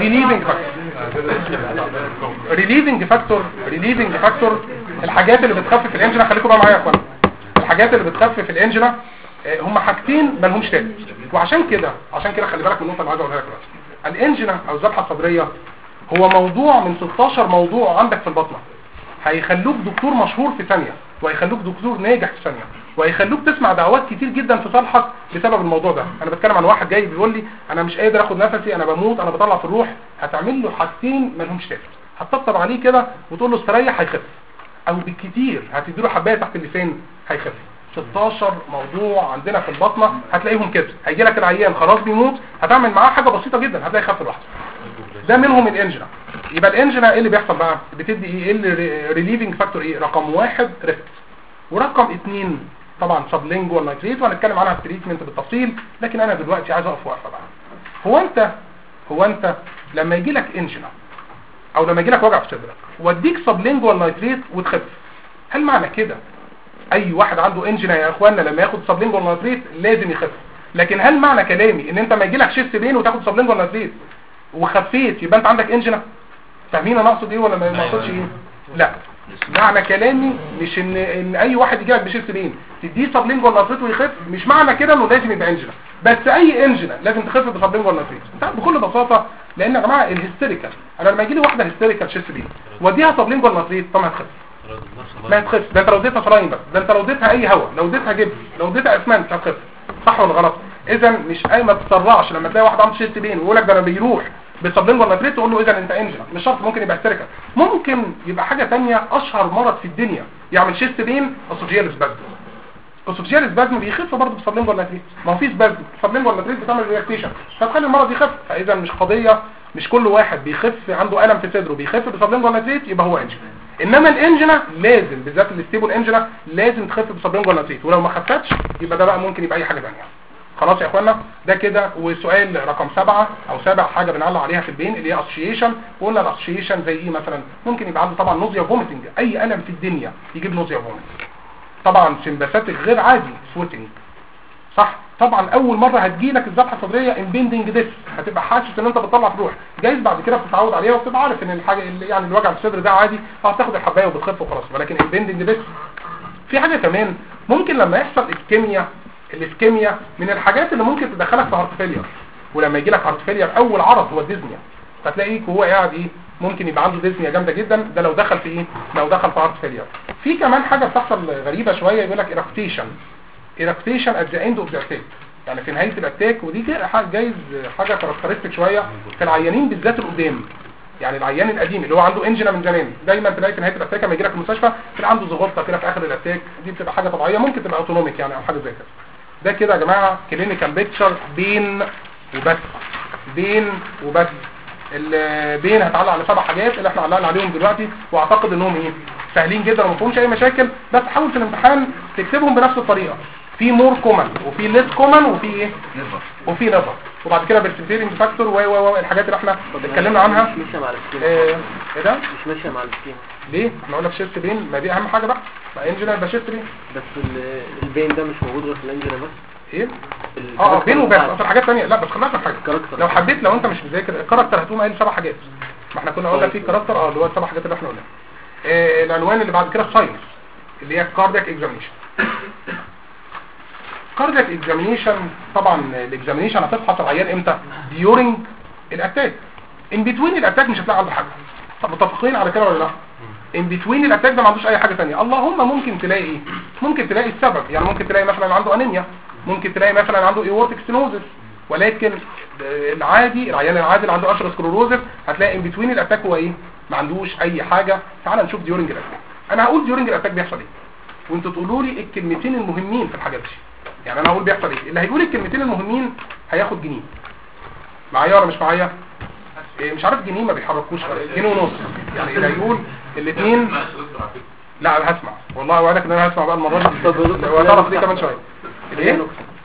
[SPEAKER 1] ريليفنج فاكتور الحاجات اللي بتخفف الانجينا. خليكم بقى معايا يا اخوانا، الحاجات اللي بتخفف الانجينا هم حاجتين ما لهمش تالت. وعشان كده خلي بالك من النقطه اللي عايز اقولها لك دلوقتي. الانجينا او الذبحه الصدريه هو موضوع من 16 موضوع عندك في البطنه هيخلوك دكتور مشهور في ثانيه، وهيخلوك دكتور ناجح في ثانيه، وهيخلوك تسمع دعوات كتير جدا في صالحك بسبب الموضوع ده. انا بتكلم عن واحد جاي بيقول لي انا مش قادر اخد نفسي، انا بموت، انا بطلع في الروح. هتعمل له حاجتين ما لهمش تالت، هتطبطب عليه كده وتقول له استريح هيخف، او بالكتير هتدي له حبايه تحت اللسان هيخف. 16 موضوع عندنا في البطنه هتلاقيهم كده. هيجي لك العيان خلاص بيموت، هتعمل معاه حاجه بسيطه جدا هتلاقي خف لوحده. ده منهم الانجينا. يبقى الانجينا ايه اللي بيحصل بقى؟ بتدي ايه الريليفنج فاكتور؟ ايه رقم واحد؟ ريفت. ورقم 2 طبعا سبلينجوال نايتريت، وهنتكلم عنها في التريتمنت بالتفصيل، لكن انا دلوقتي عايز اقف وقفه بقى. هو انت لما يجي لك انجينا او لما يجي لك وجع في صدرك واديك سبلينجوال نايتريت وتخف، هل معنى كده اي واحد عنده انجينا يا اخوانا لما ياخد سبلينجوال نايتريت لازم يخف؟ لكن هل معنى كلامي ان انت ما يجي لك شيست بين وتاخد سبلينجوال نايتريت وخفيت يبقى انت عندك انجينا؟ فاهمين انا اقصد ايه ولا ما اقصدش ايه؟ لا، معنى كلامي مش ان اي واحد يجي لك بشيست بين تديه سبلينجوال نايتريت ويخف، مش معنى كده انه لازم يبقى انجينا. بس اي انجينا لازم تخف بسبلينجوال نايتريت بكل بساطه، لان يا جماعه الهستيريكال انا لما يجي لي واحده هستيريكال شيست بين واديها سبلينجوال نايتريت طبعا هتخف. لا هتخف، ده انت لو اديتها سلاين بس، ده انت لو اديتها اي هواء، لو اديتها جبس، لو اديتها اسمنت هتخف. صح ولا غلط؟ اذا مش اي ما تتسرعش لما تلاقي واحد عنده شيست بين ويقول لك ده انا بيروح بالسبلينجوال نايتريت تقول له اذا انت انجينا. مش شرط، ممكن يبقى هستيريكال، ممكن يبقى حاجه ثانيه. اشهر مرض في الدنيا يعمل شيست بين اسوفيجيال سبازم. اسوفيجيال سبازم بيخف برضه بالسبلينجوال نايتريت، ما هو في سبازم السبلينجوال نايتريت بتعمل ريلاكسيشن فتخلي المرض يخف. فاذا مش قضيه، مش كل واحد بيخف عنده الم في صدره بيخف بالسبلينجوال نايتريت يبقى هو انجينا. انما الانجينا لازم بالذات الستيبل انجينا لازم تخف بالسبلينجوال نايتريت، ولو ما خفتش يبقى ده بقى ممكن يبقى اي حاجه ثانيه. خلاص يا اخوانا ده كده. وسؤال رقم 7 او 7 حاجه بنعلق عليها في البين اللي هي اسوشيشن. وقلنا الاسوشيشن زي ايه مثلا؟ ممكن يبقى عنده طبعا نوزيا وفوميتنج، اي الم في الدنيا يجيب نوزيا وفوميتنج. طبعا سمباثيك غير عادي سويتنج، صح؟ طبعا اول مره هتجيلك الذبحه الصدريه امبيندنج ديس، هتبقى حاسس ان انت بتطلع في روح، جايز بعد كده بتتعود عليها وبتبقى عارف ان الحاجه اللي يعني الوجع في الصدر ده عادي، هتاخد الحبايه وبتخف وخلاص. ولكن امبيندنج ديس في حاجه كمان ممكن لما يحصل اسكيميا. الاسكيميا من الحاجات اللي ممكن تدخلك في هارت فيلير، ولما يجي لك هارت فيلير اول عرض هو الديزنيا، فتلاقيك وهو قاعد ايه ممكن يبقى عنده ديزنيا جامده جدا. ده لو دخل في ايه؟ لو دخل في هارت فيلير. في كمان حاجه بتحصل غريبه شويه، يقول لك ايركتيشن ات ذا اند اوف ذا اتاك، يعني في نهايه الاتاك. ودي جايز حاجه كاركترستيك شويه في العيانين بالذات القدام، يعني العيان القديم اللي هو عنده انجينا من زمان دايما تلاقي في نهايه الاتاك لما يجي لك المستشفى تلاقي عنده زغطه كده في اخر الاتاك. دي بتبقى حاجه طبيعيه، ممكن تبقى اوتونوميك يعني او حاجه زي كده. ده كده يا جماعه كلينيكال بيكتشر بين وبس. بين وبس. البين هتعلق على 7 حاجات اللي احنا علقنا عليهم دلوقتي، واعتقد انهم ايه سهلين جدا وما فيهمش اي مشاكل، بس حاول في الامتحان تكتبهم بنفس الطريقه، في مور كومن وفي ليس كومن وفي ايه وفي نيفر، وبعد كده برسبتيرنج فاكتور والحاجات اللي احنا اتكلمنا عنها.
[SPEAKER 4] مش ماشيه مع السكيما.
[SPEAKER 1] ايه ده
[SPEAKER 4] مش ماشيه مع السكيما
[SPEAKER 1] ليه؟ احنا قلنا في شيست بين، ما دي اهم حاجه بقى، ما انجينا يبقى شيست بين.
[SPEAKER 4] بس البين ده مش موجود غير في الانجينا بس.
[SPEAKER 1] ايه بين وبس. اصل حاجات ثانيه لا، بس خلينا في حاجه لو حبيت، لو انت مش مذاكر الكاركتر هتقوم قايل 7 حاجات، ما احنا كنا قلنا في كاركتر اللي هو 7 حاجات اللي احنا قلناها. العنوان اللي بعد كده الساينس اللي هي كاردياك اكزامينيشن. كاردياك اكزامينيشن طبعا الاكزامينيشن هتفحص العيان امتى؟ ديورنج الاتاك. ان بتوين الاتاك مش هتلاقي عنده حاجه. طب متفقين على كده ولا لا؟ ان بتوين الاتاك ده ما عندوش اي حاجه ثانيه، اللهم ممكن تلاقي ايه؟ ممكن تلاقي السبب، يعني ممكن تلاقي مثلا عنده انيميا، ممكن تلاقي مثلا عنده ايورتيك ستينوزس، ولكن العادي العيان العادي اللي عنده اثيروسكليروزس هتلاقي ان بتوين الاتاك هو ايه؟ ما عندوش اي حاجه. تعال نشوف ديورنج الاتاك. انا هقول ديورنج الاتاك بيحصل ايه وانتوا تقولوا لي الكلمتين المهمين في الحاجات دي. يعني انا هقول بيحصل ايه، اللي هيقول الكلمتين المهمين هياخد جنيه. معايا ولا مش معايا؟ إيه مش عارف، جنيه ما بيحركوش، جنيه ونص. يعني اللي هيقول الاثنين لا انا هسمع والله، وعدك ان انا هسمع بقى المره دي وهتعرف دي كمان شويه. ايه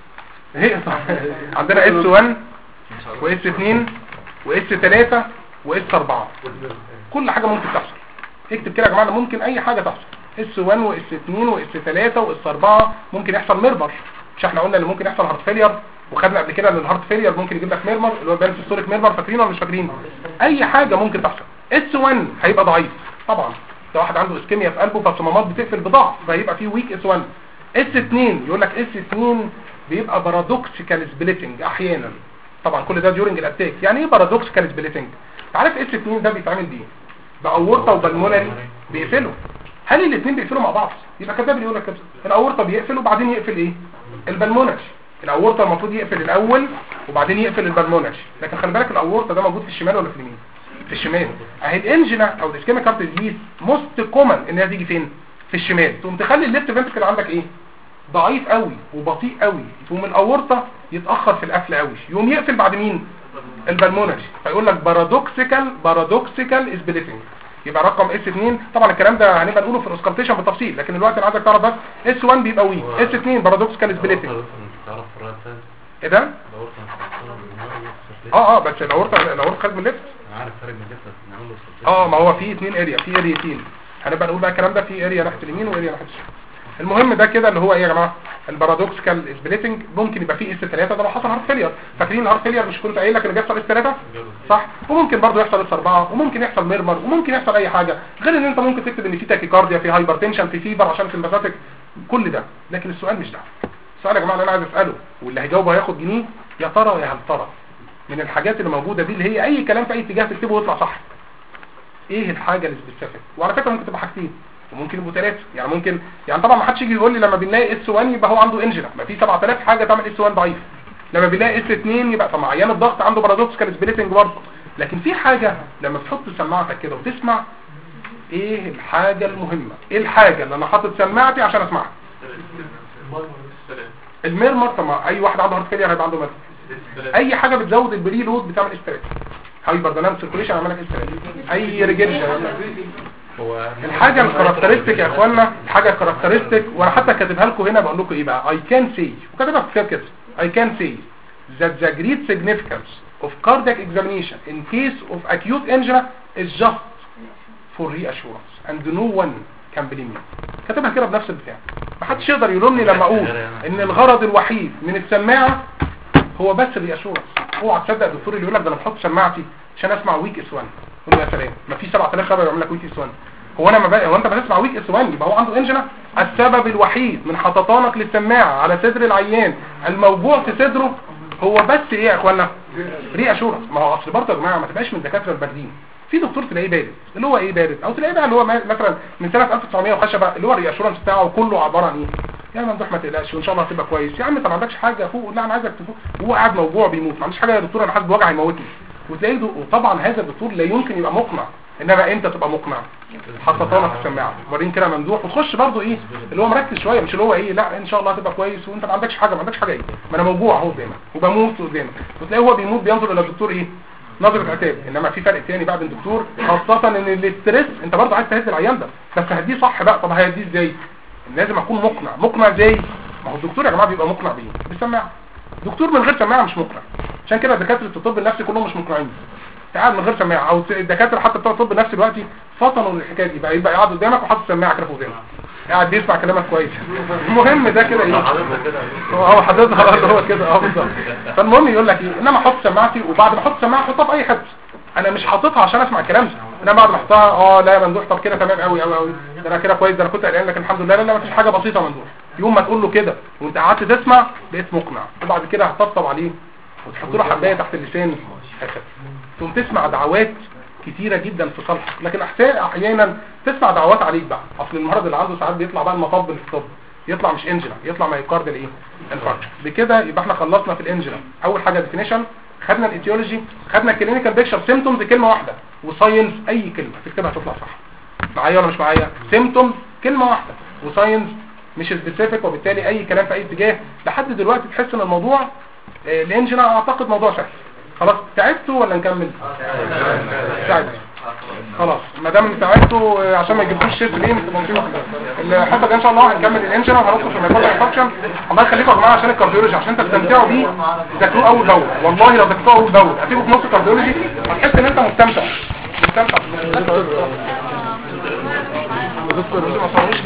[SPEAKER 1] هي عندنا اس 1 واس 2 واس 3 واس 4. كل حاجه ممكن تحصل. اكتب كده يا جماعه، ممكن اي حاجه تحصل. اس 1 واس 2 واس 3 واس 4 ممكن يحصل ميرمر. مش احنا قلنا ان ممكن يحصل هارت فيلير، وخدنا قبل كده ان الهارت فيلير ممكن يجيب لك ميرمر اللي هو بان هيستوريك ميرمر، فاكرين ولا مش فاكرين؟ اي حاجه ممكن تحصل. اس 1 هيبقى ضعيف طبعا، ده واحد عنده اسكيميا في قلبه فالصمامات بتقفل بضعف فهيبقى فيه ويك اس 1. اس 2 يقول لك اس 2 بيبقى بارادوكسيكال سبليتنج احيانا. طبعا كل ده ديورنج الاتاك. يعني ايه بارادوكسيكال سبليتنج؟ عارف اس 2 ده بيتعمل بيه باورطه وبالمونري بيقفلوا. هل الاثنين بيقفلوا مع بعض؟ يبقى كده بيقول لك كده الاورطه بيقفل وبعدين يقفل ايه؟ البالمونري. الاورطه المفروض يقفل الاول وبعدين يقفل البالمونري، لكن خلي بالك الاورطه ده موجود في الشمال ولا في اليمين؟ في الشمال. اهي الانجينا او الاسكيميك هارت ديزيز موست كومن انها تيجي فين؟ في الشمال. تقوم تخلي الليفت فنتركل عندك ايه؟ ضعيف قوي وبطيء قوي، تقوم الاورطه يتاخر في القفل قوي، يقوم يقفل بعد مين؟ البالمونري. فيقول لك بارادوكسيكال سبليتنج. يبقى رقم اس 2 طبعا الكلام ده هنبقى نقوله في الاوسكالتيشن بالتفصيل، لكن دلوقتي انا عايزك تعرف بس اس 1 بيبقى ويك، اس 2 بارادوكسيكال سبليتنج. ايه ده؟ بس الاورطه خارج من الليفت.
[SPEAKER 5] عارف خارج من الليفت.
[SPEAKER 1] ما هو في 2 اريا، في اريتين هنبقى نقول بقى الكلام ده، في اريا ناحيه اليمين واريا ناحيه الشمال. المهم ده كده اللي هو ايه يا جماعه؟ البارادوكسيكال سبليتنج. ممكن يبقى فيه اس 3 ده لو حصل هارت فيلير. فاكرين الهارت فيلير مش كنت قايل لك اللي بيحصل اس 3 صح؟ وممكن برضه يحصل اس 4 وممكن يحصل ميرمر وممكن يحصل اي حاجه، غير ان انت ممكن تكتب ان في تاكيكارديا، في هايبرتنشن، في فيبر عشان في الباساتيك، كل ده. لكن السؤال مش ده. السؤال يا جماعه اللي انا عايز اساله واللي هيجاوبه هياخد جنيه، يا ترى يا هل ترى من الحاجات اللي موجوده دي اللي هي اي كلام في اي اتجاه تكتبه ويطلع صح، ايه الحاجه السبيسيفيك؟ وعلى فكره ممكن تبقى حاجتين وممكن يبقوا 3. يعني ممكن، يعني طبعا ما حدش يجي يقول لي لما بنلاقي اس 1 يبقى هو عنده انجينا، ما في 7000 حاجه تعمل اس 1 ضعيف. لما بنلاقي اس 2 يبقى طبعا عيان الضغط عنده بارادوكسيكال سبليتنج برضه. لكن في حاجه لما بتحط سماعتك كده وتسمع، ايه الحاجه المهمه؟ ايه الحاجه اللي انا حاطط سماعتي عشان اسمعها؟ الميرمر. طبعا اي واحد عنده هارت فيلير هيبقى عنده ميرمر. اي حاجه بتزود البري لود بتعمل استريس. هايبر دايناميك سيركيوليشن عمل لك استريس. اي ريجريشن. الحاجه الكاركترستيك يا اخوانا، الحاجه الكاركترستيك، وانا حتى كاتبها لكم هنا بقول لكم ايه بقى، I can say، وكاتبها في الكتاب كده، I can say that the great significance of cardiac examination in case of acute angina is just for reassurance and no one can blame me. كاتبها كده بنفس البتاع. ما حدش يقدر يلومني لما اقول ان الغرض الوحيد من السماعه هو بس الرياسورنس. اوعى تصدق الدكتور اللي يقول لك ده انا بحط سماعتي عشان اسمع ويك اس 1. قول له يا سلام، ما في 7000 خبر يعمل لك ويك اس 1. هو انت بتسمع ويك اس 1 يبقى هو عنده انجينا؟ السبب الوحيد من حططانك للسماعه على صدر العيان الموجوع في صدره هو بس ايه يا اخوانا؟ رياسورنس. ما هو اصل برضه يا جماعه ما تبقاش من الدكاتره الباردين. في دكتور تلاقيه بارد، اللي هو ايه بارد، او تلاقيه بقى اللي هو مثلا من سنه 1900 وخشبه، اللي هو الرياسورنس بتاعه كله عباره عن ايه؟ يا ممدوح ما تقلقش وان شاء الله هتبقى كويس. يا عم انت ما عندكش حاجه فوق، لا انا عايزك تفوق. هو قاعد موجوع بيموت، ما عندوش حاجه يا دكتور انا حاسس بوجع هيموتني. وتلاقيه وطبعا هذا الدكتور لا يمكن يبقى مقنع انما انت تبقى مقنع حطيتها في السماعه ورين كده ممدوح وتخش برضو ايه اللي هو مركز شويه مش اللي هو ايه لا ان شاء الله هتبقى كويس وانت ما عندكش حاجه ايه ما انا موجوع اهو قدامك وبموت قدامك وتلاقيه هو بيموت بينظر الى الدكتور ايه نظره عتاب. انما في فرق تاني بقى بين الدكتور خاصه ان الاستريس انت برضو عايز تهدي العيان ده بس هديه صح بقى. طب هيهديه ازاي؟ لازم اكون مقنع ازاي؟ ما هو الدكتور يا جماعه بيبقى مقنع بايه؟ بالسماعه. دكتور من غير سماعه مش مقنع. عشان كده دكاتره الطب النفسي كلهم مش مقنعين قاعد من غير سماعه او الدكاتره حتى بتوع الطب النفسي دلوقتي فطنوا الحكايه دي بقى قاعد قدامك وحاطط سماعه كده في ودانك قاعد بيسمع كلامك كويس. المهم ده كده ايه هو حضرتك اللي هو كده بالظبط. فالمهم يقول لك ايه انما احط سماعتي وبعد ما احط سماعه احطها في اي حته انا مش حاططها عشان اسمع الكلام ده انا بعد ما احطها لا يا ممدوح طب كده تمام قوي ده انا كده كويس ده انا كنت قلقان لكن الحمد لله لا مفيش حاجه بسيطه يا ممدوح. يوم ما تقول له كده وانت قعدت تسمع بقيت مقنع وبعد كده هتطبطب عليه وتحط له حبايه تحت اللسان ثم تسمع دعوات كتيره جدا في صالحك. لكن احيانا تسمع دعوات عليك بقى اصل المرض اللي عنده ساعات بيطلع بقى المطب في الطب يطلع مش انجلا يطلع مايوكارديال ايه انفاركشن. بكده يبقى احنا خلصنا في الانجلا. اول حاجه ديفينيشن خدنا الايتيولوجي خدنا الكلينيكال بيكتشر سيمبتومز كلمه واحده وساينز اي كلمه تكتبها تطلع صح. معايا ولا مش معايا؟ سيمبتومز كلمه واحده وساينز مش سبيسيفيك وبالتالي اي كلام في اي اتجاه. لحد دلوقتي تحس ان الموضوع الانجلا اعتقد موضوع سهل. خلاص تعبتوا ولا نكمل؟ تعبتوا خلاص ما دام تعبتوا عشان ما يجيبوش شيت ليه الحصه دي ان شاء الله هنكمل الانجلا وهندخل في الميكروبيال انفكشن. الله يخليكم يا جماعه عشان الكارديولوجي عشان تستمتعوا بيه ذاكروه اول باول والله لو ذاكرتوه اول باول هتيجوا في نص الكارديولوجي هتحس ان انت مستمتع